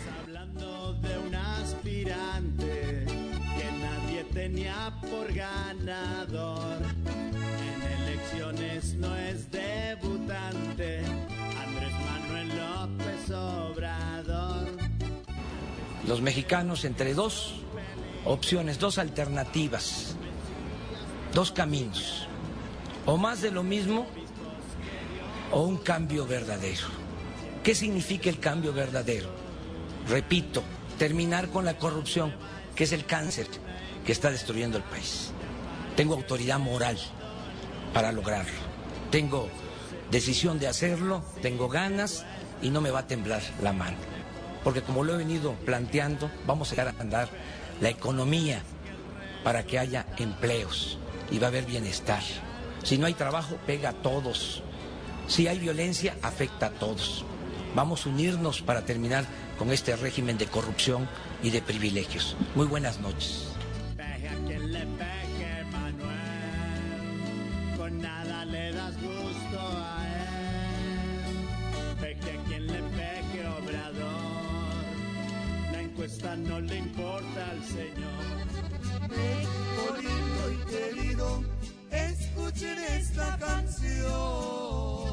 De un aspirante que nadie tenía por ganador. En elecciones no es debutante, Andrés Manuel López Obrador. los mexicanos entre dos opciones, dos alternativas, dos caminos, o más de lo mismo o un cambio verdadero. ¿Qué significa el cambio verdadero? Repito, terminar con la corrupción, que es el cáncer que está destruyendo el país. Tengo autoridad moral para lograrlo, tengo decisión de hacerlo, tengo ganas y no me va a temblar la mano, porque como lo he venido planteando, vamos a andar la economía para que haya empleos y va a haber bienestar. Si no hay trabajo, pega a todos. Si hay violencia, afecta a todos. Vamos a unirnos para terminar con este régimen de corrupción y de privilegios. Muy buenas noches. Peje a quien le peje, Manuel, con nada le das gusto a él. Peje a quien le peje, Obrador, la encuesta no le importa al señor. México lindo y querido, escuchen esta canción.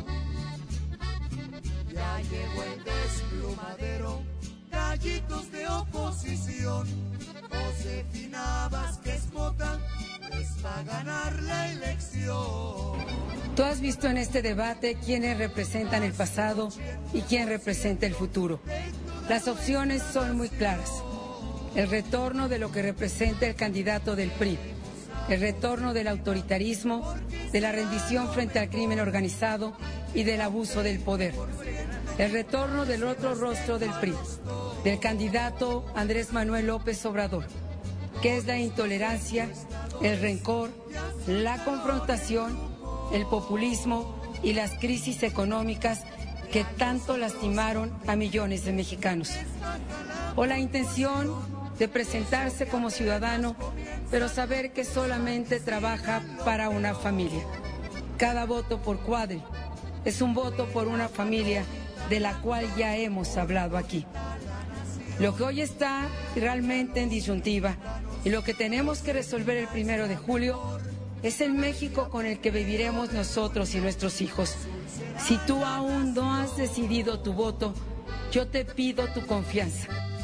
Ya llegó el desplumadero, gallitos de oposición. Josefina Vázquez Mota les va a ganar la elección. Tú has visto en este debate quiénes representan el pasado y quién representa el futuro. Las opciones son muy claras. El retorno de lo que representa el candidato del P R I, el retorno del autoritarismo, de la rendición frente al crimen organizado y del abuso del poder. El retorno del otro rostro del P R I, del candidato Andrés Manuel López Obrador, que es la intolerancia, el rencor, la confrontación, el populismo y las crisis económicas que tanto lastimaron a millones de mexicanos. O la intención de presentarse como ciudadano, pero saber que solamente trabaja para una familia. Cada voto por cuadri es un voto por una familia de la cual ya hemos hablado aquí. Lo que hoy está realmente en disyuntiva y lo que tenemos que resolver el primero de julio es el México con el que viviremos nosotros y nuestros hijos. Si tú aún no has decidido tu voto, yo te pido tu confianza.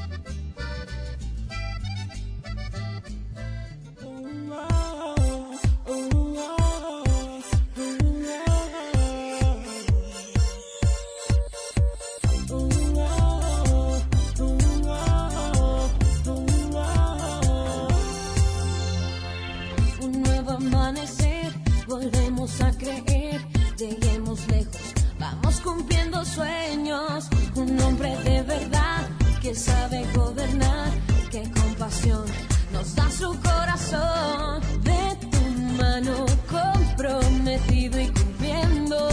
Volvemos a creer, lleguemos lejos, vamos cumpliendo sueños. Un hombre de verdad que sabe gobernar, que con pasión nos da su corazón. De tu mano comprometido y cumpliendo.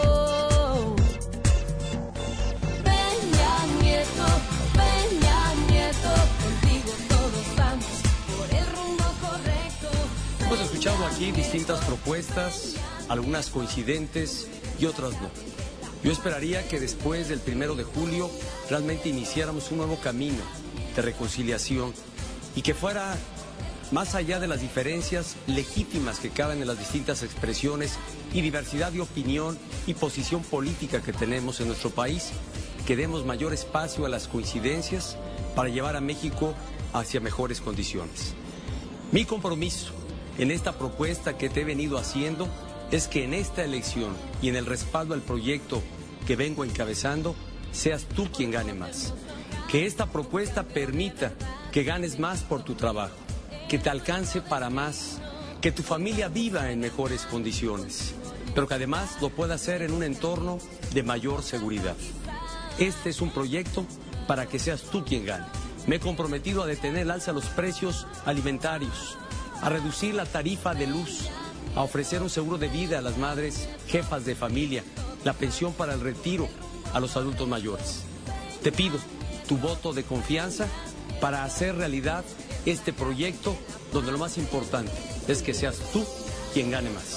Peña Nieto, Peña Nieto, contigo todos vamos por el rumbo correcto. Hemos escuchado aquí distintas propuestas, algunas coincidentes y otras no. Yo esperaría que después del primero de julio realmente iniciáramos un nuevo camino de reconciliación y que fuera más allá de las diferencias legítimas que caben en las distintas expresiones y diversidad de opinión y posición política que tenemos en nuestro país, que demos mayor espacio a las coincidencias para llevar a México hacia mejores condiciones. Mi compromiso en esta propuesta que te he venido haciendo es que en esta elección y en el respaldo al proyecto que vengo encabezando, seas tú quien gane más. Que esta propuesta permita que ganes más por tu trabajo, que te alcance para más, que tu familia viva en mejores condiciones, pero que además lo pueda hacer en un entorno de mayor seguridad. Este es un proyecto para que seas tú quien gane. Me he comprometido a detener el alza de los precios alimentarios, a reducir la tarifa de luz, a ofrecer un seguro de vida a las madres jefas de familia, la pensión para el retiro a los adultos mayores. Te pido tu voto de confianza para hacer realidad este proyecto donde lo más importante es que seas tú quien gane más.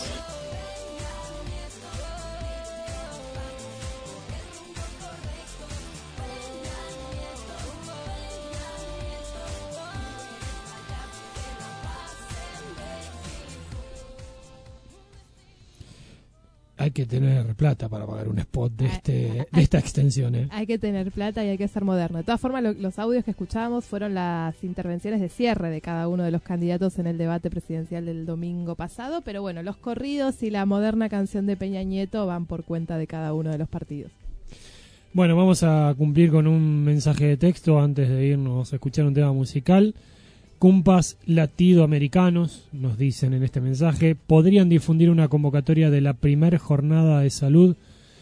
Hay que tener plata para pagar un spot de este de esta extensión. ¿eh? Hay que tener plata y hay que ser moderno. De todas formas, lo, los audios que escuchábamos fueron las intervenciones de cierre de cada uno de los candidatos en el debate presidencial del domingo pasado, pero bueno, los corridos y la moderna canción de Peña Nieto van por cuenta de cada uno de los partidos. Bueno, vamos a cumplir con un mensaje de texto antes de irnos a escuchar un tema musical. Cumpas latidoamericanos, nos dicen en este mensaje, podrían difundir una convocatoria de la primer jornada de salud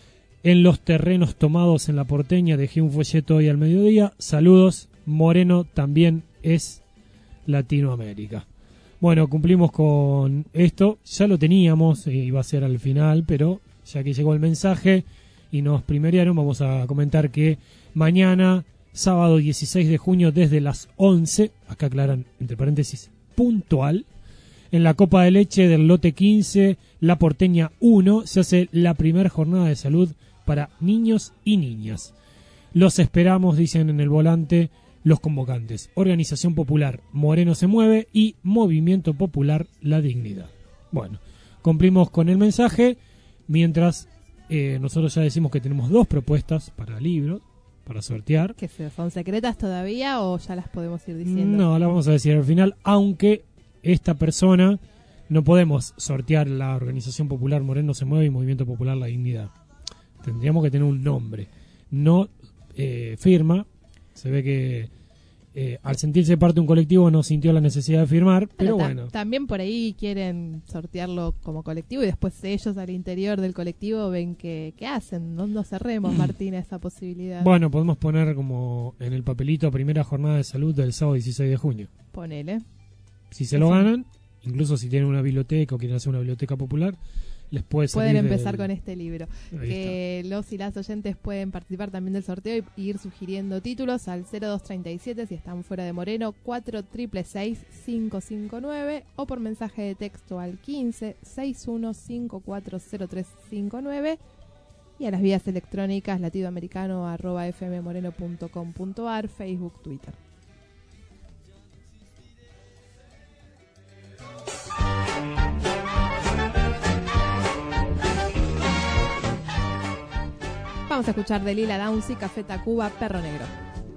en los terrenos tomados en la Porteña. Dejé un folleto hoy al mediodía. Saludos, Moreno también es Latinoamérica. Bueno, cumplimos con esto. Ya lo teníamos, iba a ser al final, pero ya que llegó el mensaje y nos primerearon, vamos a comentar que mañana, sábado dieciséis de junio, desde las once, acá aclaran entre paréntesis, puntual, en la Copa de Leche del lote quince, La Porteña uno, se hace la primera jornada de salud para niños y niñas. Los esperamos, dicen en el volante los convocantes. Organización Popular Moreno se mueve y Movimiento Popular La Dignidad. Bueno, cumplimos con el mensaje, mientras eh, nosotros ya decimos que tenemos dos propuestas para libros, para sortear. ¿Que son secretas todavía o ya las podemos ir diciendo? No, las vamos a decir al final, aunque esta persona no podemos sortear la Organización Popular Moreno se mueve y Movimiento Popular La Dignidad. Tendríamos que tener un nombre. No eh, firma, se ve que eh, al sentirse parte de un colectivo no sintió la necesidad de firmar, pero, pero ta- bueno. También por ahí quieren sortearlo como colectivo y después ellos al interior del colectivo ven que, que hacen. No, no cerremos, Martina, esa posibilidad. Bueno, podemos poner como en el papelito primera jornada de salud del sábado dieciséis de junio. Ponele. Si se lo ganan, incluso si tienen una biblioteca o quieren hacer una biblioteca popular, les puede salir. Pueden empezar del... con este libro. Ahí que está. Los y las oyentes pueden participar también del sorteo y ir sugiriendo títulos al cero dos treinta y siete si están fuera de Moreno, cuatro seis seis cinco cinco nueve o por mensaje de texto al quince sesenta y uno cincuenta y cuatro cero tres cincuenta y nueve y a las vías electrónicas latidoamericano arroba fmmoreno punto com punto ar, Facebook, Twitter. Vamos a escuchar de Lila Downs y Café Tacuba, Perro Negro.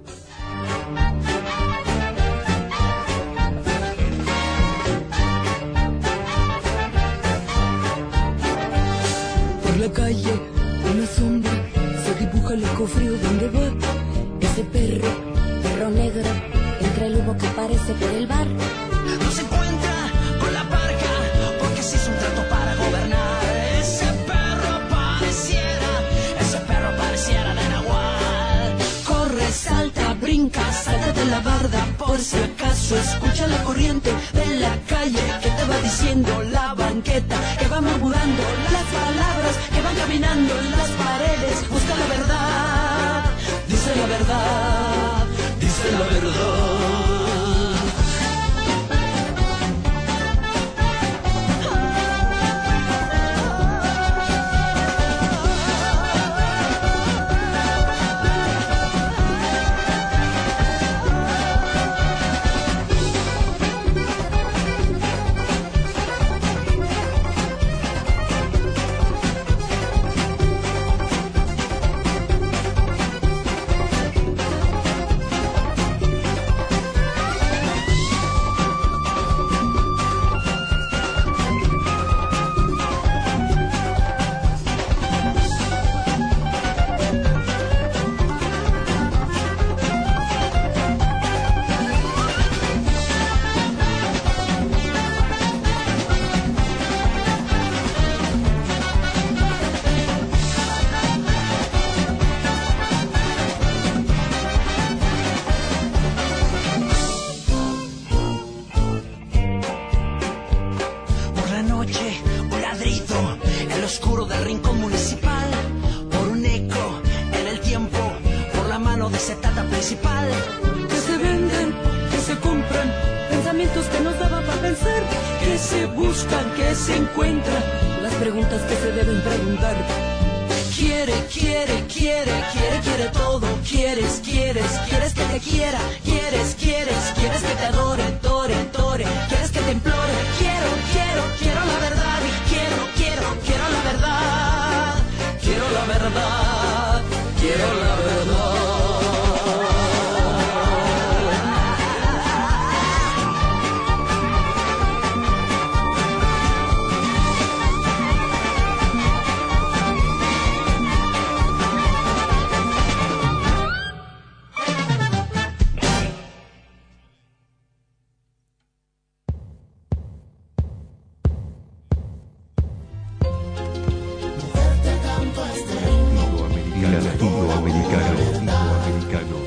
Por la calle, una sombra, se dibuja el escofrío donde va ese perro, perro negro, entre el humo que aparece por el bar. No se encuentra con la parca, porque se hizo un trato para gobernar. Ese perro pareciera, ese perro pareciera de Nahual. Corre, salta, brinca, salta de la barda, por si acaso escucha la corriente de la calle que te va diciendo la banqueta, que va murmurando las palabras, que van caminando en las paredes. Busca la verdad, dice la verdad, dice la verdad. Quiero, quiero, quiero la verdad y quiero, quiero, quiero la verdad. Latinoamericano. Latinoamericano.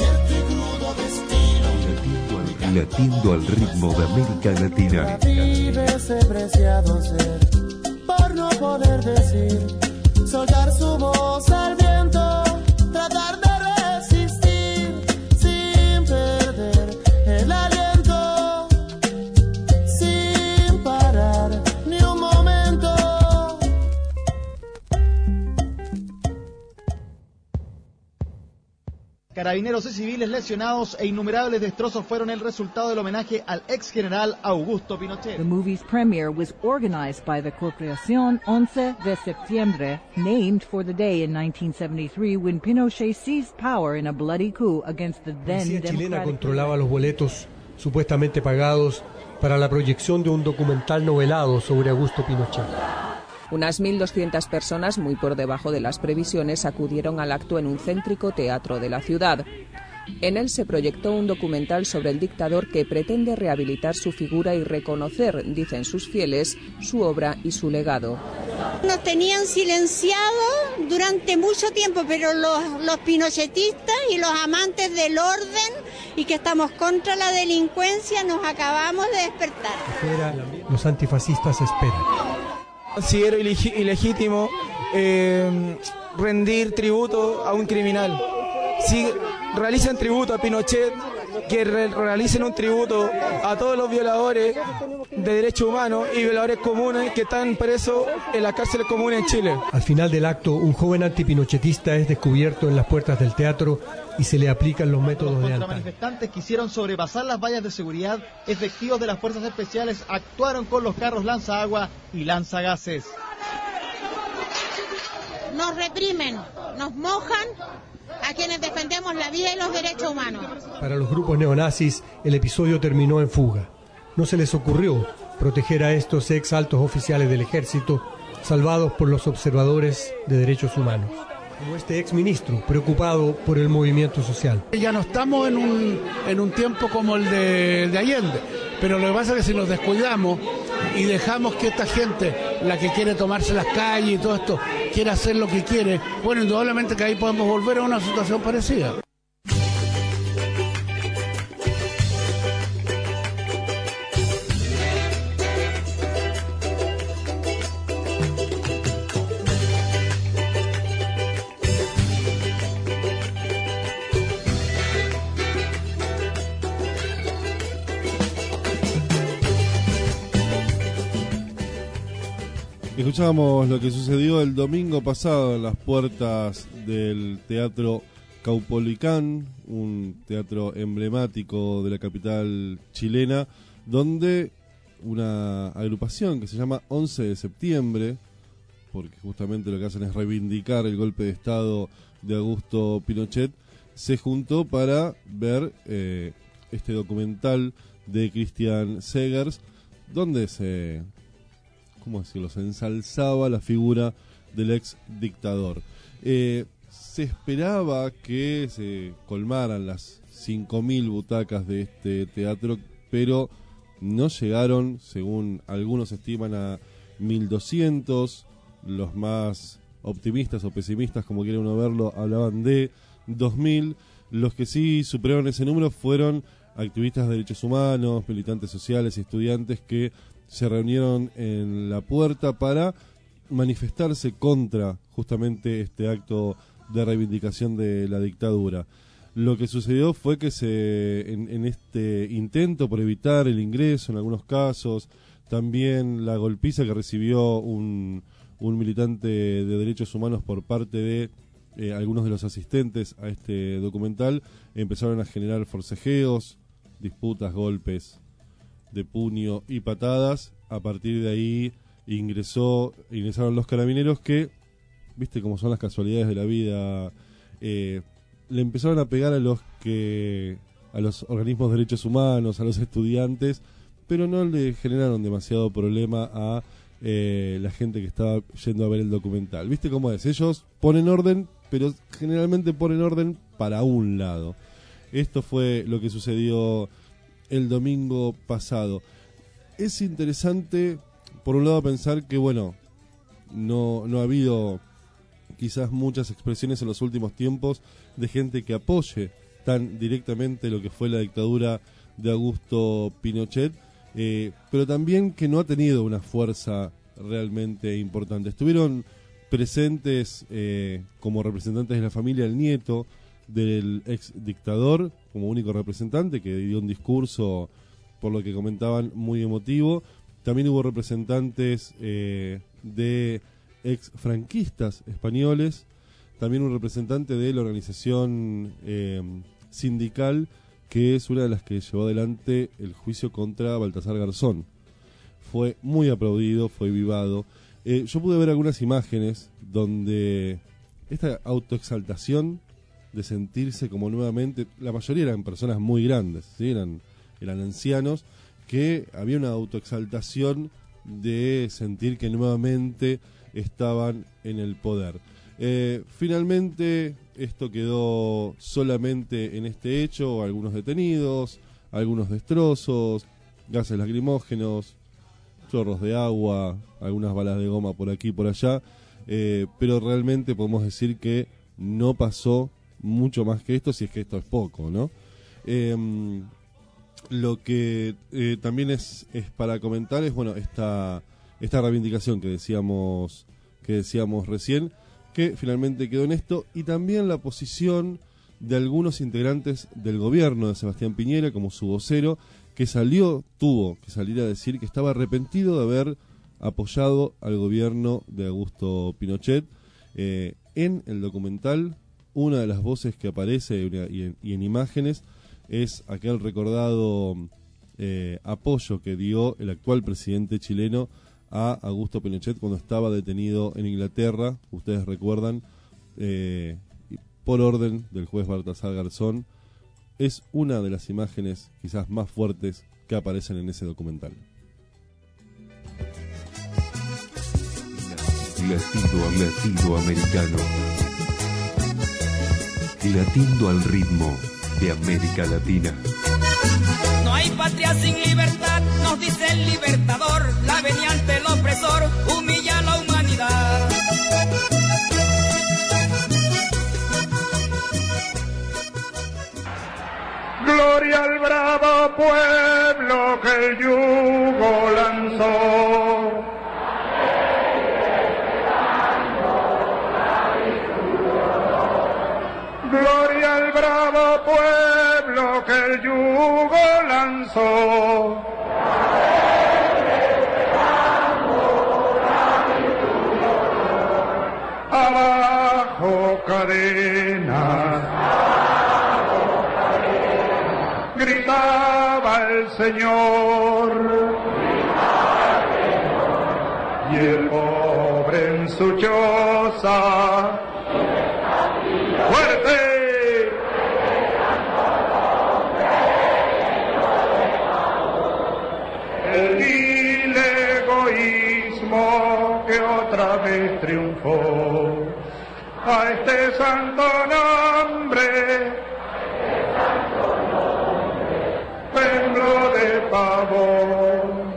Latiendo al ritmo de América Latina. Vive ese preciado ser, por no poder decir, soltar su voz al viento, tratar de resistir, sin perder el aliento, sin parar ni un momento. Carabineros y civiles lesionados e innumerables destrozos fueron el resultado del homenaje al ex general Augusto Pinochet. The movie's premiere was organized by the Corporación once de septiembre, named for the day in nineteen seventy-three when Pinochet seized power in a bloody coup against the then La policía chilena Democratic controlaba los boletos supuestamente pagados para la proyección de un documental novelado sobre Augusto Pinochet. Unas mil doscientas personas, muy por debajo de las previsiones, acudieron al acto en un céntrico teatro de la ciudad. En él se proyectó un documental sobre el dictador que pretende rehabilitar su figura y reconocer, dicen sus fieles, su obra y su legado. Nos tenían silenciados durante mucho tiempo, pero los, los pinochetistas y los amantes del orden y que estamos contra la delincuencia nos acabamos de despertar. Afuera, los antifascistas esperan. Considero ilegítimo eh, rendir tributo a un criminal. Si realizan tributo a Pinochet, que re realicen un tributo a todos los violadores de derechos humanos y violadores comunes que están presos en las cárceles comunes en Chile. Al final del acto, un joven antipinochetista es descubierto en las puertas del teatro y se le aplican los métodos de antaño. Los manifestantes quisieron sobrepasar las vallas de seguridad. Efectivos de las fuerzas especiales actuaron con los carros lanzaagua y lanzagases. Nos reprimen, nos mojan a quienes defendemos la vida y los derechos humanos. Para los grupos neonazis, el episodio terminó en fuga. No se les ocurrió proteger a estos ex altos oficiales del ejército, salvados por los observadores de derechos humanos, como este ex ministro preocupado por el movimiento social. Ya no estamos en un, en un tiempo como el de, de Allende, pero lo que pasa es que si nos descuidamos y dejamos que esta gente, la que quiere tomarse las calles y todo esto, quiere hacer lo que quiere, bueno, indudablemente que ahí podemos volver a una situación parecida. Escuchábamos lo que sucedió el domingo pasado en las puertas del Teatro Caupolicán, un teatro emblemático de la capital chilena, donde una agrupación que se llama once de septiembre, porque justamente lo que hacen es reivindicar el golpe de Estado de Augusto Pinochet, se juntó para ver eh, este documental de Christian Segers, donde se... ¿cómo decirlo? Se ensalzaba la figura del ex dictador. Eh, se esperaba que se colmaran las cinco mil butacas de este teatro, pero no llegaron, según algunos estiman, a mil doscientos. Los más optimistas o pesimistas, como quiera uno verlo, hablaban de dos mil. Los que sí superaron ese número fueron activistas de derechos humanos, militantes sociales y estudiantes que se reunieron en la puerta para manifestarse contra justamente este acto de reivindicación de la dictadura. Lo que sucedió fue que se en, en este intento por evitar el ingreso en algunos casos, también la golpiza que recibió un, un militante de derechos humanos por parte de eh, algunos de los asistentes a este documental, empezaron a generar forcejeos, disputas, golpes de puño y patadas. A partir de ahí ingresó ingresaron los carabineros que, viste cómo son las casualidades de la vida, eh, le empezaron a pegar a los que a los organismos de derechos humanos, a los estudiantes, pero no le generaron demasiado problema a eh, la gente que estaba yendo a ver el documental. Viste cómo es, ellos ponen orden, pero generalmente ponen orden para un lado. Esto fue lo que sucedió el domingo pasado. Es interesante, por un lado, pensar que, bueno, no, no ha habido quizás muchas expresiones en los últimos tiempos de gente que apoye tan directamente lo que fue la dictadura de Augusto Pinochet, eh, pero también que no ha tenido una fuerza realmente importante. Estuvieron presentes eh, como representantes de la familia el nieto del ex dictador, como único representante, que dio un discurso, por lo que comentaban, muy emotivo. También hubo representantes eh, de ex franquistas españoles, también un representante de la organización eh, sindical, que es una de las que llevó adelante el juicio contra Baltasar Garzón. Fue muy aplaudido, fue vivado. Eh, yo pude ver algunas imágenes donde esta autoexaltación de sentirse como nuevamente, la mayoría eran personas muy grandes, ¿sí? eran, eran ancianos, que había una autoexaltación de sentir que nuevamente estaban en el poder. Eh, finalmente esto quedó solamente en este hecho, algunos detenidos, algunos destrozos, gases lacrimógenos, chorros de agua, algunas balas de goma por aquí y por allá, eh, pero realmente podemos decir que no pasó mucho más que esto, si es que esto es poco, ¿no? Eh, lo que eh, también es, es para comentar es, bueno, esta, esta reivindicación que decíamos, que decíamos recién, que finalmente quedó en esto, y también la posición de algunos integrantes del gobierno de Sebastián Piñera, como su vocero, que salió, tuvo que salir a decir que estaba arrepentido de haber apoyado al gobierno de Augusto Pinochet. Eh, en el documental, una de las voces que aparece y en, y en imágenes es aquel recordado eh, apoyo que dio el actual presidente chileno a Augusto Pinochet cuando estaba detenido en Inglaterra, ustedes recuerdan, eh, por orden del juez Baltasar Garzón. Es una de las imágenes quizás más fuertes que aparecen en ese documental. Latido, latido americano. Latindo al ritmo de América Latina. No hay patria sin libertad, nos dice el libertador. La veniante, el opresor, humilla a la humanidad. Gloria al bravo pueblo que el yugo lanzó. Gloria al bravo pueblo que el yugo lanzó. Abajo cadenas, gritaba el Señor, y el pobre en su choza, fuerte. El vil egoísmo que otra vez triunfó, a este santo nombre tembló de pavor.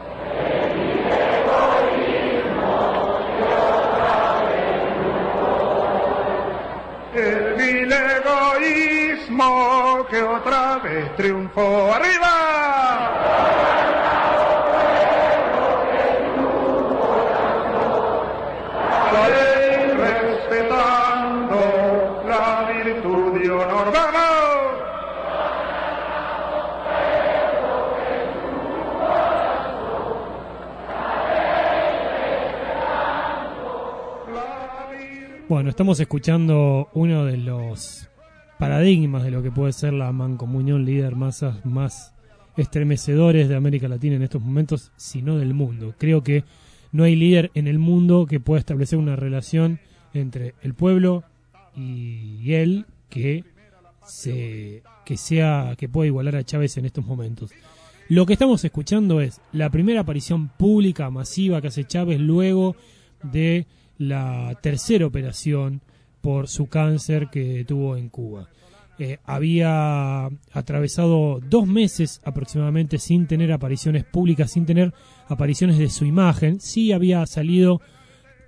El vil egoísmo que otra vez triunfó. ¡Arriba! La ley respetando la virtud y honor. ¡Vamos! Bueno, estamos escuchando uno de los paradigmas de lo que puede ser la mancomunión líder masas más estremecedores de América Latina en estos momentos, sino del mundo. Creo que no hay líder en el mundo que pueda establecer una relación entre el pueblo y él que se que sea que pueda igualar a Chávez en estos momentos. Lo que estamos escuchando es la primera aparición pública masiva que hace Chávez luego de la tercera operación por su cáncer que tuvo en Cuba. Eh, había atravesado dos meses aproximadamente sin tener apariciones públicas, sin tener apariciones de su imagen. Sí había salido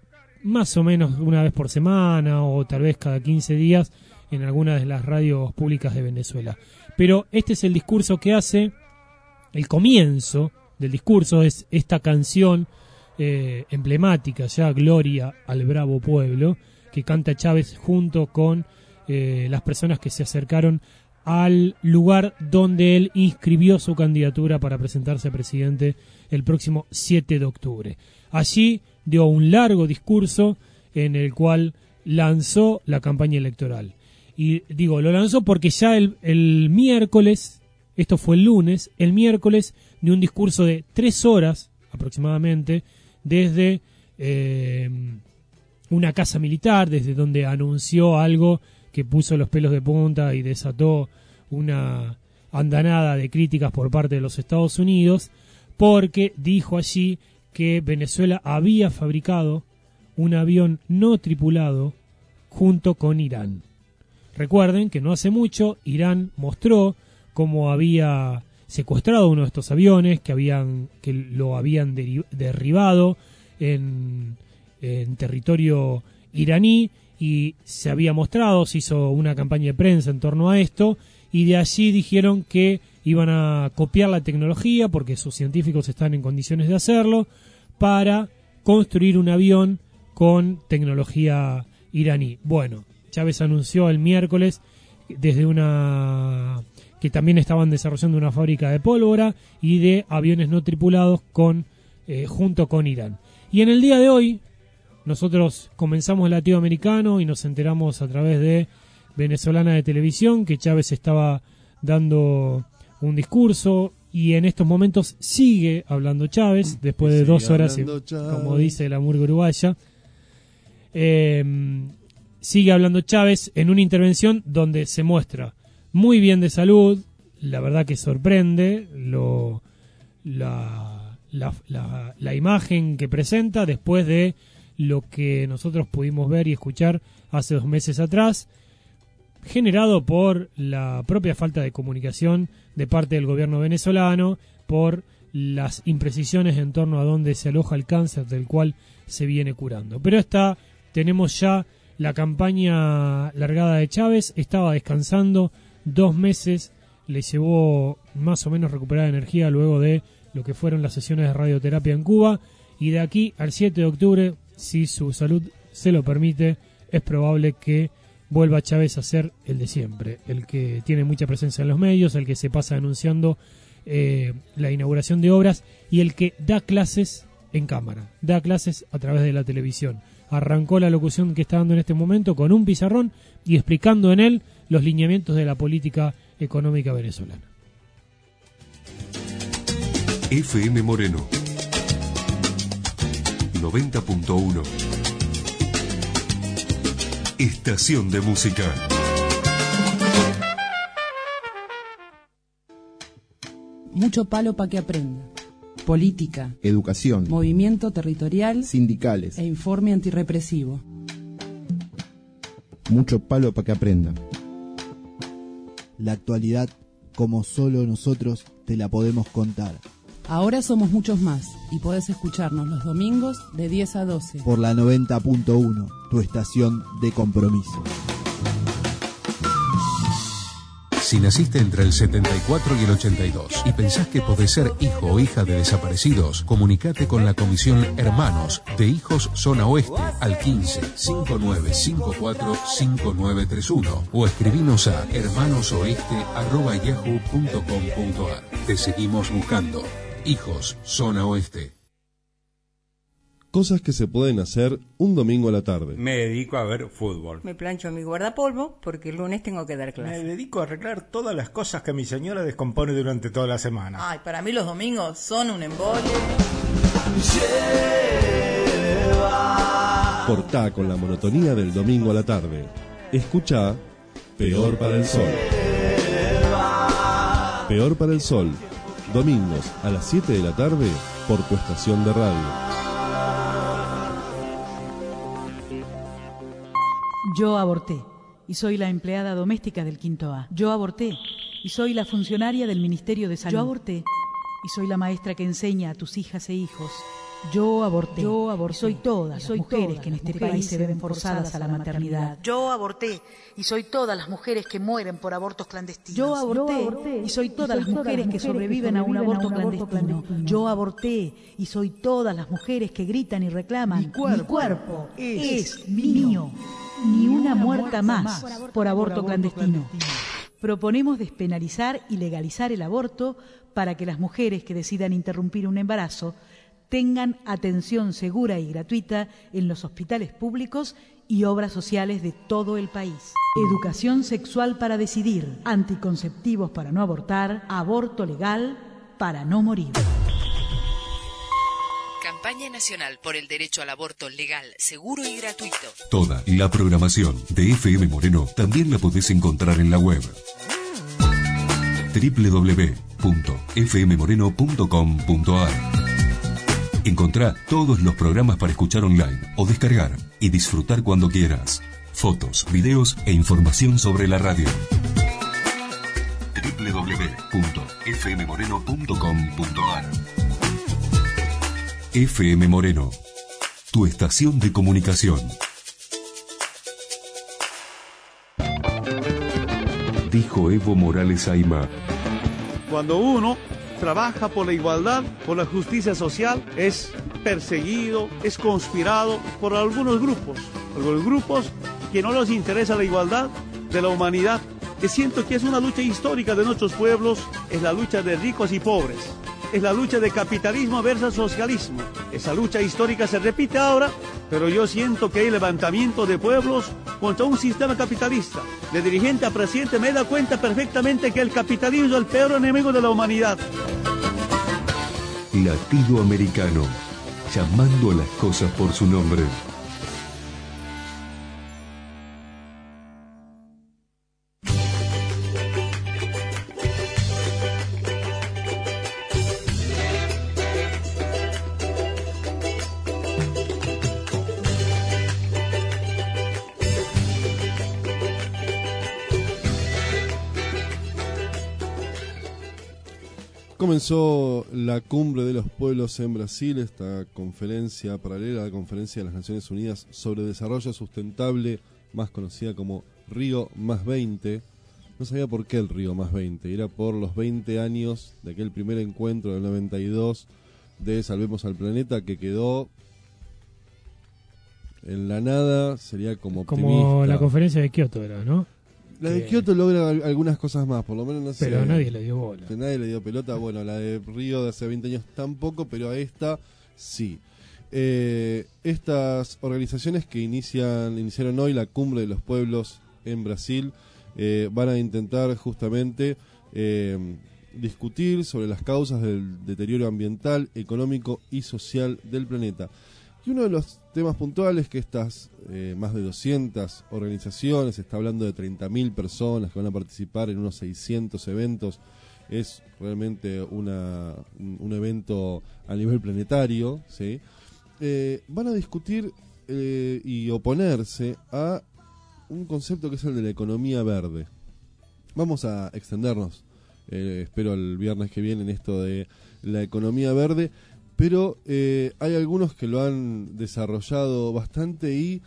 más o menos una vez por semana o tal vez cada quince días en algunas de las radios públicas de Venezuela. Pero este es el discurso que hace, el comienzo del discurso es esta canción eh, emblemática ya, Gloria al Bravo Pueblo, que canta Chávez junto con eh, las personas que se acercaron al lugar donde él inscribió su candidatura para presentarse a presidente el próximo siete de octubre. Allí dio un largo discurso en el cual lanzó la campaña electoral. Y digo, lo lanzó porque ya el, el miércoles, esto fue el lunes, el miércoles dio un discurso de tres horas aproximadamente desde eh, una casa militar, desde donde anunció algo que puso los pelos de punta y desató una andanada de críticas por parte de los Estados Unidos, porque dijo allí que Venezuela había fabricado un avión no tripulado junto con Irán. Recuerden que no hace mucho Irán mostró cómo había secuestrado uno de estos aviones, que habían que lo habían deri- derribado en, en territorio iraní, y se había mostrado, se hizo una campaña de prensa en torno a esto, y de allí dijeron que iban a copiar la tecnología, porque sus científicos están en condiciones de hacerlo, para construir un avión con tecnología iraní. Bueno, Chávez anunció el miércoles desde una que también estaban desarrollando una fábrica de pólvora y de aviones no tripulados con eh, junto con Irán. Y en el día de hoy nosotros comenzamos el latinoamericano y nos enteramos a través de Venezolana de Televisión que Chávez estaba dando un discurso, y en estos momentos sigue hablando Chávez después de dos horas, como dice la murga uruguaya. Eh, sigue hablando Chávez en una intervención donde se muestra muy bien de salud, la verdad que sorprende lo, la, la, la, la imagen que presenta después de lo que nosotros pudimos ver y escuchar hace dos meses atrás, generado por la propia falta de comunicación de parte del gobierno venezolano, por las imprecisiones en torno a dónde se aloja el cáncer del cual se viene curando. Pero está, tenemos ya la campaña largada de Chávez, estaba descansando dos meses, le llevó más o menos recuperar energía luego de lo que fueron las sesiones de radioterapia en Cuba, y de aquí al siete de octubre, si su salud se lo permite, es probable que vuelva Chávez a ser el de siempre, el que tiene mucha presencia en los medios, el que se pasa anunciando eh, la inauguración de obras, y el que da clases en cámara, da clases a través de la televisión. Arrancó la locución que está dando en este momento con un pizarrón y explicando en él los lineamientos de la política económica venezolana. F M Moreno noventa punto uno. Estación de música. Mucho palo para que aprenda. Política, educación, movimiento territorial, sindicales e informe antirrepresivo. Mucho palo para que aprenda. La actualidad, como solo nosotros te la podemos contar. Ahora somos muchos más y podés escucharnos los domingos de diez a doce. Por la noventa punto uno, tu estación de compromiso. Si naciste entre el setenta y cuatro y el ochenta y dos y pensás que podés ser hijo o hija de desaparecidos, comunicate con la Comisión Hermanos de Hijos Zona Oeste al quince, cincuenta y nueve cincuenta y cuatro, cincuenta y nueve treinta y uno o escribinos a hermanosoeste arroba yahoo punto com punto ar. Te seguimos buscando. Hijos Zona Oeste. Cosas que se pueden hacer un domingo a la tarde. Me dedico a ver fútbol. Me plancho mi guardapolvo porque el lunes tengo que dar clase. Me dedico a arreglar todas las cosas que mi señora descompone durante toda la semana. Ay, para mí los domingos son un embole. Cortá con la monotonía del domingo a la tarde. Escucha Peor para el Sol. Peor para el Sol. Domingos a las siete de la tarde por tu estación de radio. Yo aborté y soy la empleada doméstica del Quinto A. Yo aborté y soy la funcionaria del Ministerio de Salud. Yo aborté y soy la maestra que enseña a tus hijas e hijos. Yo aborté. Yo aborté. Y soy todas las mujeres que en este país se ven forzadas a la maternidad. Yo aborté y soy todas las mujeres que mueren por abortos clandestinos. Yo aborté y soy todas las mujeres que sobreviven a un aborto clandestino. Yo aborté y soy todas las mujeres que gritan y reclaman. Mi cuerpo es mío. Ni una muerta más por aborto clandestino. Proponemos despenalizar y legalizar el aborto para que las mujeres que decidan interrumpir un embarazo tengan atención segura y gratuita en los hospitales públicos y obras sociales de todo el país. Educación sexual para decidir, anticonceptivos para no abortar, aborto legal para no morir. Campaña Nacional por el Derecho al Aborto Legal, Seguro y Gratuito. Toda la programación de F M Moreno también la podés encontrar en la web doble u doble u doble u punto f m moreno punto com punto a r. Encontrá todos los programas para escuchar online o descargar y disfrutar cuando quieras. Fotos, videos e información sobre la radio. doble u doble u doble u punto f m moreno punto com punto a r. F M Moreno, tu estación de comunicación. Dijo Evo Morales Aymá. Cuando uno trabaja por la igualdad, por la justicia social, es perseguido, es conspirado por algunos grupos, algunos grupos que no les interesa la igualdad de la humanidad, que siento que es una lucha histórica de nuestros pueblos, es la lucha de ricos y pobres, es la lucha de capitalismo versus socialismo. Esa lucha histórica se repite ahora, pero yo siento que hay levantamiento de pueblos contra un sistema capitalista. De dirigente a presidente me da cuenta perfectamente que el capitalismo es el peor enemigo de la humanidad. Latinoamericano, llamando a las cosas por su nombre. Comenzó la Cumbre de los Pueblos en Brasil, esta conferencia paralela a la Conferencia de las Naciones Unidas sobre Desarrollo Sustentable, más conocida como Río más veinte. No sabía por qué el Río más veinte, era por los veinte años de aquel primer encuentro del noventa y dos de Salvemos al Planeta, que quedó en la nada, sería como optimista. Como la conferencia de Kioto era, ¿no? La de Kioto logra algunas cosas más, por lo menos no sé. Pero nadie le dio bola. Que nadie le dio pelota. Bueno, la de Río de hace veinte años tampoco, pero a esta sí. Eh, estas organizaciones que inician iniciaron hoy la Cumbre de los Pueblos en Brasil eh, van a intentar justamente eh, discutir sobre las causas del deterioro ambiental, económico y social del planeta. Y uno de los temas puntuales que estas eh, más de doscientas organizaciones, está hablando de treinta mil personas que van a participar en unos seiscientos eventos, es realmente una, un, un evento a nivel planetario, ¿sí? Eh, van a discutir eh, y oponerse a un concepto que es el de la economía verde. Vamos a extendernos, eh, espero el viernes que viene, en esto de la economía verde. Pero eh, hay algunos que lo han desarrollado bastante y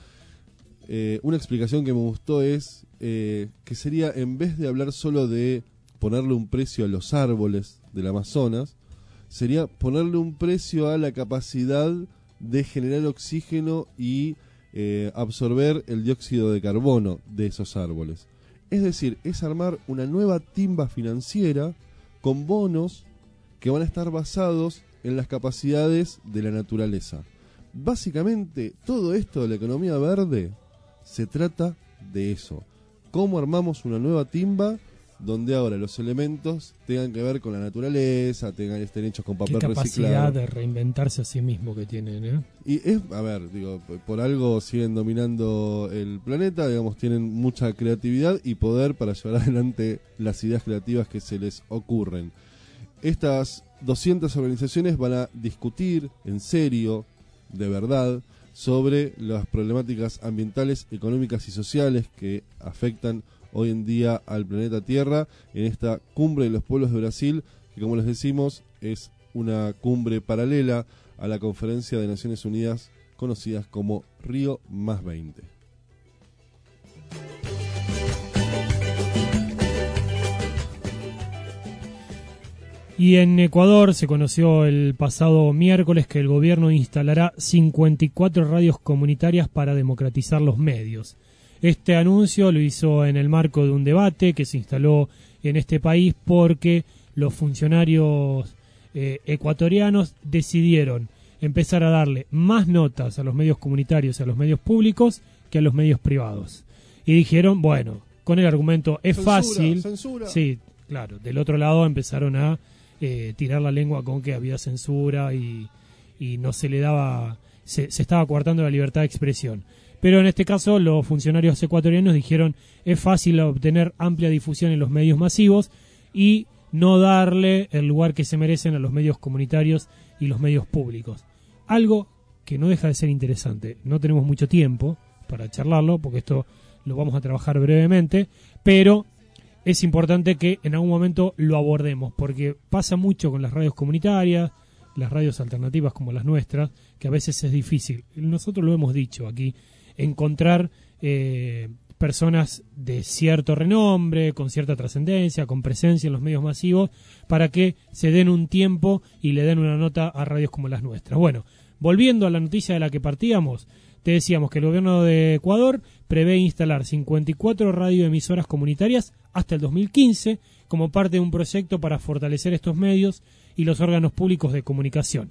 eh, una explicación que me gustó es eh, que sería, en vez de hablar solo de ponerle un precio a los árboles del Amazonas, sería ponerle un precio a la capacidad de generar oxígeno y eh, absorber el dióxido de carbono de esos árboles. Es decir, es armar una nueva timba financiera con bonos que van a estar basados en las capacidades de la naturaleza. Básicamente, todo esto de la economía verde se trata de eso. ¿Cómo armamos una nueva timba donde ahora los elementos tengan que ver con la naturaleza, tengan estén hechos con papel reciclado? Qué capacidad de reinventarse a sí mismo que tienen, ¿eh? Y es, a ver, digo, por algo siguen dominando el planeta, digamos, tienen mucha creatividad y poder para llevar adelante las ideas creativas que se les ocurren. Estas doscientas organizaciones van a discutir en serio, de verdad, sobre las problemáticas ambientales, económicas y sociales que afectan hoy en día al planeta Tierra en esta Cumbre de los Pueblos de Brasil, que, como les decimos, es una cumbre paralela a la Conferencia de Naciones Unidas conocidas como Río más veinte. Y en Ecuador se conoció el pasado miércoles que el gobierno instalará cincuenta y cuatro radios comunitarias para democratizar los medios. Este anuncio lo hizo en el marco de un debate que se instaló en este país porque los funcionarios eh, ecuatorianos decidieron empezar a darle más notas a los medios comunitarios y a los medios públicos que a los medios privados. Y dijeron, bueno, con el argumento es censura, fácil. Censura. Sí, claro. Del otro lado empezaron a eh, tirar la lengua con que había censura y, y no se le daba, se, se estaba coartando la libertad de expresión. Pero en este caso los funcionarios ecuatorianos dijeron es fácil obtener amplia difusión en los medios masivos y no darle el lugar que se merecen a los medios comunitarios y los medios públicos. Algo que no deja de ser interesante. No tenemos mucho tiempo para charlarlo porque esto lo vamos a trabajar brevemente, pero es importante que en algún momento lo abordemos porque pasa mucho con las radios comunitarias, las radios alternativas como las nuestras, que a veces es difícil. Nosotros lo hemos dicho aquí, encontrar eh, personas de cierto renombre, con cierta trascendencia, con presencia en los medios masivos, para que se den un tiempo y le den una nota a radios como las nuestras. Bueno, volviendo a la noticia de la que partíamos, te decíamos que el gobierno de Ecuador prevé instalar cincuenta y cuatro radioemisoras comunitarias hasta el dos mil quince como parte de un proyecto para fortalecer estos medios y los órganos públicos de comunicación.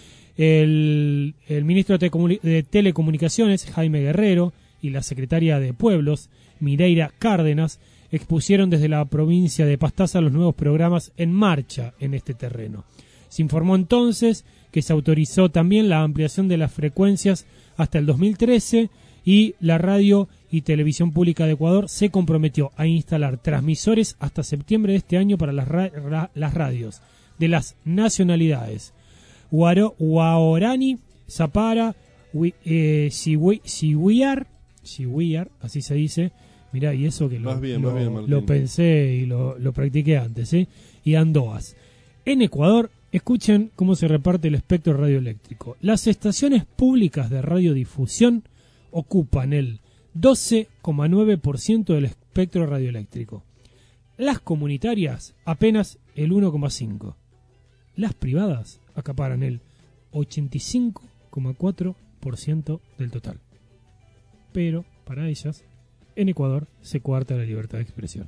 El, el ministro de, Telecomuni- de Telecomunicaciones, Jaime Guerrero, y la secretaria de Pueblos, Mireira Cárdenas, expusieron desde la provincia de Pastaza los nuevos programas en marcha en este terreno. Se informó entonces que se autorizó también la ampliación de las frecuencias hasta el dos mil trece y la Radio y Televisión Pública de Ecuador se comprometió a instalar transmisores hasta septiembre de este año para las, ra- ra- las radios de las nacionalidades Guaro, Guaorani, Zapara, Wi- eh, Siwi- Siwiar, Siwiar, así se dice. Mirá, y eso que lo, bien, lo, bien, lo pensé y lo, lo practiqué antes, ¿sí? Y Andoas. En Ecuador, escuchen cómo se reparte el espectro radioeléctrico. Las estaciones públicas de radiodifusión ocupan el doce coma nueve por ciento del espectro radioeléctrico. Las comunitarias apenas el uno coma cinco por ciento. Las privadas acaparan el ochenta y cinco coma cuatro por ciento del total. Pero, para ellas, en Ecuador se coarta la libertad de expresión.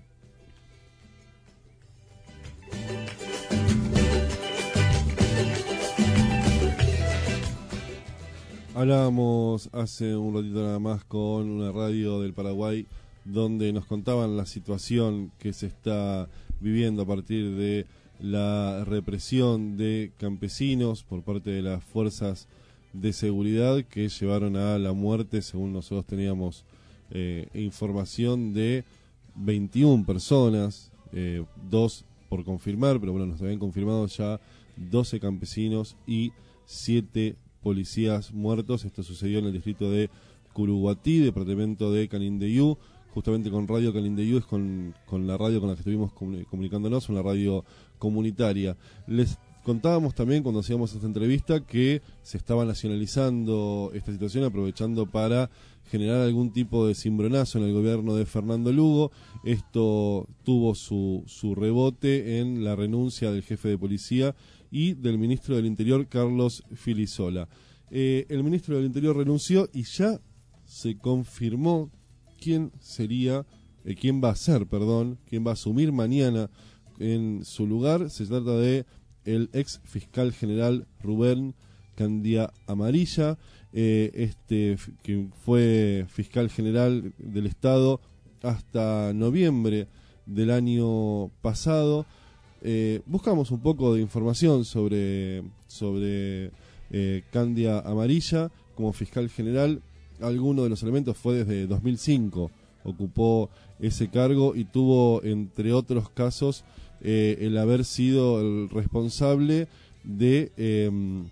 Hablábamos hace un ratito nada más con una radio del Paraguay donde nos contaban la situación que se está viviendo a partir de la represión de campesinos por parte de las fuerzas de seguridad que llevaron a la muerte, según nosotros teníamos eh, información, de veintiuna personas, eh, dos por confirmar, pero bueno, nos habían confirmado ya doce campesinos y siete policías muertos. Esto sucedió en el distrito de Curuguatí, departamento de Canindeyú. Justamente con Radio Canindeyú es con, con la radio con la que estuvimos comunicándonos, una radio comunitaria. Les contábamos también cuando hacíamos esta entrevista que se estaba nacionalizando esta situación, aprovechando para generar algún tipo de cimbronazo en el gobierno de Fernando Lugo. Esto tuvo su, su rebote en la renuncia del jefe de policía y del ministro del Interior, Carlos Filisola. Eh, el ministro del Interior renunció y ya se confirmó quién sería, eh, quién va a ser, perdón, quién va a asumir mañana en su lugar. Se trata de el ex fiscal general Rubén Candia Amarilla, eh, este que fue fiscal general del Estado hasta noviembre del año pasado. Eh, buscamos un poco de información sobre, sobre eh, Candia Amarilla como fiscal general. Alguno de los elementos fue desde dos mil cinco, ocupó ese cargo y tuvo, entre otros casos, eh, el haber sido el responsable de eh,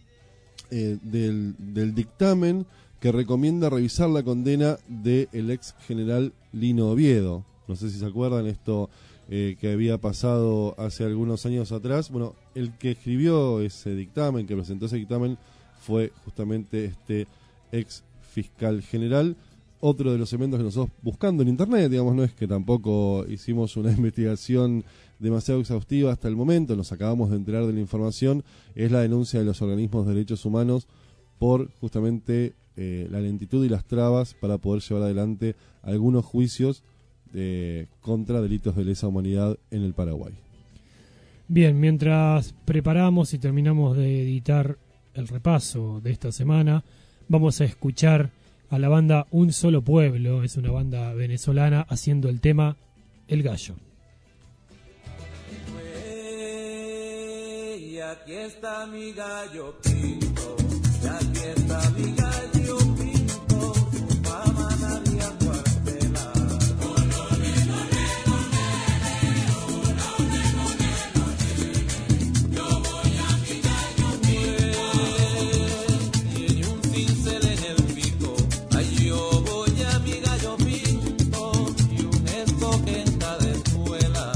eh, del, del dictamen que recomienda revisar la condena del ex general Lino Oviedo. No sé si se acuerdan, esto eh, que había pasado hace algunos años atrás. Bueno, el que escribió ese dictamen, que presentó ese dictamen, fue justamente este ex fiscal general. Otro de los elementos que nosotros buscando en internet, digamos, no es que tampoco hicimos una investigación demasiado exhaustiva hasta el momento, nos acabamos de enterar de la información, es la denuncia de los organismos de derechos humanos por justamente eh, la lentitud y las trabas para poder llevar adelante algunos juicios eh, contra delitos de lesa humanidad en el Paraguay. Bien, mientras preparamos y terminamos de editar el repaso de esta semana, vamos a escuchar a la banda Un Solo Pueblo, es una banda venezolana, haciendo el tema El Gallo. Y aquí está mi gallo pinto, y aquí está mi gallo pinto, su fama nadie acuartela. Yo voy a mi gallo pinto, y en un cincel en el pico, ay yo voy a mi gallo pinto, y un estoque en cada escuela.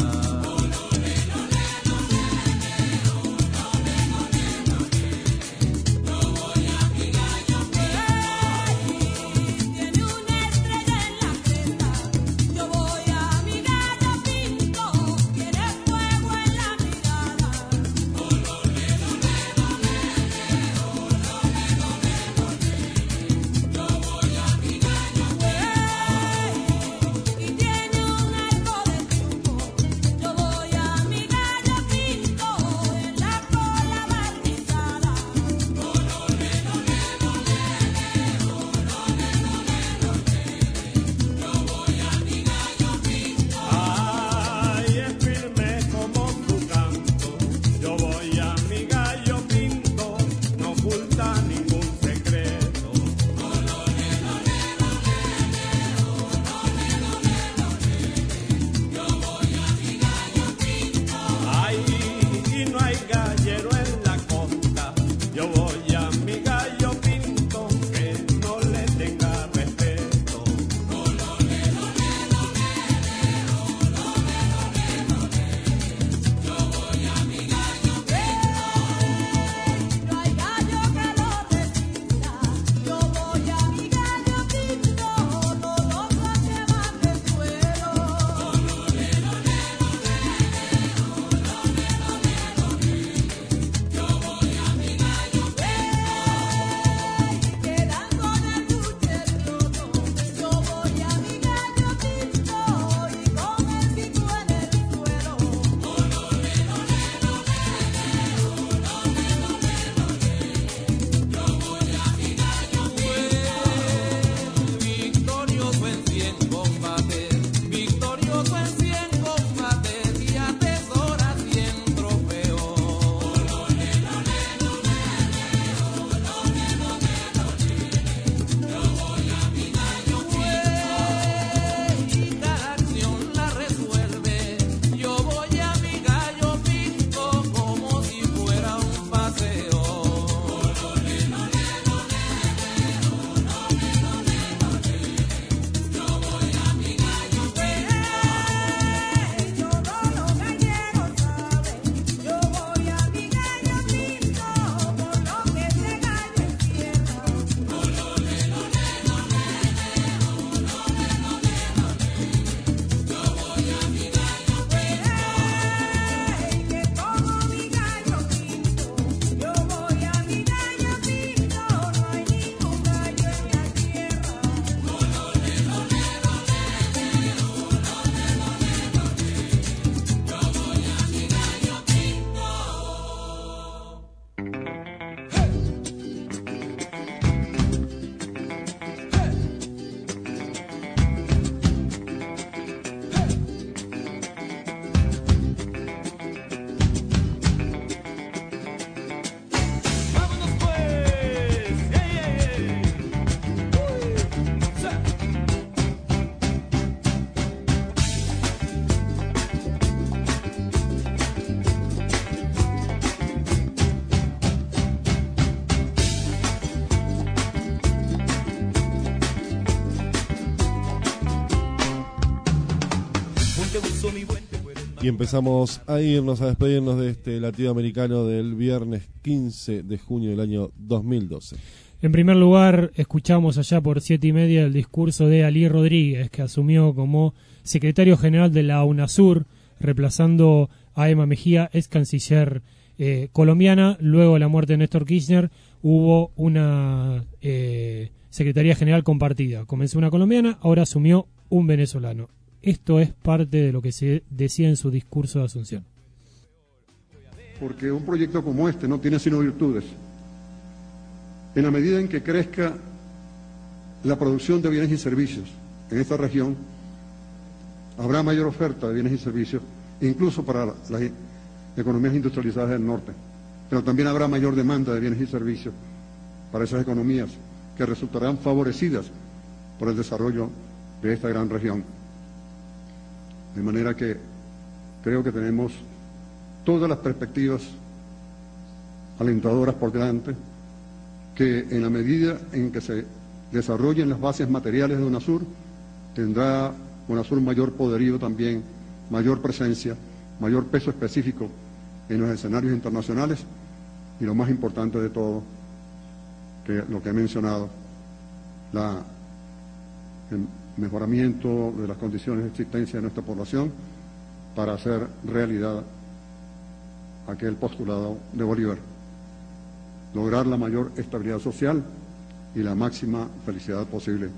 Monte Buzo, mi buen, te puedes Y empezamos a irnos, a despedirnos de este latido americano del viernes quince de junio del año dos mil doce. En primer lugar, escuchamos allá por siete y media el discurso de Alí Rodríguez, que asumió como secretario general de la UNASUR, reemplazando a Emma Mejía, ex canciller eh, colombiana. Luego de la muerte de Néstor Kirchner, hubo una eh, secretaría general compartida. Comenzó una colombiana, ahora asumió un venezolano. Esto es parte de lo que se decía en su discurso de Asunción. Porque un proyecto como este no tiene sino virtudes. En la medida en que crezca la producción de bienes y servicios en esta región, habrá mayor oferta de bienes y servicios, incluso para las economías industrializadas del norte. Pero también habrá mayor demanda de bienes y servicios para esas economías que resultarán favorecidas por el desarrollo de esta gran región. De manera que creo que tenemos todas las perspectivas alentadoras por delante, que en la medida en que se desarrollen las bases materiales de UNASUR, tendrá UNASUR mayor poderío también, mayor presencia, mayor peso específico en los escenarios internacionales y lo más importante de todo, que lo que he mencionado, la, el mejoramiento de las condiciones de existencia de nuestra población para hacer realidad aquel postulado de Bolívar. Lograr la mayor estabilidad social y la máxima felicidad posible.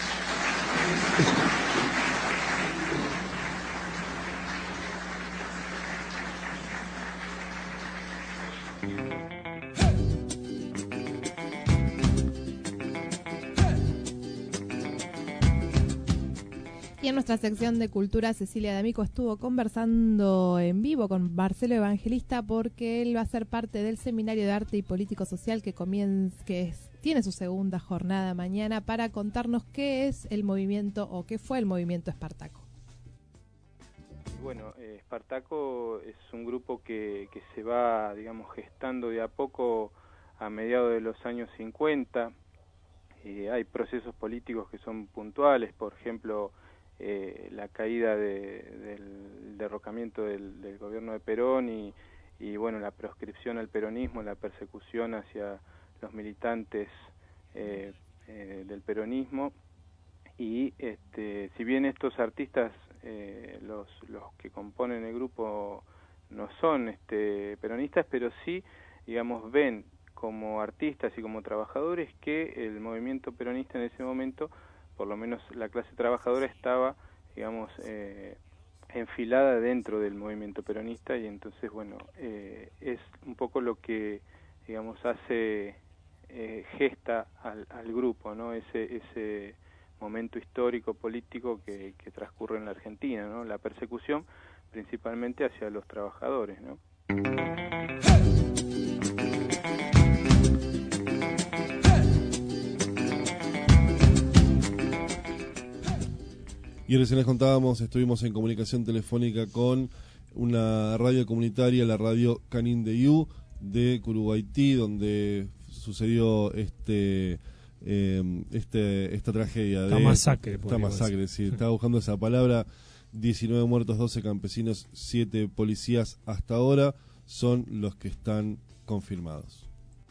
Y en nuestra sección de Cultura, Cecilia D'Amico estuvo conversando en vivo con Marcelo Evangelista, porque él va a ser parte del Seminario de Arte y Político Social que comienza, que es, tiene su segunda jornada mañana, para contarnos qué es el movimiento o qué fue el movimiento Espartaco. Bueno, eh, Espartaco es un grupo que, que se va, digamos, gestando de a poco a mediados de los años cincuenta. Eh, hay procesos políticos que son puntuales, por ejemplo, Eh, la caída de, del derrocamiento del, del gobierno de Perón y, y bueno, la proscripción al peronismo, la persecución hacia los militantes eh, eh, del peronismo. Y este, si bien estos artistas, eh, los, los que componen el grupo, no son este, peronistas, pero sí, digamos, ven como artistas y como trabajadores que el movimiento peronista en ese momento, por lo menos la clase trabajadora, estaba, digamos, eh, enfilada dentro del movimiento peronista, y entonces, bueno, eh, es un poco lo que, digamos, hace, eh, gesta al, al grupo, ¿no? Ese, ese momento histórico, político que, que transcurre en la Argentina, ¿no? La persecución principalmente hacia los trabajadores, ¿no? Y recién les contábamos, estuvimos en comunicación telefónica con una radio comunitaria, la radio Canindeyú de Curuguaití, donde sucedió este, eh, este esta tragedia. Esta de, masacre. Esta masacre, decir. Sí, estaba buscando esa palabra. diecinueve muertos, doce campesinos, siete policías hasta ahora son los que están confirmados.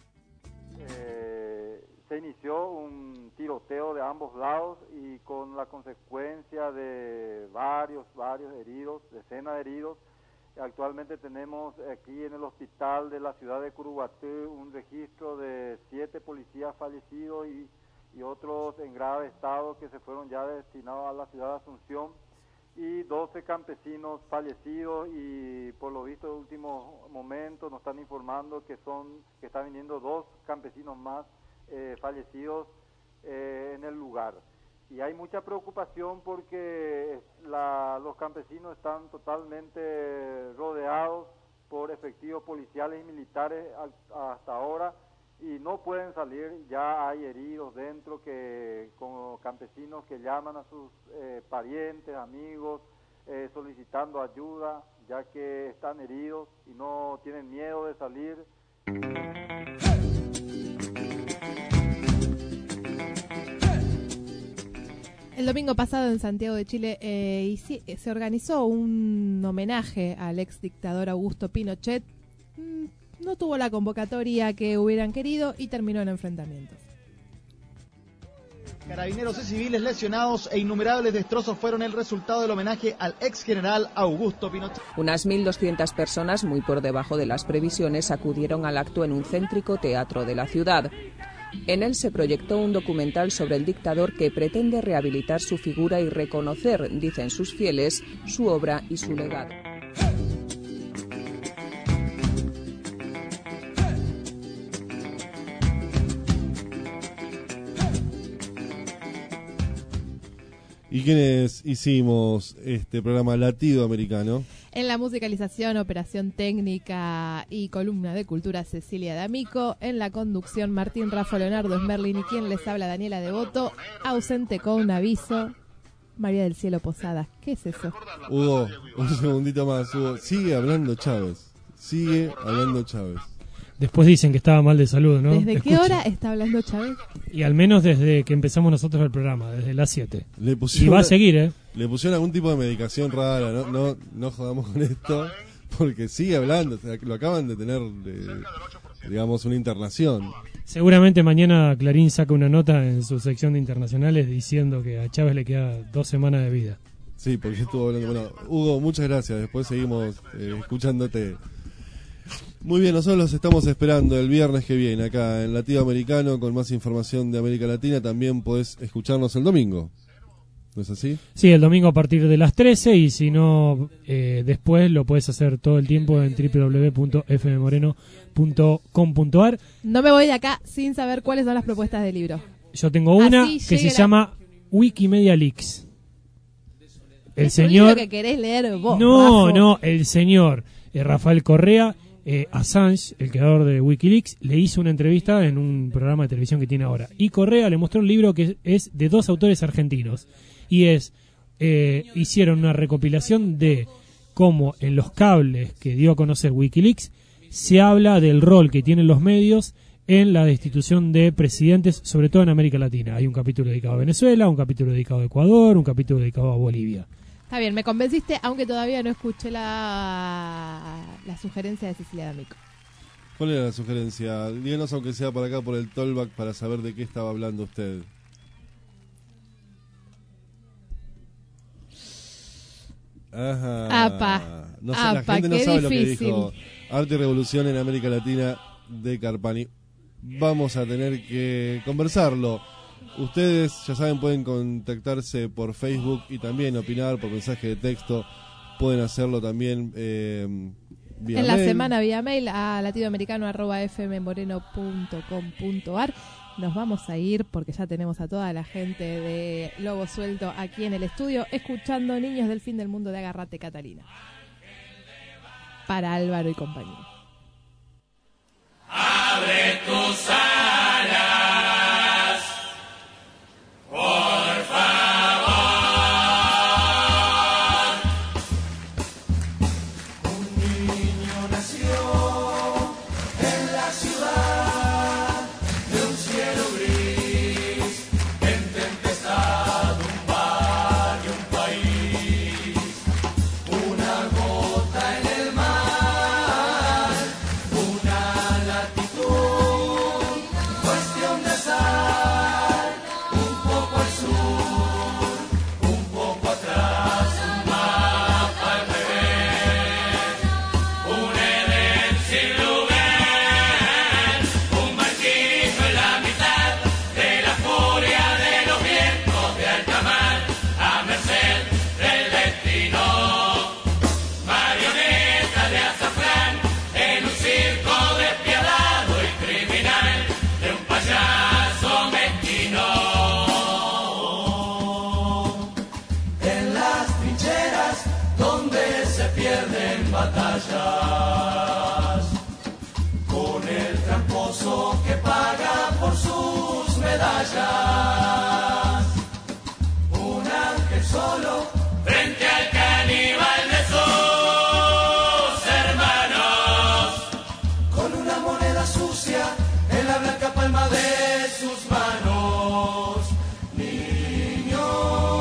Eh, se inició un tiroteo de ambos lados y con la consecuencia de varios, varios heridos, decenas de heridos. Actualmente tenemos aquí en el hospital de la ciudad de Curuguaty un registro de siete policías fallecidos y, y otros en grave estado que se fueron ya destinados a la ciudad de Asunción, y doce campesinos fallecidos, y por lo visto en últimos momentos nos están informando que son que están viniendo dos campesinos más eh, fallecidos eh, en el lugar. Y hay mucha preocupación porque la, los campesinos están totalmente rodeados por efectivos policiales y militares a, hasta ahora, y no pueden salir. Ya hay heridos dentro, que como campesinos que llaman a sus eh, parientes, amigos, eh, solicitando ayuda, ya que están heridos y no tienen miedo de salir. El domingo pasado en Santiago de Chile eh, y sí, se organizó un homenaje al ex dictador Augusto Pinochet. Mm, no tuvo la convocatoria que hubieran querido y terminó en enfrentamientos. Carabineros y civiles lesionados e innumerables destrozos fueron el resultado del homenaje al ex general Augusto Pinochet. Unas mil doscientas personas, muy por debajo de las previsiones, acudieron al acto en un céntrico teatro de la ciudad. En él se proyectó un documental sobre el dictador que pretende rehabilitar su figura y reconocer, dicen sus fieles, su obra y su legado. ¿Y quiénes hicimos este programa latinoamericano? En la musicalización, operación técnica y columna de cultura, Cecilia D'Amico. En la conducción, Martín Rafa Leonardo Smerlin y quien les habla, Daniela Devoto. Ausente con aviso, María del Cielo Posadas. ¿Qué es eso? Hugo, un segundito más, Hugo. Sigue hablando Chávez. Sigue hablando Chávez. Después dicen que estaba mal de salud, ¿no? ¿Desde Escuchen. qué hora está hablando Chávez? Y al menos desde que empezamos nosotros el programa, desde las siete. Le Y va a seguir, ¿eh? Le pusieron algún tipo de medicación rara, no no, no jodamos con esto, porque sigue hablando, o sea, lo acaban de tener, eh, digamos, una internación. Seguramente mañana Clarín saca una nota en su sección de internacionales diciendo que a Chávez le queda dos semanas de vida. Sí, porque estuvo hablando. Bueno, Hugo, muchas gracias, después seguimos eh, escuchándote. Muy bien, nosotros los estamos esperando el viernes que viene acá en Latinoamericano con más información de América Latina. También podés escucharnos el domingo, ¿no es así? Sí, el domingo a partir de las trece y si no, eh, después lo puedes hacer todo el tiempo en doble u doble u doble u punto f m moreno punto com punto a r. No me voy de acá sin saber cuáles son las propuestas del libro. Yo tengo una Así que se llegue la- llama Wikimedia Leaks. El Es un señor... libro que querés leer vos, No, Rafa. no, el señor eh, Rafael Correa, eh, Assange, el creador de Wikileaks, le hizo una entrevista en un programa de televisión que tiene ahora. Y Correa le mostró un libro que es de dos autores argentinos. Y es, eh, hicieron una recopilación de cómo en los cables que dio a conocer Wikileaks se habla del rol que tienen los medios en la destitución de presidentes, sobre todo en América Latina. Hay un capítulo dedicado a Venezuela, un capítulo dedicado a Ecuador, un capítulo dedicado a Bolivia. Está bien, me convenciste, aunque todavía no escuché la, la sugerencia de Cecilia D'Amico. ¿Cuál era la sugerencia? Díganos aunque sea por acá por el Tollback para saber de qué estaba hablando usted. Ajá. Apa, No sé, la apa, gente no qué sabe lo que difícil. dijo Arte y Revolución en América Latina de Carpani. Vamos a tener que conversarlo. Ustedes, ya saben, pueden contactarse por Facebook y también opinar por mensaje de texto. Pueden hacerlo también eh, vía En la mail. semana vía mail a latinoamericano arroba f m moreno punto com punto a r. Nos vamos a ir porque ya tenemos a toda la gente de Lobo Suelto aquí en el estudio escuchando Niños del Fin del Mundo de Agarrate Catalina. Para Álvaro y compañía. Abre tus alas, por favor. Un niño nació en la ciudad de un cielo gris, en tempestad, un barrio, un país, una gota en el mar, una latitud, cuestión de azar, un poco al sur, un poco atrás, un mapa al revés, un Edén sin lugar, un barquito en la mitad de la furia de los vientos de alta mar, a merced del destino, marioneta de azafrán en un circo despiadado y criminal de un payaso mezquino. En las trincheras donde se pierden batallas, con el tramposo que paga por sus medallas, un ángel solo frente al caníbal de sus hermanos, con una moneda sucia en la blanca palma de sus manos. Niños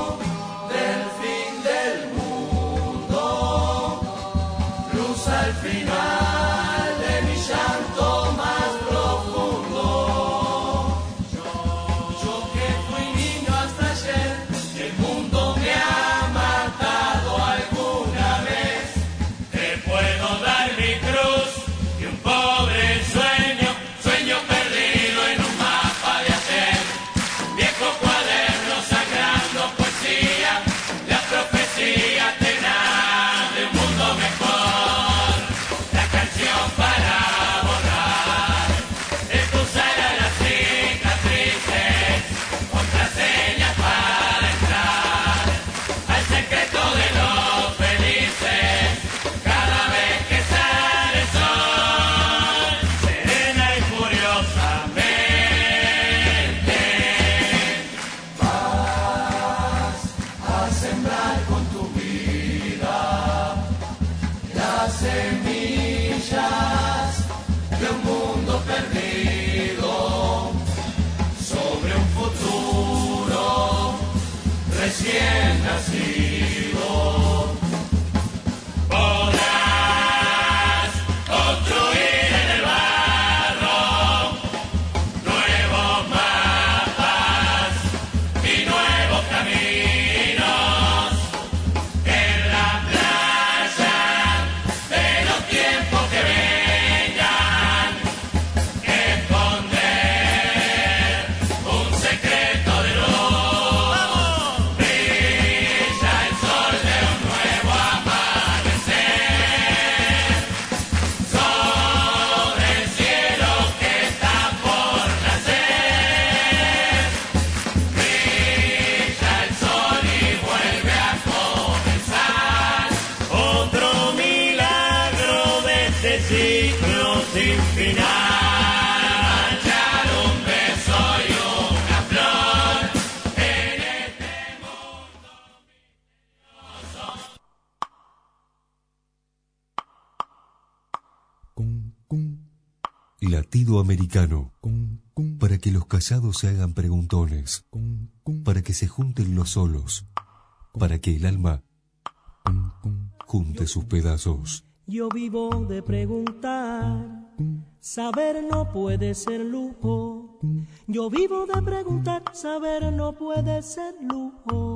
final de mi llanto más profundo. Yo, yo que fui niño hasta ayer, el mundo me ha matado alguna vez. Te puedo dar mi cruz y un pobre sueño, sueño perdido en un mapa de ayer. Viejo cuaderno sagrando poesía, la profecía tenaz de un mundo mejor. La canción para borrar, expulsar a las cicatrices, contraseñas para entrar al secreto de los felices. Cada vez que sale el sol, serena y furiosamente, vas a sembrar con tu vida las semillas de un mundo perdido, sobre un futuro recién nacido. Podrás construir en el barro nuevos mapas y nuevos caminos en la playa de los tiempos que vengan. Esconder un secreto de luz. Brilla el sol de un nuevo amanecer sobre el cielo que está por nacer. Brilla el sol y vuelve a comenzar otro milagro de este ciclo sin final. Echar un beso y una flor en este mundo misterioso. Latido americano. Para que los callados se hagan preguntones. Para que se junten los solos. Para que el alma junte sus pedazos. Yo vivo de preguntar, saber no puede ser lujo. Yo vivo de preguntar, saber no puede ser lujo.